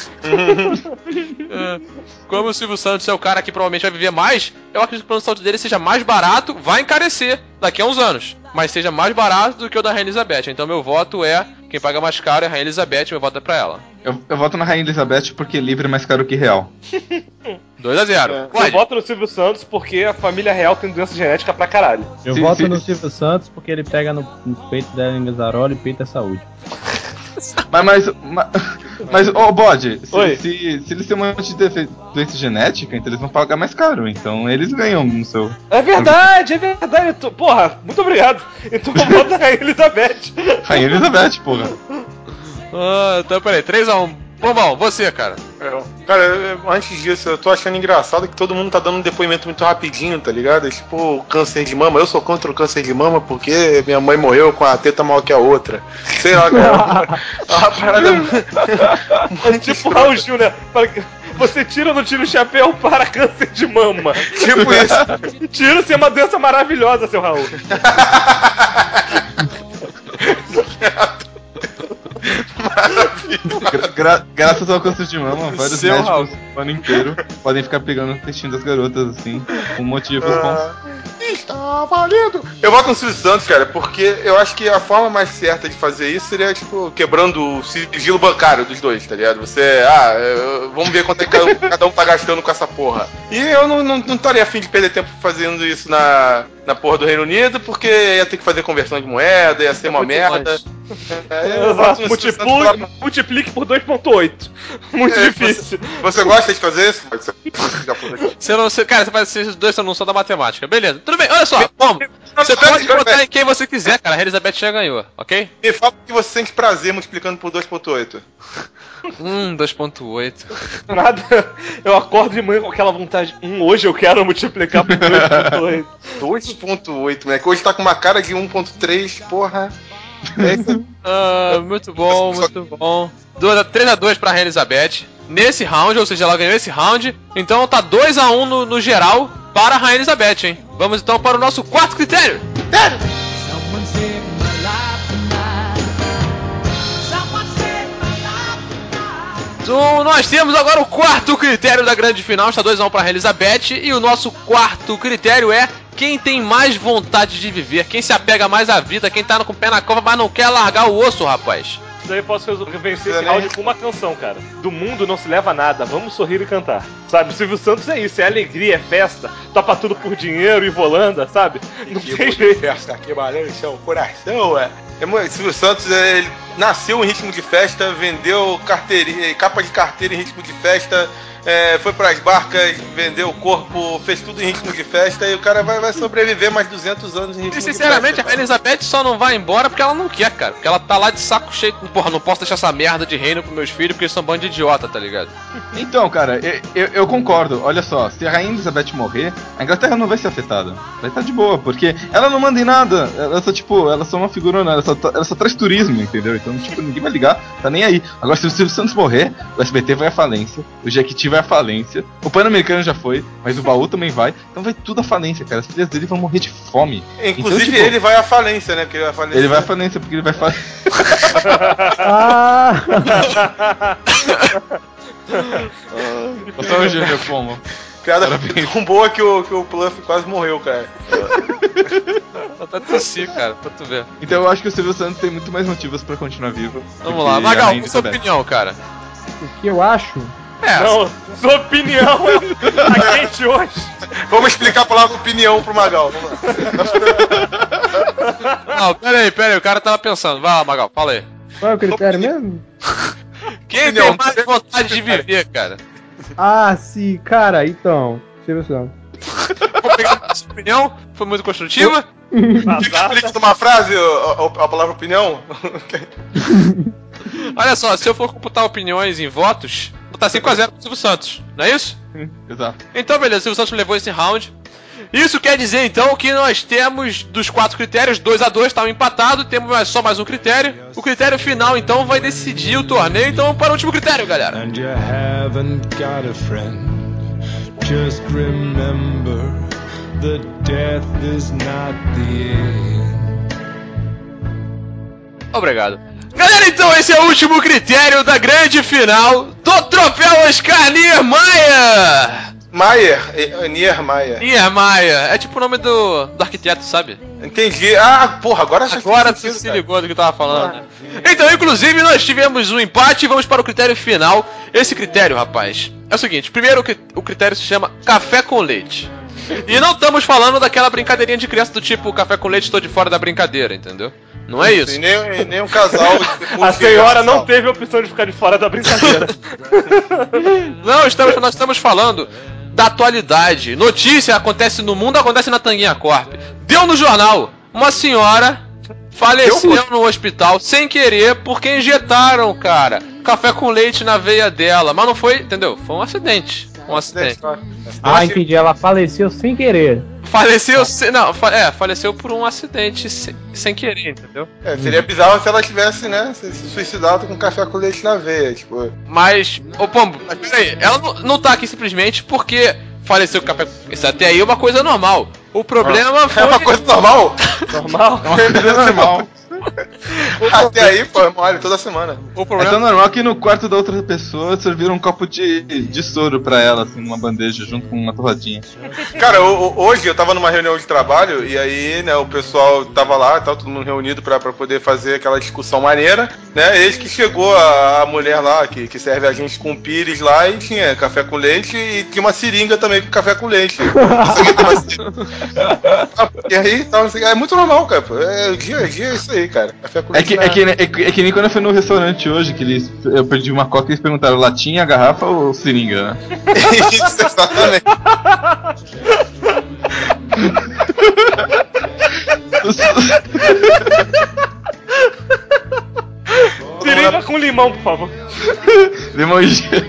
Como o Silvio Santos é o cara que provavelmente vai viver mais, eu acredito que o plano de saúde dele seja mais barato, vai encarecer daqui a uns anos, mas seja mais barato do que o da Rainha Elizabeth. Então meu voto é, quem paga mais caro é a Rainha Elizabeth, meu voto é pra ela. Eu voto na Rainha Elizabeth porque livre é mais caro que real. 2-0. Eu voto no Silvio Santos porque a família real tem doença genética pra caralho. Eu voto no Silvio Santos porque ele pega no peito dela em Gazarola e peita a saúde. Mas Bode, se eles têm um monte de doença genética, então eles vão pagar mais caro. Então eles ganham no seu... É verdade. Porra, muito obrigado. Então eu voto na Rainha Elizabeth. Rainha Elizabeth, porra. Então peraí, 3-1. Bom, você, cara. Cara, antes disso, eu tô achando engraçado que todo mundo tá dando um depoimento muito rapidinho, tá ligado? Tipo, câncer de mama. Eu sou contra o câncer de mama porque minha mãe morreu com a teta maior que a outra. Sei lá, cara. Uma parada tipo Raul Gil, né? Você tira ou não tira o chapéu para câncer de mama? Tipo isso. Tira se é uma doença maravilhosa, seu Raul. Graças ao câncer de mama, vários médicos o ano inteiro podem ficar pegando o intestino das garotas, assim, com motivos bons. parabéns, tá valendo. Eu voto no Silvio Santos, cara, porque eu acho que a forma mais certa de fazer isso seria, tipo, quebrando o sigilo bancário dos dois, tá ligado? Você, vamos ver quanto é que cada um tá gastando com essa porra. E eu não estaria afim de perder tempo fazendo isso na porra do Reino Unido, porque ia ter que fazer conversão de moeda, ia ser uma merda. Multiplique por 2.8. Muito difícil. Você gosta de fazer isso? Cara, você faz esses dois, você não são da matemática. Beleza, tudo bem, olha só, vamos. Você pode botar em quem você quiser, cara. A Elizabeth já ganhou, ok? Me fala que você sente prazer multiplicando por 2.8. 2.8. Nada. Eu acordo de manhã com aquela vontade. Hoje eu quero multiplicar por 2.8. 2.8, moleque. Hoje tá com uma cara de 1.3, porra. Muito bom, muito bom. 3-2 pra Elizabeth. Nesse round, ou seja, ela ganhou esse round. Então tá 2-1 no geral para a Rainha Elizabeth, hein? Vamos então para o nosso quarto critério. Então, nós temos agora o quarto critério da grande final. Está 2-1 para a Elizabeth. E o nosso quarto critério é quem tem mais vontade de viver, quem se apega mais à vida, quem tá com o pé na cova, mas não quer largar o osso, rapaz. Isso aí eu posso vencer esse round com uma canção, cara. Do mundo não se leva nada, vamos sorrir e cantar. Sabe, o Silvio Santos é isso, é alegria, é festa, topa tudo por dinheiro e volanda, sabe? Não tem jeito. Festa que balança o coração, Silvio Santos, ele nasceu em ritmo de festa, vendeu capa de carteira em ritmo de festa, foi pras barcas, vendeu o corpo, fez tudo em ritmo de festa e o cara vai sobreviver mais 200 anos em ritmo de festa. E sinceramente, a Elizabeth só não vai embora porque ela não quer, cara. Porque ela tá lá de saco cheio. Porra, não posso deixar essa merda de reino pros meus filhos porque eles são um bando de idiota, tá ligado? Então, cara, eu concordo. Olha só, se a Rainha Elizabeth morrer, a Inglaterra não vai ser afetada. Vai estar de boa, porque ela não manda em nada. Ela só uma figurona, ela só traz turismo, entendeu? Então, tipo, ninguém vai ligar, tá nem aí. Agora, se o Silvio Santos morrer, o SBT vai à falência, o Jequiti vai à falência, o Pan-Americano já foi, mas o baú também vai. Então vai tudo à falência, cara. As filhas dele vão morrer de fome. Inclusive, então, tipo, ele vai à falência, né? Porque ele vai à falência. Ele vai à falência porque ele vai falir. Só o Gênio como. Piada tão boa que o Pluff quase morreu, cara. Tá tossi, cara, pra tu ver. Então eu acho que o Silvio Santos tem muito mais motivos pra continuar vivo. Vamos lá, Magal, qual a sua opinião, cara? O que eu acho? Não, sua opinião tá quente hoje. Vamos explicar a palavra opinião pro Magal. Vamos lá. Não, pera aí, o cara tava pensando. Vai lá, Magal, fala aí. Qual é o critério mesmo? Quem tem mais vontade de viver, cara? Ah, sim, cara, então. Silvio Santos. Vou pegar a sua opinião, foi muito construtiva. Explica numa frase a palavra opinião. Olha só, se eu for computar opiniões em votos, vou estar 5-0 pro Silvio Santos, não é isso? Exato. Então, beleza, o Silvio Santos levou esse round. Isso quer dizer, então, que nós temos dos 4 critérios, 2-2, tá empatado, temos só mais um critério. O critério final, então, vai decidir o torneio. Então, para o último critério, galera. And you haven't got a friend. Just remember that death is not the end. Obrigado. Galera, então esse é o último critério da grande final do Troféu Oscar Niemeyer. Niemeyer. É tipo o nome do arquiteto, sabe? Entendi. Porra, agora você se ligou do que eu tava falando, né? Então, inclusive, nós tivemos um empate e vamos para o critério final. Esse critério, rapaz, é o seguinte. Primeiro, o critério se chama café com leite. E não estamos falando daquela brincadeirinha de criança do tipo café com leite, estou de fora da brincadeira, entendeu? Não é isso. E nem um casal. A senhora não teve a opção de ficar de fora da brincadeira. Não, nós estamos falando da atualidade. Notícia acontece no mundo, acontece na Tanguinha Corp. Deu no jornal. Uma senhora faleceu no hospital sem querer porque injetaram, cara, café com leite na veia dela. Mas não foi, entendeu? Foi um acidente. Entendi. Ela faleceu sem querer. Faleceu por um acidente sem querer, entendeu? Seria bizarro se ela tivesse, né, se suicidado com café com leite na veia, tipo. Mas, Pombo, peraí, ela não tá aqui simplesmente porque faleceu com café. Isso até aí é uma coisa normal. O problema foi. É uma coisa normal? Normal? É uma coisa normal. Até aí, pô, mole, toda semana. O É problema tão normal que no quarto da outra pessoa serviram um copo de soro pra ela, assim, numa bandeja, junto com uma torradinha. Cara, hoje eu tava numa reunião de trabalho e aí, né, o pessoal tava lá, tava todo mundo reunido pra poder fazer aquela discussão maneira, né? Eis que chegou a mulher lá, que serve a gente com pires lá, e tinha café com leite e tinha uma seringa também com café com leite. E aí, então, assim, é muito normal, cara. Pô. É, dia a dia é isso aí, cara. Café com leite. É que nem quando eu fui no restaurante hoje, que eu pedi uma coca e eles perguntaram latinha, garrafa ou seringa, né? Isso, exatamente. Seringa com limão, por favor. Limão e gelo.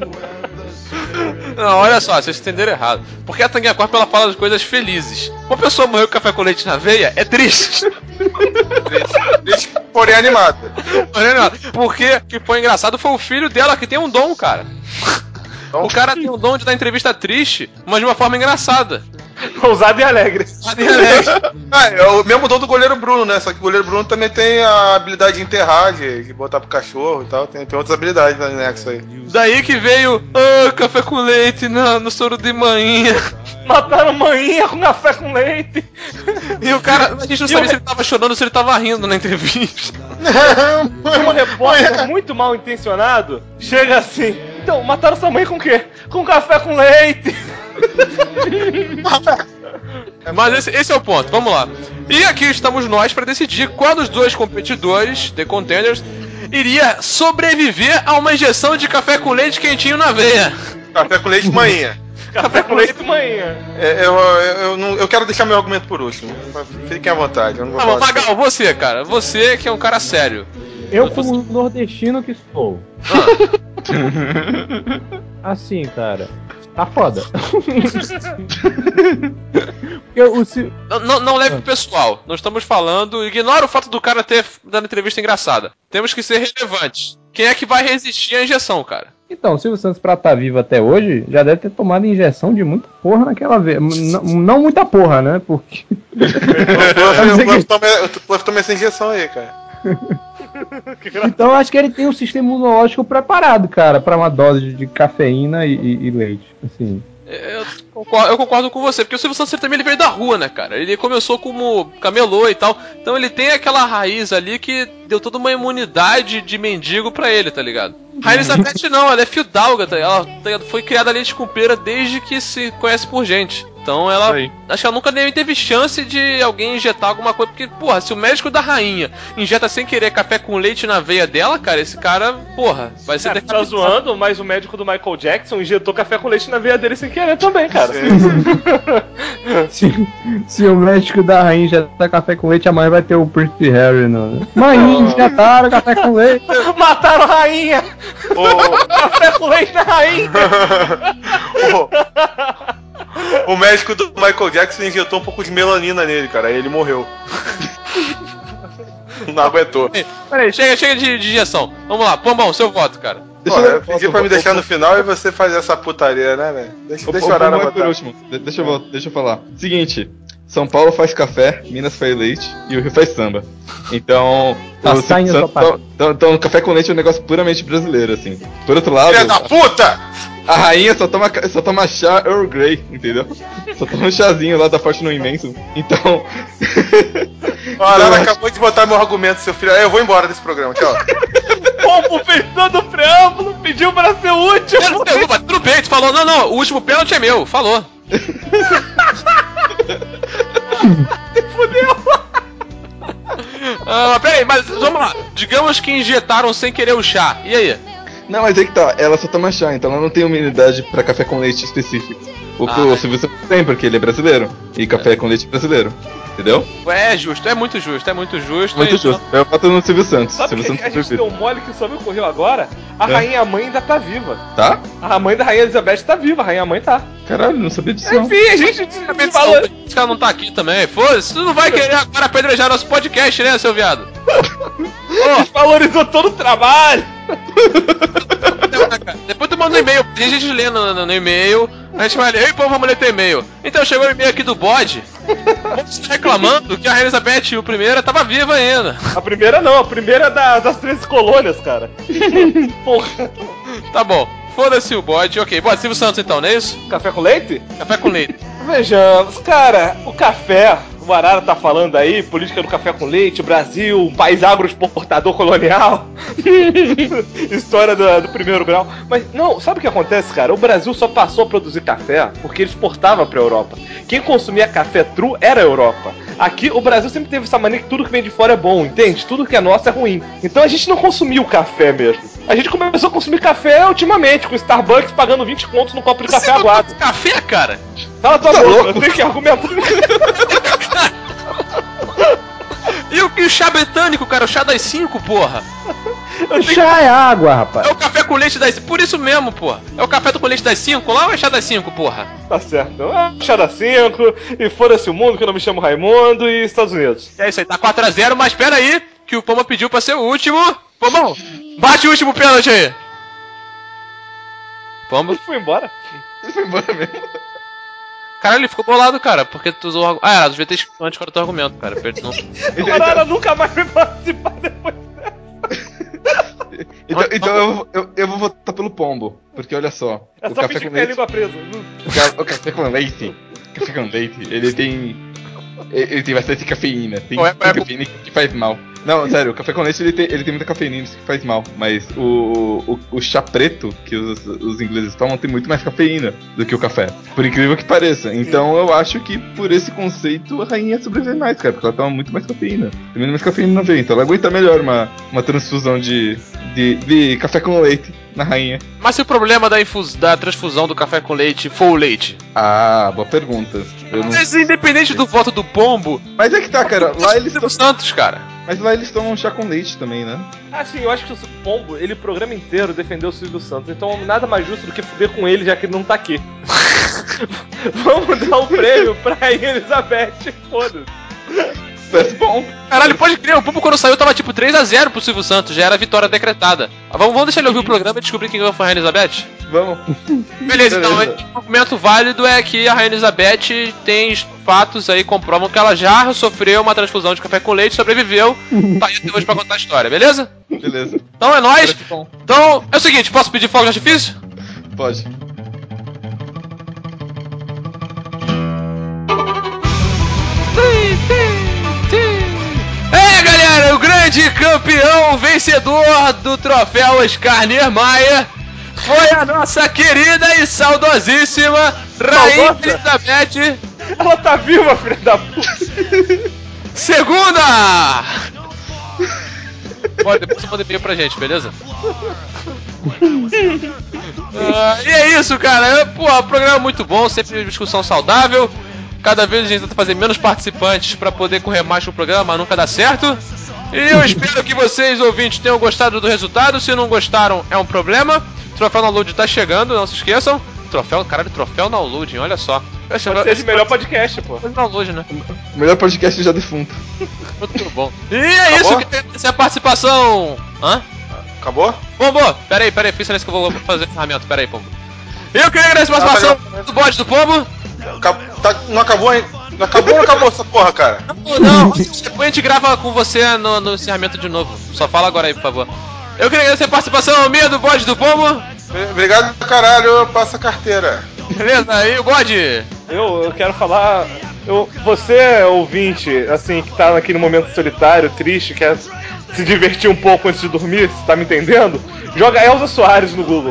Não, olha só, vocês entenderam errado. Porque a Tanguinha Corp, ela fala de coisas felizes. Uma pessoa morreu com café com leite na veia é triste. Triste, porém animado. Porque que foi engraçado foi o filho dela que tem um dom, cara. O cara tem o dom de dar entrevista triste, mas de uma forma engraçada. Ousado e alegre. É o mesmo dom do goleiro Bruno, né? Só que o goleiro Bruno também tem a habilidade de enterrar, de botar pro cachorro e tal. Tem outras habilidades no Nexo aí. Daí que veio café com leite no soro de manhinha. Mataram manhinha com café com leite. E o cara, a gente não sabia se ele tava chorando ou se ele tava rindo na entrevista. Um repórter muito mal intencionado chega assim: então, mataram sua mãe com o quê? Com café com leite. Mas esse é o ponto, vamos lá. E aqui estamos nós para decidir qual dos dois competidores, The Contenders, iria sobreviver a uma injeção de café com leite quentinho na veia. Café com leite manhinha. Café com leite manhinha. Eu quero deixar meu argumento por último. Fiquem à vontade. Eu não vou falar Magal, você, cara. Você que é um cara sério. Eu, como nordestino que sou. Assim, cara. Tá foda. Não leve pro pessoal. Não estamos falando. Ignora o fato do cara ter dado entrevista engraçada. Temos que ser relevantes. Quem é que vai resistir à injeção, cara? Então, o Silvio Santos, pra estar vivo até hoje, já deve ter tomado injeção de muita porra naquela vez. Não muita porra, né? Porque. O Pluff toma essa injeção aí, cara. Então, eu acho que ele tem um sistema imunológico preparado, cara, pra uma dose de cafeína e leite. Assim. Eu concordo com você, porque o Silvio Santos também ele veio da rua, né, cara? Ele começou como camelô e tal, então ele tem aquela raiz ali que deu toda uma imunidade de mendigo pra ele, tá ligado? A Elizabeth não, ela é fidalga, ela foi criada ali de cumpeira desde que se conhece por gente. Então ela, acho que ela nunca nem teve chance de alguém injetar alguma coisa, porque, porra, se o médico da rainha injeta sem querer café com leite na veia dela, cara, esse cara, porra, vai ser decapitado. Tá zoando, mas o médico do Michael Jackson injetou café com leite na veia dele sem querer também, cara. Se o médico da rainha injetar café com leite, amanhã vai ter o Prince Harry, não. Mãe, injetaram café com leite. Mataram a rainha! Café com leite na rainha! O médico do Michael Jackson injetou um pouco de melanina nele, cara, aí ele morreu. Não aguentou. Peraí, chega de injeção. Vamos lá, Pombão, seu voto, cara. Eu pedi pra me deixar no final e você fazer essa putaria, né, velho? Deixa o Arara votar. Por último, deixa eu falar. Seguinte, São Paulo faz café, Minas faz leite e o Rio faz samba. Então, o café com leite é um negócio puramente brasileiro, assim. Por outro lado... Filha da puta! A rainha só toma chá Earl Grey, entendeu? Só toma um chazinho lá da Forte no Imenso. Então... O Arara acabou de botar meu argumento, seu filho. Eu vou embora desse programa, tchau. Pombo fez todo o preâmbulo, pediu pra ser o último. Tudo bem, tu falou, não, o último pênalti é meu, falou. Fudeu. Peraí, mas vamos lá. Digamos que injetaram sem querer o chá, e aí? Não, mas aí que tá, ela só toma chá, então ela não tem imunidade pra café com leite específico. O Silvio Santos tem, porque ele é brasileiro. E café com leite brasileiro. Entendeu? É justo, é muito justo. Muito justo. Eu boto no Silvio Santos. Sabe Silvio Santos a gente deu mole que só me ocorreu agora? A rainha mãe ainda tá viva. Tá? A mãe da rainha Elizabeth tá viva, a rainha mãe tá. Caralho, não sabia disso não. Enfim, a gente falou. Esse cara não tá aqui também. Foda-se, tu não vai querer agora apedrejar nosso podcast, né, seu viado? Desvalorizou todo o trabalho. Depois tu manda manda e-mail, a gente lê no e-mail, a gente vai ler, ei, pô, vamos ler teu e-mail. Então chegou o e-mail aqui do bode, reclamando que a Rainha Elizabeth I tava viva ainda. A primeira não, a primeira é das 13 colônias, cara. Porra. Tá bom, foda-se o bode, ok. Bom, Silvio Santos então, não é isso? Café com leite? Café com leite. Vejamos, cara, o café, o Arara tá falando aí, política do café com leite, Brasil, um país agroexportador colonial, história do primeiro grau. Mas não, sabe o que acontece, cara? O Brasil só passou a produzir café porque ele exportava pra Europa. Quem consumia café true era a Europa. Aqui, o Brasil sempre teve essa mania que tudo que vem de fora é bom, entende? Tudo que é nosso é ruim. Então a gente não consumia o café mesmo. A gente começou a consumir café ultimamente, com o Starbucks pagando 20 contos no copo de café aguado. Café, cara? Cala tua boca, eu tenho que argumentar. E o chá britânico, cara? O chá das 5, porra. O chá é água, rapaz. É o café com leite das 5. Por isso mesmo, porra. É o café com leite das 5 lá ou é chá das 5, porra? Tá certo. É chá das 5 e foda-se o mundo, que eu não me chamo Raimundo, e Estados Unidos. É isso aí, tá 4-0, mas pera aí, que o Pomba pediu pra ser o último. Pombão, bate o último pênalti aí. Pomba? Ele foi embora. Ele foi embora mesmo. Caralho, ele ficou bolado, cara, porque tu usou... Ah, era, devia ter escrito antes qual era o teu argumento, cara. Perdão. O Arara nunca mais vai participar depois dessa. Então eu vou votar pelo Pombo, porque olha só. É o só café fingir com que é a leite, língua presa. o café com leite, ele tem bastante cafeína, tem cafeína que faz mal. Não, sério, o café com leite ele tem muita cafeína, isso que faz mal. Mas o chá preto que os ingleses tomam tem muito mais cafeína do que o café. Por incrível que pareça. Então eu acho que por esse conceito a rainha sobrevive mais, cara, porque ela toma muito mais cafeína. Tem muito mais cafeína na veia, então ela aguenta melhor uma transfusão de café com leite na rainha. Mas se o problema da transfusão do café com leite for o leite? Ah, boa pergunta. Mas independente do voto do Pombo... Mas é que tá, cara, lá eles... Santos, cara. Mas lá eles tomam chá com leite também, né? Ah, sim, eu acho que o Pombo, ele o programa inteiro defendeu o Silvio Santos. Então nada mais justo do que fuder com ele, já que ele não tá aqui. Vamos dar um prêmio pra Rainha Elizabeth, foda-se. Parece bom. Caralho, pode crer, o Pombo quando saiu tava tipo 3-0 pro Silvio Santos, já era vitória decretada. Vamos deixar ele ouvir o programa e descobrir quem ganhou foi a Rainha Elizabeth? Vamos. Beleza, então o argumento válido é que a Rainha Elizabeth tem fatos aí que comprovam que ela já sofreu uma transfusão de café com leite, sobreviveu, tá aí até hoje pra contar a história, beleza? Beleza. Então é nóis. Então é o seguinte, posso pedir fogo de artifício? Pode. É, galera, o grande campeão vencedor do troféu Oscar Niemeyer foi a nossa querida e saudosíssima Rainha Elizabeth. Ela tá viva, filha da puta. Segunda! Bora, depois você manda e-mail pra gente, beleza? E é isso, cara. Programa muito bom, sempre discussão saudável. Cada vez a gente tenta fazer menos participantes pra poder correr mais com o programa, mas nunca dá certo. E eu espero que vocês, ouvintes, tenham gostado do resultado. Se não gostaram, é um problema. O troféu download tá chegando, não se esqueçam. Troféu downloading, olha só. Pode ser o melhor podcast, pô. Download, né? O melhor podcast já defunto. Muito bom. E é isso, que essa é a participação. Hã? Acabou? Pombo, peraí, fica silêncio que eu vou fazer o ferramenta, peraí, Pombo. Eu queria agradecer a participação do bode do Pombo. Não acabou, hein? Não acabou essa porra, cara. Não, depois a gente grava com você no encerramento de novo. Só fala agora aí, por favor. Eu queria agradecer a participação minha do bode do Pombo. Obrigado, caralho, passa a carteira. Beleza, aí o bode. Eu quero falar. Você, ouvinte, assim, que tá naquele momento solitário, triste, quer se divertir um pouco antes de dormir, você tá me entendendo? Joga Elza Soares no Google.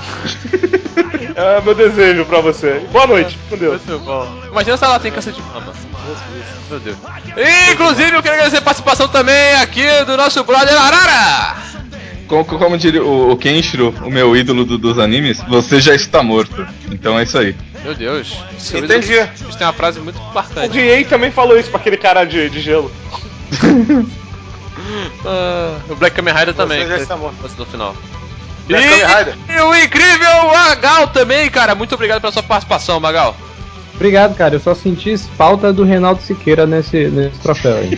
É meu desejo pra você. Boa noite, com Deus. Muito bom. Imagina se ela tem câncer de mama. Meu Deus. E, inclusive, eu queria agradecer a participação também aqui do nosso brother Arara. Como diria o Kenshiro, o meu ídolo dos animes, você já está morto. Então é isso aí. Meu Deus. Entendi. Isso tem uma frase muito marcante. O Riei também falou isso pra aquele cara de gelo. O Black Kamen Rider também. Você já está morto. No final. Black Kamen Rider. E o incrível Magal também, cara. Muito obrigado pela sua participação, Magal. Obrigado, cara. Eu só senti falta do Reinaldo Siqueira nesse troféu aí.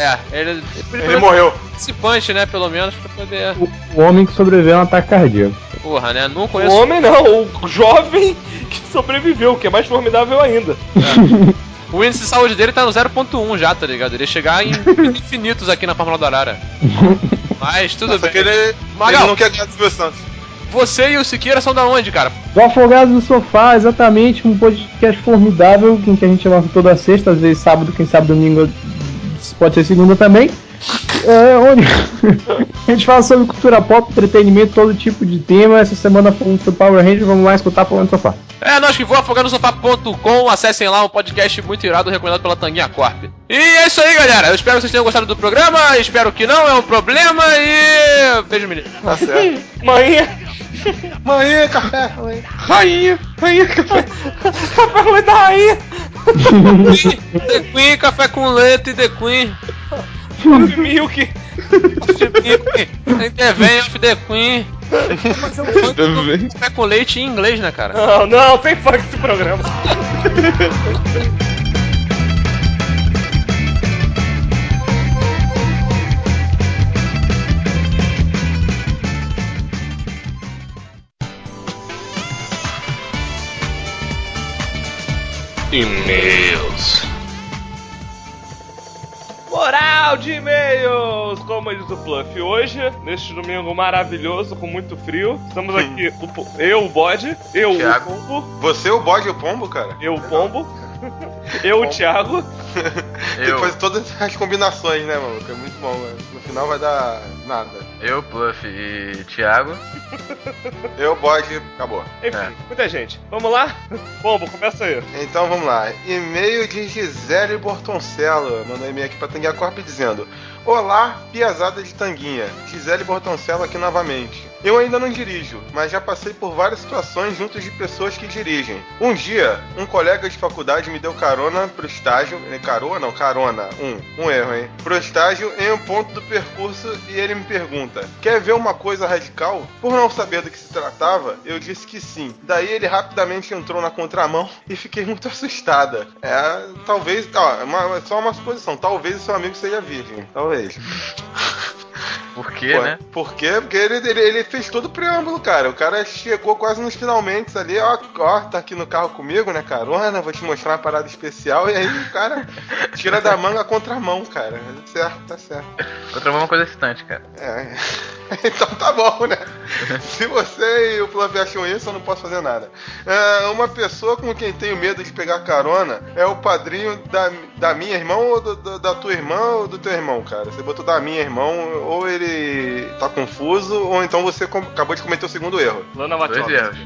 Ele morreu. Participante, né? Pelo menos, pra poder. O homem que sobreviveu a um ataque cardíaco. Porra, né? Não O conheço. homem não, o jovem que sobreviveu, que é mais formidável ainda. O índice de saúde dele tá no 0.1 já, tá ligado? Ele ia chegar em infinitos aqui na Fórmula do Arara. Mas tudo Só bem. que ele Magal, não quer ganhar do Silvio Santos. você e o Siqueira são da onde, cara? Do Afogados no Sofá, exatamente, um podcast formidável, em que a gente lança toda sexta, às vezes sábado, quem sabe domingo, pode ser segunda também. Onde a gente fala sobre cultura pop, entretenimento, todo tipo de tema. Essa semana falamos sobre Power Rangers, vamos lá escutar Afogados no Sofá. Nós que voa, afogadosofá.com, acessem lá, um podcast muito irado, recomendado pela Tanguinha Corp. E é isso aí, galera, eu espero que vocês tenham gostado do programa, espero que não, é um problema e... Beijo, menino. Tá certo. Manhã, café. Rainha, café. café com leite da rainha. The Queen, café com leite, The Queen. Milk. Intervém of The Queen. Fazer um funk café com leite em inglês, né, cara? Não, tem funk esse programa. E-mails. Moral de e-mails! Como diz o Pluff, hoje, neste domingo maravilhoso, com muito frio, estamos aqui, eu, o bode, eu, Thiago. o pombo. Você, o bode e o pombo, cara? Eu, o pombo. Eu, o Thiago. Tem que fazer todas as combinações, né, mano? Que é muito bom, mano. No final vai dar nada. Eu, Pluff e Thiago. Eu, bode, acabou. Enfim, muita gente. Vamos lá? Pombo, começa aí. Então vamos lá. E-mail de Gisele Bortoncello. Mandou um e-mail aqui pra Tanguinha Corp dizendo: olá, piazada de Tanguinha. Gisele Bortoncello aqui novamente. Eu ainda não dirijo, mas já passei por várias situações juntos de pessoas que dirigem. Um dia, um colega de faculdade me deu carona pro estágio. Carona. Um erro, hein? Pro estágio em um ponto do percurso e ele me pergunta: quer ver uma coisa radical? Por não saber do que se tratava, eu disse que sim. Daí ele rapidamente entrou na contramão e fiquei muito assustada. Talvez, só uma suposição, talvez o seu amigo seja virgem. Talvez. Por quê, né? Por quê? Porque ele fez todo o preâmbulo, cara. O cara chegou quase nos finalmente ali, ó, tá aqui no carro comigo, né, carona? Vou te mostrar uma parada especial. E aí o cara tira da manga a contramão, cara. Tá certo. Contramão é uma coisa excitante, cara. Então tá bom, né? Se você e o Pluff acham isso, eu não posso fazer nada. Uma pessoa com quem tenho medo de pegar carona é o padrinho da minha irmã ou da tua irmã ou do teu irmão, cara. Você botou da minha irmão, ou ele tá confuso, ou então você acabou de cometer o segundo erro. Lana Wachowski. 2 erros.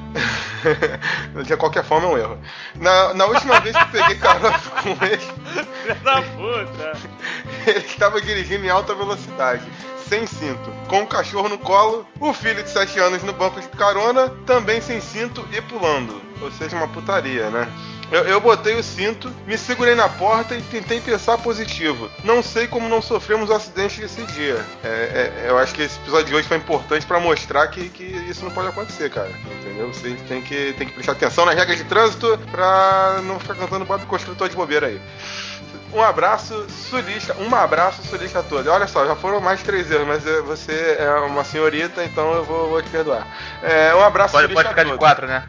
De qualquer forma é um erro. Na última vez que eu peguei carona com ele, Filha da puta. ele estava dirigindo em alta velocidade, sem cinto, com o cachorro no colo, o filho de 7 anos no banco de carona, também sem cinto e pulando. Ou seja, uma putaria, né? Eu botei o cinto, me segurei na porta e tentei pensar positivo. Não sei como não sofremos um acidente nesse dia. Eu acho que esse episódio de hoje foi importante pra mostrar que isso não pode acontecer, cara. Entendeu? Você tem que prestar atenção nas regras de trânsito pra não ficar cantando Bob Construtor de bobeira aí. Um abraço sulista a todos. Olha só, já foram mais 3 erros, mas você é uma senhorita, então eu vou te perdoar. Um abraço sulista a todos. Pode ficar de 4, né?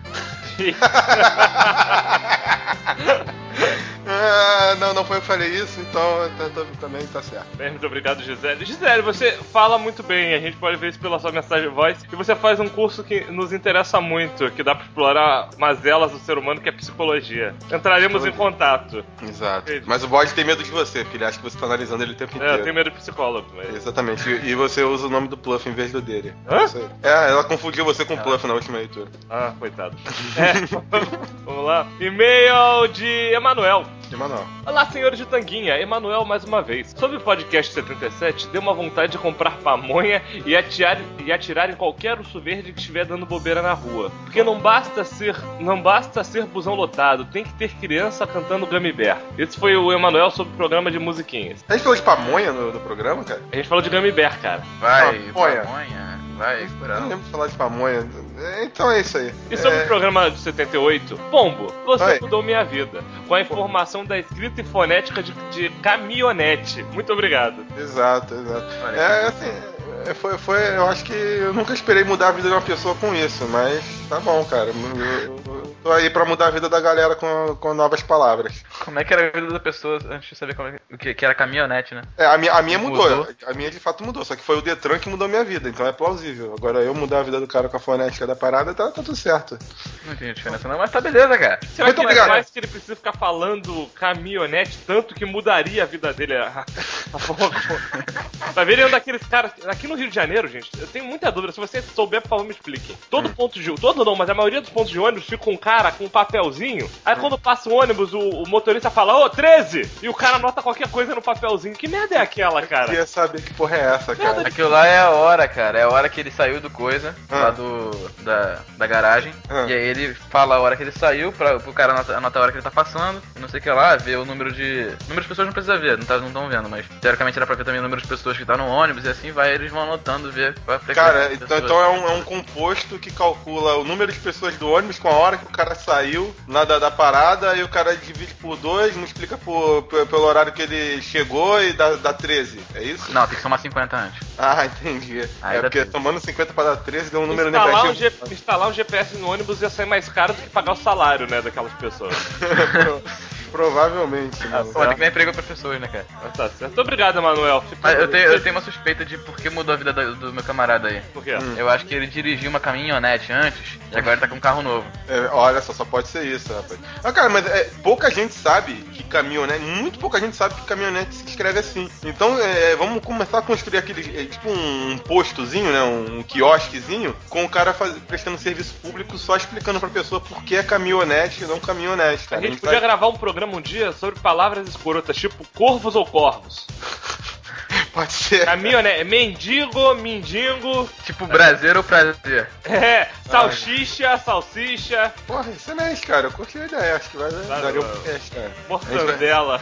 Não foi eu que falei isso, então também tá certo. Bem, muito obrigado, Gisele. Gisele, você fala muito bem, a gente pode ver isso pela sua mensagem de voz. E você faz um curso que nos interessa muito, que dá pra explorar mazelas do ser humano, que é psicologia. Entraremos em contato. Exato. Mas o bode tem medo de você, porque ele acha que você tá analisando ele o tempo inteiro. Eu tenho medo de psicólogo. Mas... Exatamente. E você usa o nome do Pluff em vez do dele. Hã? Ela confundiu você com o Pluff na última leitura. Coitado. Vamos lá. E-mail de Emanuel. Olá, senhores de Tanguinha, Emanuel mais uma vez. Sobre o podcast 77, deu uma vontade de comprar pamonha e atirar em qualquer urso verde que estiver dando bobeira na rua. Porque não basta ser busão lotado, tem que ter criança cantando Gummy Bear. Esse foi o Emanuel sobre o programa de musiquinhas. A gente falou de pamonha no programa, cara? A gente falou de Gummy Bear, cara. Pamonha. Vai, eu não lembro de falar de pamonha. Então é isso aí. E sobre o programa de 78, Pombo, você mudou minha vida. Com a informação da escrita e fonética de caminhonete. Muito obrigado. Exato. Eu acho que eu nunca esperei mudar a vida de uma pessoa com isso, mas tá bom, cara. Eu tô aí pra mudar a vida da galera com novas palavras. Como é que era a vida da pessoa antes de saber o que era caminhonete, né? A minha mudou. A minha de fato mudou, só que foi o Detran que mudou a minha vida, então é plausível. Agora eu mudar a vida do cara com a fonética da parada, tá tudo certo. Não entendi a diferença não, mas tá beleza, cara. Será Muito que obrigado. é mais que ele precisa ficar falando caminhonete tanto que mudaria a vida dele? Vai ver, ele é um daqueles caras. Aqui no Rio de Janeiro, gente, eu tenho muita dúvida. Se você souber, por favor, me expliquem. Todo ponto de. Todo não, mas a maioria dos pontos de ônibus fica um cara com um papelzinho. Aí quando passa o ônibus, o motorista fala, ô, 13! E o cara anota qualquer coisa no papelzinho. Que merda é aquela, Eu cara? queria saber que porra é essa, cara. Aquilo lá é a hora, cara. É a hora que ele saiu do coisa, lá da garagem. E aí ele fala a hora que ele saiu, pro cara anotar a hora que ele tá passando. E não sei o que lá, ver o número de. Número de pessoas não precisa ver, não estão vendo, mas teoricamente era pra ver também o número de pessoas que tá no ônibus e assim vai, eles vão anotando, ver qual é a frequência. Cara, então é um composto que calcula o número de pessoas do ônibus com a hora que o cara saiu lá da parada, e o cara divide por 2, multiplica pelo horário que ele chegou e dá 13, é isso? Não, tem que somar 50 antes. Ah, entendi. Aí porque dá somando 50 pra dar 13 deu um número negativo. Instalar um GPS no ônibus ia sair mais caro do que pagar o salário, né, daquelas pessoas. Provavelmente, mano. Pô, tem que dar emprego pra pessoas, né, cara? Mas tá certo. Obrigado, Emanuel. Mas eu tenho uma suspeita de por que mudou a vida do meu camarada aí. Por quê? Eu acho que ele dirigiu uma caminhonete antes e agora tá com um carro novo. Olha só pode ser isso, rapaz. Ah, cara, mas pouca gente sabe que caminhonete, muito pouca gente sabe que caminhonete se escreve assim. Então, vamos começar a construir aquele, tipo um postozinho, né, um quiosquezinho, com o cara prestando serviço público só explicando pra pessoa por que é caminhonete e não caminhonete, cara. A gente podia gravar um programa um dia sobre palavras escrotas, tipo corvos ou corvos. Pode ser. Caminhonete, mendigo, mindingo. Tipo braseiro ou prazer. Salsicha, salsicha. Porra, excelente, cara. Eu curti a ideia. Acho que daria um teste, cara. Mortandela.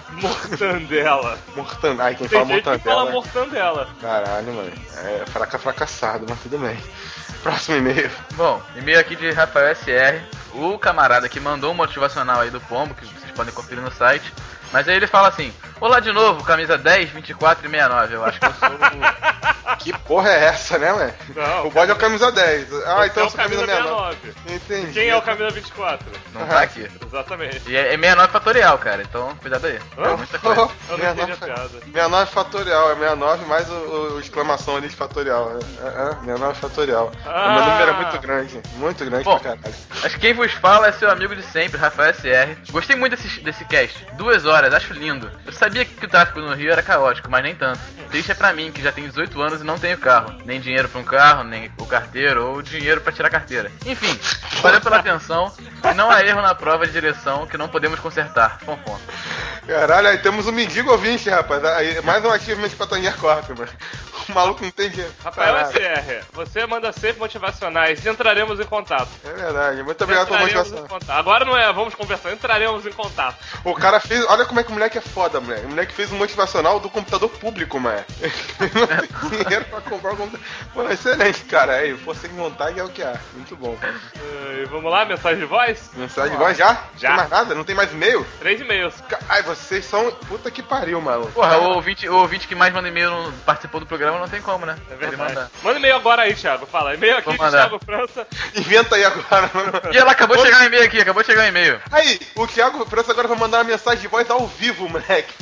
Ai, quem fala mortandela. Quem fala mortandela. Caralho, mano. É fracassado, mas tudo bem. Próximo e-mail. Bom, e-mail aqui de Rafael SR. O camarada que mandou um motivacional aí do Pombo, que vocês podem conferir no site. Mas aí ele fala assim: olá de novo, camisa 10, 24 e 69. Eu acho que eu sou o... Que porra é essa, né, ué? Não, o bode é o camisa 10. Ah, então eu sou camisa camisa 69. Entendi. Quem é o camisa 24? Não tá aqui. Exatamente. E é 69 fatorial, cara. Então, cuidado aí. É muita coisa. Eu não entendi a piada. 69 fatorial. É 69 mais o exclamação ali de fatorial. 69 fatorial. O meu número é muito grande. Muito grande. Bom, pra caralho. acho que quem vos fala é seu amigo de sempre, Rafael SR. Gostei muito desse cast. 2 horas, acho lindo. Eu sabia que o tráfego no Rio era caótico, mas nem tanto. Triste é pra mim, que já tenho 18 anos e não tenho carro. Nem dinheiro pra um carro, nem o carteiro, ou dinheiro pra tirar a carteira. Enfim, valeu pela atenção. E não há erro na prova de direção que não podemos consertar. Fonfon. Caralho, aí temos um mendigo ouvinte, rapaz. Aí, mais um achievement pra Tony Corp, mano. O maluco não tem dinheiro. Rafael SR, você manda sempre motivacionais. Entraremos em contato. É verdade. Muito obrigado pela motivação. Agora não é vamos conversar, entraremos em contato. O cara fez... Olha como é que o moleque é foda, moleque. O moleque fez um motivacional do computador público, mano. Não tem dinheiro pra comprar um computador. Pô, excelente, cara. Aí, força de vontade é o que há. Muito bom. Vamos lá, mensagem de voz? Mensagem de voz já? Já. Não tem mais nada? Não tem mais e-mail? 3 e-mails. Ai, vocês são... Puta que pariu, mano. Porra, o ouvinte que mais manda e-mail não participou do programa não tem como, né? É verdade. Manda e-mail agora aí, Thiago. Fala. E-mail aqui de Thiago França. Inventa aí agora, mano. E ela acabou de chegar um e-mail aqui, acabou de chegar um e-mail. Aí, o Thiago França agora vai mandar uma mensagem de voz ao vivo, moleque.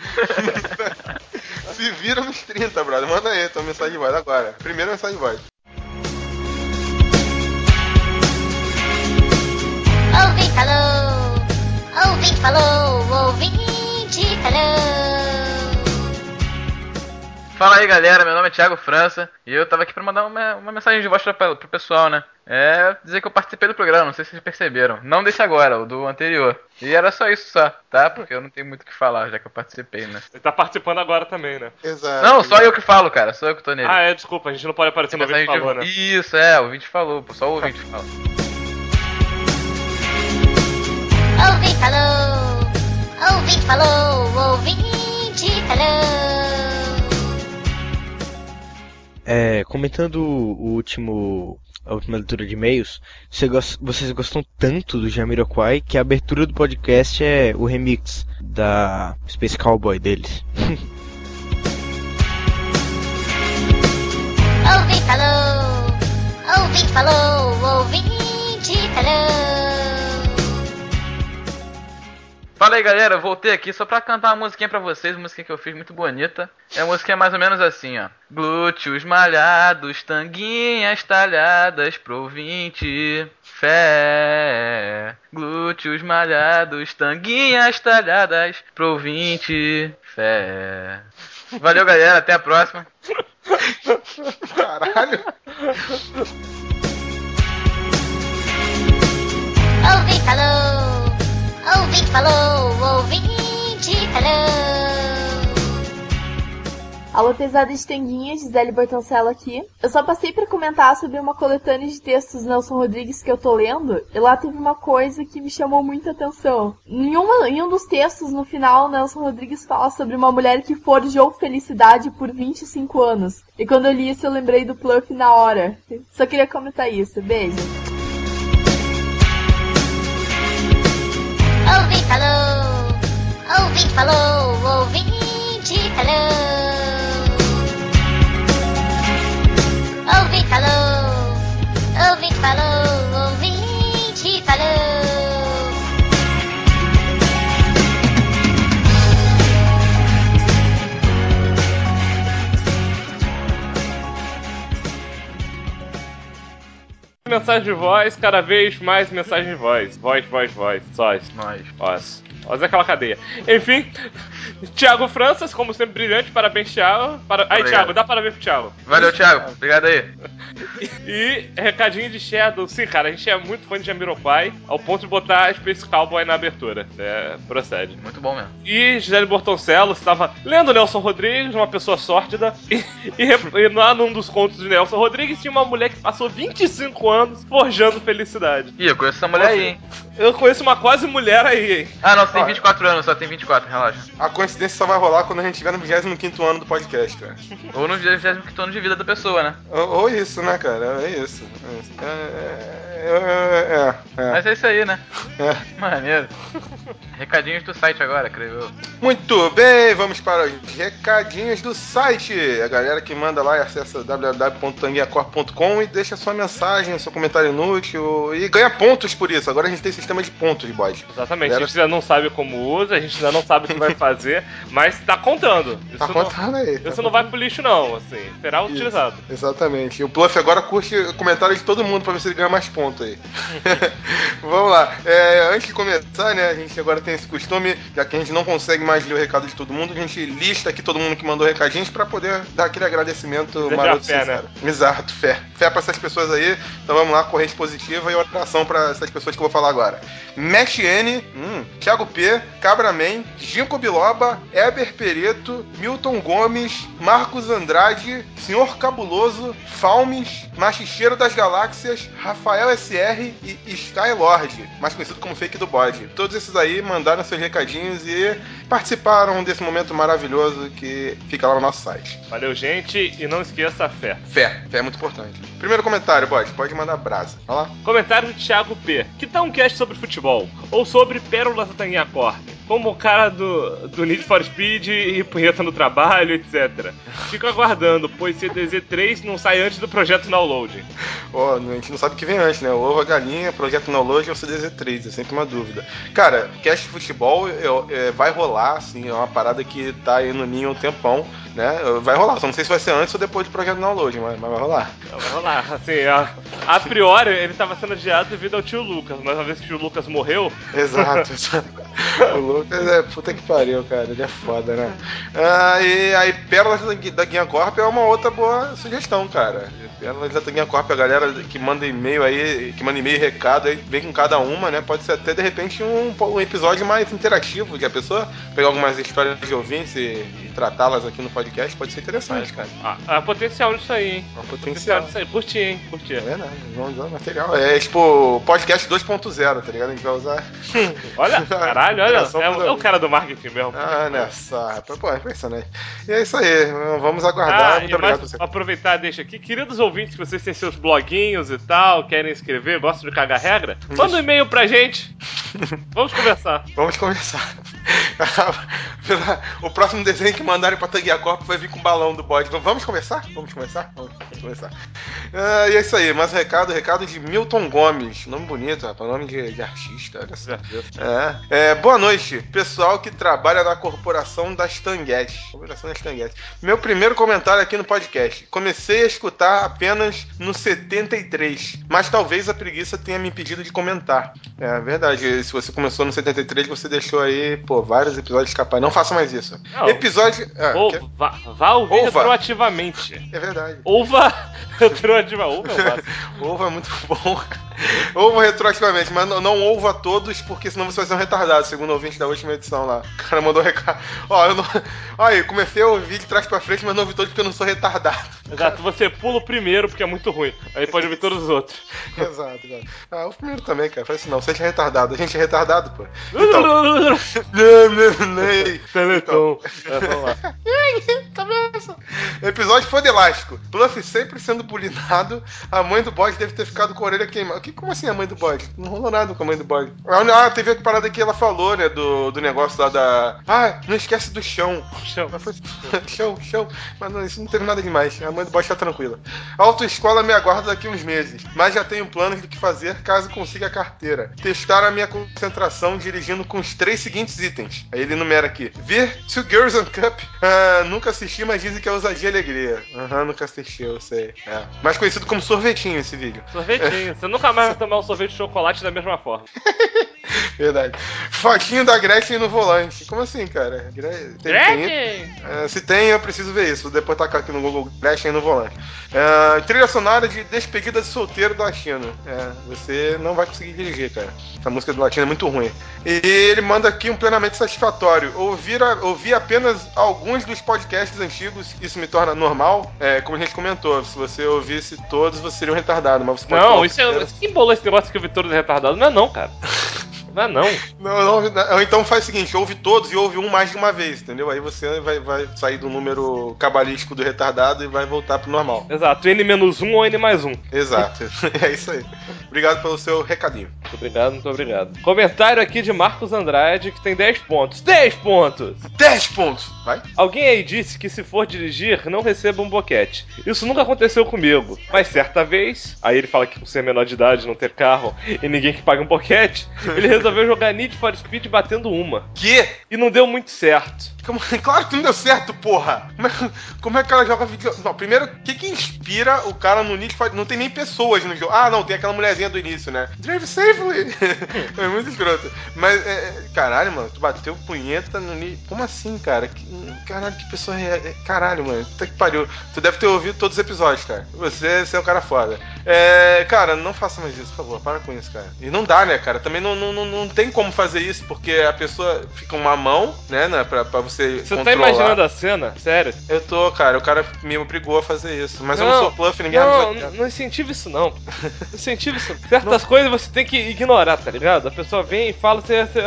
Se vira nos 30, brother. Manda aí tua mensagem de voz agora. Primeira mensagem de voz. Ouvinte falou, ouvinte falou, ouvinte falou. Fala aí, galera, meu nome é Thiago França e eu tava aqui pra mandar uma mensagem de voz pro pessoal, né? Dizer que eu participei do programa, não sei se vocês perceberam. Não desse agora, o do anterior. E era só isso só, tá? Porque eu não tenho muito o que falar, já que eu participei, né? Ele tá participando agora também, né? Exato. Não, só eu que falo, cara, só eu que tô nele. Desculpa, a gente não pode aparecer no ouvinte falou, né? Isso, o ouvinte falou, só o ouvinte fala. Ouvinte falou, ouvinte falou, ouvinte falou. Comentando a última leitura de e-mails, vocês gostam tanto do Jamiroquai que a abertura do podcast é o remix da Space Cowboy deles. Ouvinte falou, ouvinte falou, ouvinte falou. Fala aí, galera, eu voltei aqui só pra cantar uma musiquinha pra vocês, uma musiquinha que eu fiz muito bonita. É uma musiquinha mais ou menos assim, ó. Glúteos malhados, tanguinhas talhadas pro ouvinte, fé. Glúteos malhados, tanguinhas talhadas pro ouvinte, fé. Valeu, galera, até a próxima. Caralho. Ouvinte falou, ouvinte falou, ouvinte falou. Alô, pesada de Tanguinha, Gisele Bortoncella aqui. Eu só passei pra comentar sobre uma coletânea de textos do Nelson Rodrigues que eu tô lendo, e lá teve uma coisa que me chamou muita atenção. Em um dos textos, no final, o Nelson Rodrigues fala sobre uma mulher que forjou felicidade por 25 anos. E quando eu li isso, eu lembrei do Pluff na hora. Só queria comentar isso. Beijo. Ouvinte falou, ouvinte falou, ouvinte falou. Ouvinte falou, ouvinte falou, ouvinte falou. Mensagem de voz, cada vez mais mensagem de voz. Voz. Sós. Nós. Voz é aquela cadeia. Enfim, Thiago Franças, como sempre, brilhante. Parabéns, Thiago. Aí, Obrigado. Thiago, dá parabéns pro Thiago. Valeu, Thiago. Obrigado aí. E recadinho de Shadow. Sim, cara, a gente é muito fã de Jamiroquai, ao ponto de botar Space Cowboy na abertura. Procede. Muito bom mesmo. E Gisele Bortoncello estava lendo Nelson Rodrigues, uma pessoa sórdida, e lá num dos contos de Nelson Rodrigues tinha uma mulher que passou 25 anos forjando felicidade. Ih, eu conheço essa mulher aí, hein? Eu conheço uma quase mulher aí, hein? Ah, não, você tem 24 anos, só tem 24, relaxa. A coincidência só vai rolar quando a gente estiver no 25º ano do podcast, cara. Ou no 25º ano de vida da pessoa, né? Ou isso, né, cara? É isso. Mas é isso aí, né? É. Maneiro. Recadinhos do site agora, creio. Muito bem, vamos para os recadinhos do site. A galera que manda lá e acessa www.tanguinhacorp.com e deixa sua mensagem, seu comentário inútil e ganha pontos por isso. Agora a gente tem sistema de pontos, bode. Exatamente, a gente ainda não sabe como usa, a gente ainda não sabe o que vai fazer, mas tá contando. Isso tá contando aí. Isso não vai pro lixo não, assim, será utilizado. Exatamente. E o Pluff agora curte o comentário de todo mundo pra ver se ele ganha mais pontos aí. Vamos lá. Antes de começar, né, a gente agora tem esse costume, já que a gente não consegue mais ler o recado de todo mundo, a gente lista aqui todo mundo que mandou recadinhos pra poder dar aquele agradecimento maroto sincero. Né? Exato, fé. Fé pra essas pessoas aí. Então vamos lá, corrente positiva e oração pra essas pessoas que eu vou falar agora. Mesh N, Thiago P, Cabraman, Ginkgo Biloba, Eber Pereto, Milton Gomes, Marcos Andrade, Senhor Cabuloso, Falmes, Machicheiro das Galáxias, Rafael SR e Skylord, mais conhecido como Fake do Bode. Todos esses aí mandaram seus recadinhos e participaram desse momento maravilhoso que fica lá no nosso site. Valeu, gente, e não esqueça a fé. Fé é muito importante. Primeiro comentário, Bode, pode mandar brasa. Vai lá. Comentário do Thiago P. Que tal um cast sobre futebol? Ou sobre pérolas da Tanguinha Corp? Como o cara do Need for Speed e punheta no trabalho, etc. Fico aguardando, pois CDZ3 não sai antes do projeto Download. A gente não sabe o que vem antes, né? O ovo, a galinha, projeto Download ou CDZ3, é sempre uma dúvida. Cara, cast de futebol vai rolar, assim, é uma parada que tá aí no ninho há um tempão, né? Vai rolar, só não sei se vai ser antes ou depois do projeto Download, mas vai rolar. Vai rolar, assim, a priori ele tava sendo adiado devido ao tio Lucas, mas uma vez que o tio Lucas morreu... Exato. O Lucas puta que pariu, cara, ele é foda, né? E aí, Pérolas da Guinha Corp é uma outra boa sugestão, cara. Pérolas da Guinha Corp, a galera que manda e-mail aí, que manda e-mail e recado aí, vem com cada uma, né? Pode ser até, de repente, um episódio mais interativo, que a pessoa pegar algumas histórias de ouvintes e tratá-las aqui no podcast, pode ser interessante, cara. Há potencial nisso aí, hein? Potencial nisso aí. Curti, hein? Curti. É verdade, vamos usar material. É tipo podcast 2.0, tá ligado? A gente vai usar... Olha, caralho, olha, é o cara do marketing mesmo. Nessa. Pô, é impressionante. E é isso aí, vamos aguardar. Muito obrigado por você. Aproveitar, deixa aqui. Queridos ouvintes, que vocês têm seus bloguinhos e tal, querem escrever, gostam de cagar regra, manda um e-mail pra gente. Vamos conversar. Vamos conversar. O próximo desenho que mandarem pra Tanguinha Corp vai vir com o balão do bode. Vamos conversar? Vamos conversar? começar. E é isso aí, mais recado de Milton Gomes. Nome bonito, rapaz, nome de artista, olha só. Boa noite, pessoal que trabalha na Corporação das Tanguetes. Meu primeiro comentário aqui no podcast. Comecei a escutar apenas no 73, mas talvez a preguiça tenha me impedido de comentar. É verdade, se você começou no 73, você deixou aí, vários episódios escapar. Não faça mais isso. Não. Episódio... Vá ouvir retroativamente. É verdade. Ouva retroativamente. Ouva é muito bom. Ouva retroativamente, mas não ouva todos, porque senão você vai ser um retardado, segundo o ouvinte da última edição lá. O cara mandou recado. Eu comecei a ouvir de trás pra frente, mas não ouvi todos porque eu não sou retardado. Exato, você pula o primeiro porque é muito ruim. Aí pode ouvir todos os outros. Exato. O primeiro também, cara. Faz isso não, seja retardado. A gente é retardado, pô. Então... Teleton. Vamos lá. Episódio fodelástico. Bluff sempre sendo bulinado. A mãe do bode deve ter ficado com a orelha queimada. Como assim a mãe do bode? Não rolou nada com a mãe do bode. Teve a parada que ela falou, né? Do negócio lá da... não esquece do chão. Chão. Mas não, isso não teve nada demais. A mãe do bode tá tranquila. A autoescola me aguarda daqui uns meses. Mas já tenho planos do que fazer caso consiga a carteira. Testar a minha concentração dirigindo com os 3 seguintes itens. Aí ele enumera aqui. Ver Two Girls and Cup. Nunca assisti, mas dizem que é ousadia e alegria. Nunca assisti, eu sei. Mais conhecido como sorvetinho esse vídeo. Sorvetinho. Você nunca mais vai tomar um sorvete de chocolate da mesma forma. Verdade. Fotinho da Gretchen no volante. Como assim, cara? Gretchen? Se tem, eu preciso ver isso. Vou depois tacar aqui no Google Gretchen no volante. Trilha sonora de Despedida de Solteiro do Latino. Você não vai conseguir dirigir, cara. Essa música do Latino é muito ruim. E ele manda aqui um plenamente satisfatório. Ouvi apenas alguns dos podcasts antigos, isso me torna normal. Como a gente comentou, se você ouvisse todos, você seria um retardado. Mas você não, isso é... Quem bolou esse negócio que eu ouvi todos retardado? Não é não, cara. Não, então faz o seguinte, ouve todos e ouve um mais de uma vez, entendeu? Aí você vai sair do número cabalístico do retardado e vai voltar pro normal. Exato, N-1 ou N+1. Exato, é isso aí. Obrigado pelo seu recadinho. Muito obrigado. Comentário aqui de Marcos Andrade, que tem 10 pontos. 10 pontos! 10 pontos! Vai. Alguém aí disse que se for dirigir, não receba um boquete. Isso nunca aconteceu comigo. Mas certa vez, aí ele fala que por ser menor de idade, não ter carro e ninguém que paga um boquete, ele resolveu jogar Need for Speed batendo uma. Que? E não deu muito certo. Claro que não deu certo, porra! Como é que ela joga vídeo? Não, primeiro, o que inspira o cara no Need for... Não tem nem pessoas no jogo. Não, tem aquela mulherzinha do início, né? Drive safely! É muito escroto. Mas, caralho, mano, tu bateu punheta no Need... Como assim, cara? Caralho, que pessoa é... Caralho, mano, puta que pariu. Tu deve ter ouvido todos os episódios, cara. Você é um cara foda. Cara, não faça mais isso, por favor. Para com isso, cara. E não dá, né, cara? Também não tem como fazer isso, porque a pessoa fica uma mão, né, pra você controlar. Tá imaginando a cena? Sério? Eu tô, cara. O cara me obrigou a fazer isso. Mas eu não sou Bluff, ninguém não incentiva isso, não. Não incentiva isso. Certas coisas você tem que ignorar, tá ligado? A pessoa vem e fala,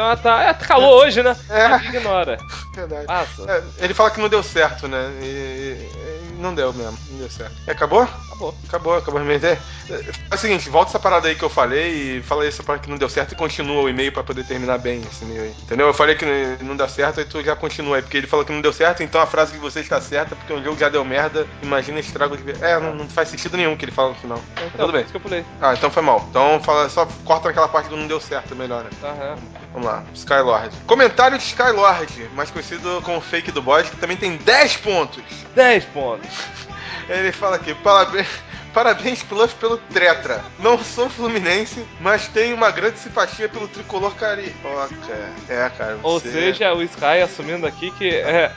tá calor hoje, né? Ignora. Verdade. Ele fala que não deu certo, né? E não deu mesmo. Não deu certo. Acabou? Acabou a minha ideia. É o seguinte, volta essa parada aí que eu falei e fala essa parada que não deu certo e continua o e-mail pra poder terminar bem esse e-mail aí. Entendeu? Eu falei que não dá certo, aí tu já continua aí, porque ele falou que não deu certo, então a frase de você está certa, porque um jogo já deu merda, imagina estrago de... não faz sentido nenhum que ele fala no final. Então, tudo bem. Isso que eu pulei. Então foi mal. Então só corta naquela parte do não deu certo, melhor, né? Vamos lá, Skylord. Comentário de Skylord, mais conhecido como Fake do Bode, que também tem 10 pontos. 10 pontos. Ele fala aqui, parabéns Bluff pelo Tetra. Não sou fluminense, mas tenho uma grande simpatia pelo tricolor carioca. Cara. Ou seja, o Sky assumindo aqui que é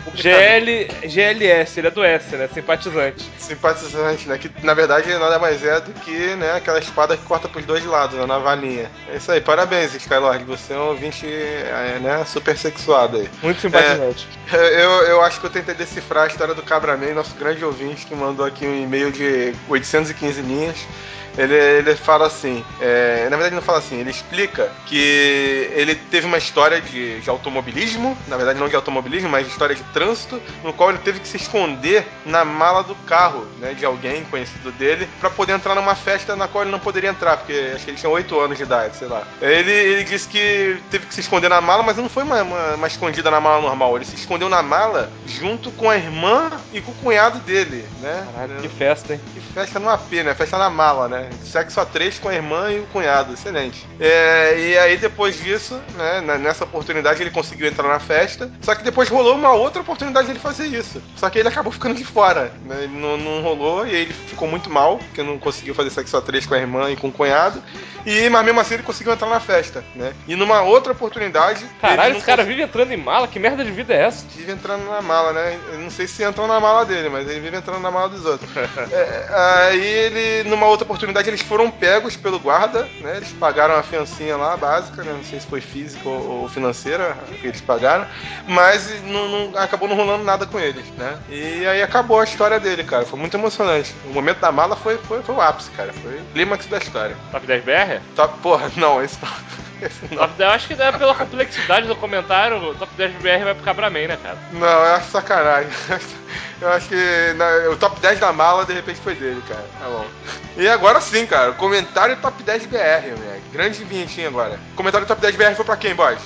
GLS, ele é do S, né? Simpatizante. Simpatizante, né? Que na verdade nada mais é do que, né, aquela espada que corta pros dois lados, né, na valinha. É isso aí, parabéns, Skylord. Você é um ouvinte, né, super sexuado aí. Muito simpatizante. Eu acho que eu tentei decifrar a história do Cabraman, nosso grande ouvinte, que mandou aqui um e-mail de 815 linhas. Ele fala assim, na verdade ele não fala assim, ele explica que ele teve uma história de automobilismo, na verdade não de automobilismo, mas de história de trânsito, no qual ele teve que se esconder na mala do carro, né, de alguém conhecido dele, pra poder entrar numa festa na qual ele não poderia entrar, porque acho que ele tinha 8 anos de idade, sei lá. Ele disse que teve que se esconder na mala, mas não foi uma escondida na mala normal, ele se escondeu na mala junto com a irmã e com o cunhado dele, né? Caralho, que festa, hein? Que festa no AP, né? Festa na mala, né? Sexo a 3 com a irmã e o cunhado, excelente. E aí depois disso, né, nessa oportunidade ele conseguiu entrar na festa, só que depois rolou uma outra oportunidade de ele fazer isso. Só que ele acabou ficando de fora, né? Ele não rolou e ele ficou muito mal, porque não conseguiu fazer sexo a 3 com a irmã e com o cunhado, mas mesmo assim ele conseguiu entrar na festa, né? E numa outra oportunidade... Caralho, esse cara vive entrando em mala? Que merda de vida é essa? Vive entrando na mala, né? Eu não sei se entrou na mala dele, mas ele vive entrando na mala dos outros. Aí ele, numa outra oportunidade, eles foram pegos pelo guarda, né? Eles pagaram a fiancinha lá, básica, né? Não sei se foi física ou financeira que eles pagaram, mas acabou não rolando nada com eles, né? E aí acabou a história dele, cara. Foi muito emocionante. O momento da mala foi o ápice, cara. Foi o clímax da história. Top 10 BR? Porra, não, esse não. Top 10, eu acho que pela complexidade do comentário, o Top 10 BR vai ficar pra mim, né, cara? Não, eu acho sacanagem. Eu acho que o top 10 da mala, de repente, foi dele, cara. Tá bom. E agora sim, cara, o comentário top 10 BR, moleque. Grande vinhetinha agora. O comentário top 10 BR foi pra quem, boys?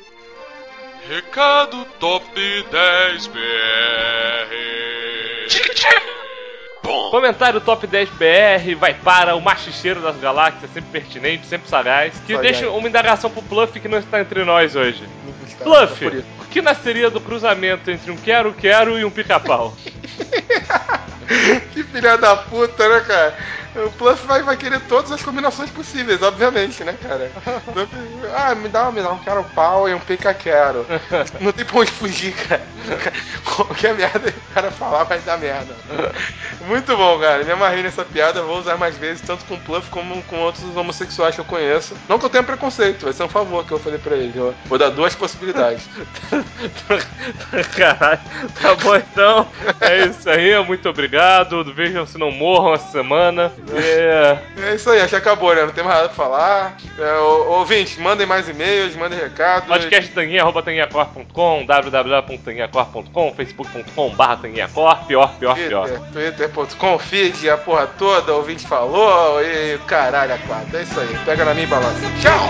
Recado top 10 BR. Comentário top 10 BR vai para o machicheiro das galáxias, sempre pertinente, sempre sagaz, que deixa uma indagação pro Pluff que não está entre nós hoje. Pluff, o que nasceria do cruzamento entre um quero-quero e um pica-pau? Que filha da puta, né, cara? O Pluff vai querer todas as combinações possíveis, obviamente, né, cara? Me dá um quero-pau e um pica-quero. Não tem pra onde fugir, cara. Qualquer merda que o cara falar vai dar merda. Muito bom, cara. Me amarrei nessa piada, vou usar mais vezes, tanto com o Pluff como com outros homossexuais que eu conheço. Não que eu tenha preconceito, vai ser um favor que eu falei pra ele. Eu vou dar 2 possibilidades. Caralho, tá bom então. É isso aí, muito obrigado. Vejam se não morram essa semana. É isso aí, acho que acabou, né? Não tem mais nada pra falar. Ouvintes, mandem mais e-mails, mandem recados. Podcast tanguinha.tanguinhacorp.com, www.tanguinhacorp.com, facebook.com/tanguinhacorp, pior. Twitter.com, feed, a porra toda, ouvinte falou e caralho, a quatro. É isso aí, pega na minha balança. Tchau!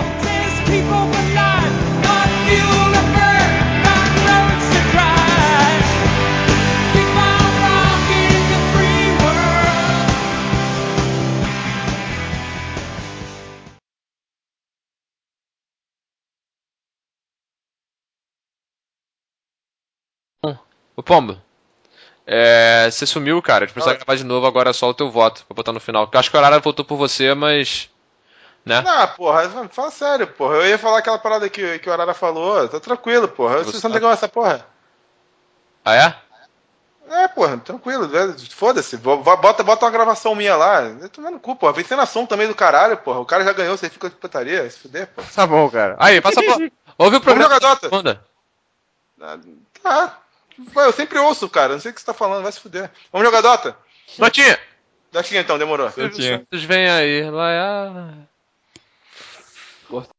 Ô Pombo, você sumiu, cara. A gente precisa gravar de novo, agora é só o teu voto pra botar no final. Porque eu acho que o Arara votou por você, mas... né? Não, porra, fala sério, porra. Eu ia falar aquela parada que o Arara falou. Tá tranquilo, porra. Vocês não ligam essa porra. Ah, é? Porra, tranquilo. Foda-se. Bota uma gravação minha lá. Eu tô vendo cu, porra. Vem cenação também do caralho, porra. O cara já ganhou, você fica de putaria. Se fuder, porra. Tá bom, cara. Aí, passa pra... Ouve o programa. Vamos jogar Dota. Tá. Eu sempre ouço, cara. Não sei o que você tá falando. Vai se fuder. Vamos jogar Dota? Dotinha! Dotinha então, demorou. Vocês vêm aí. Lá,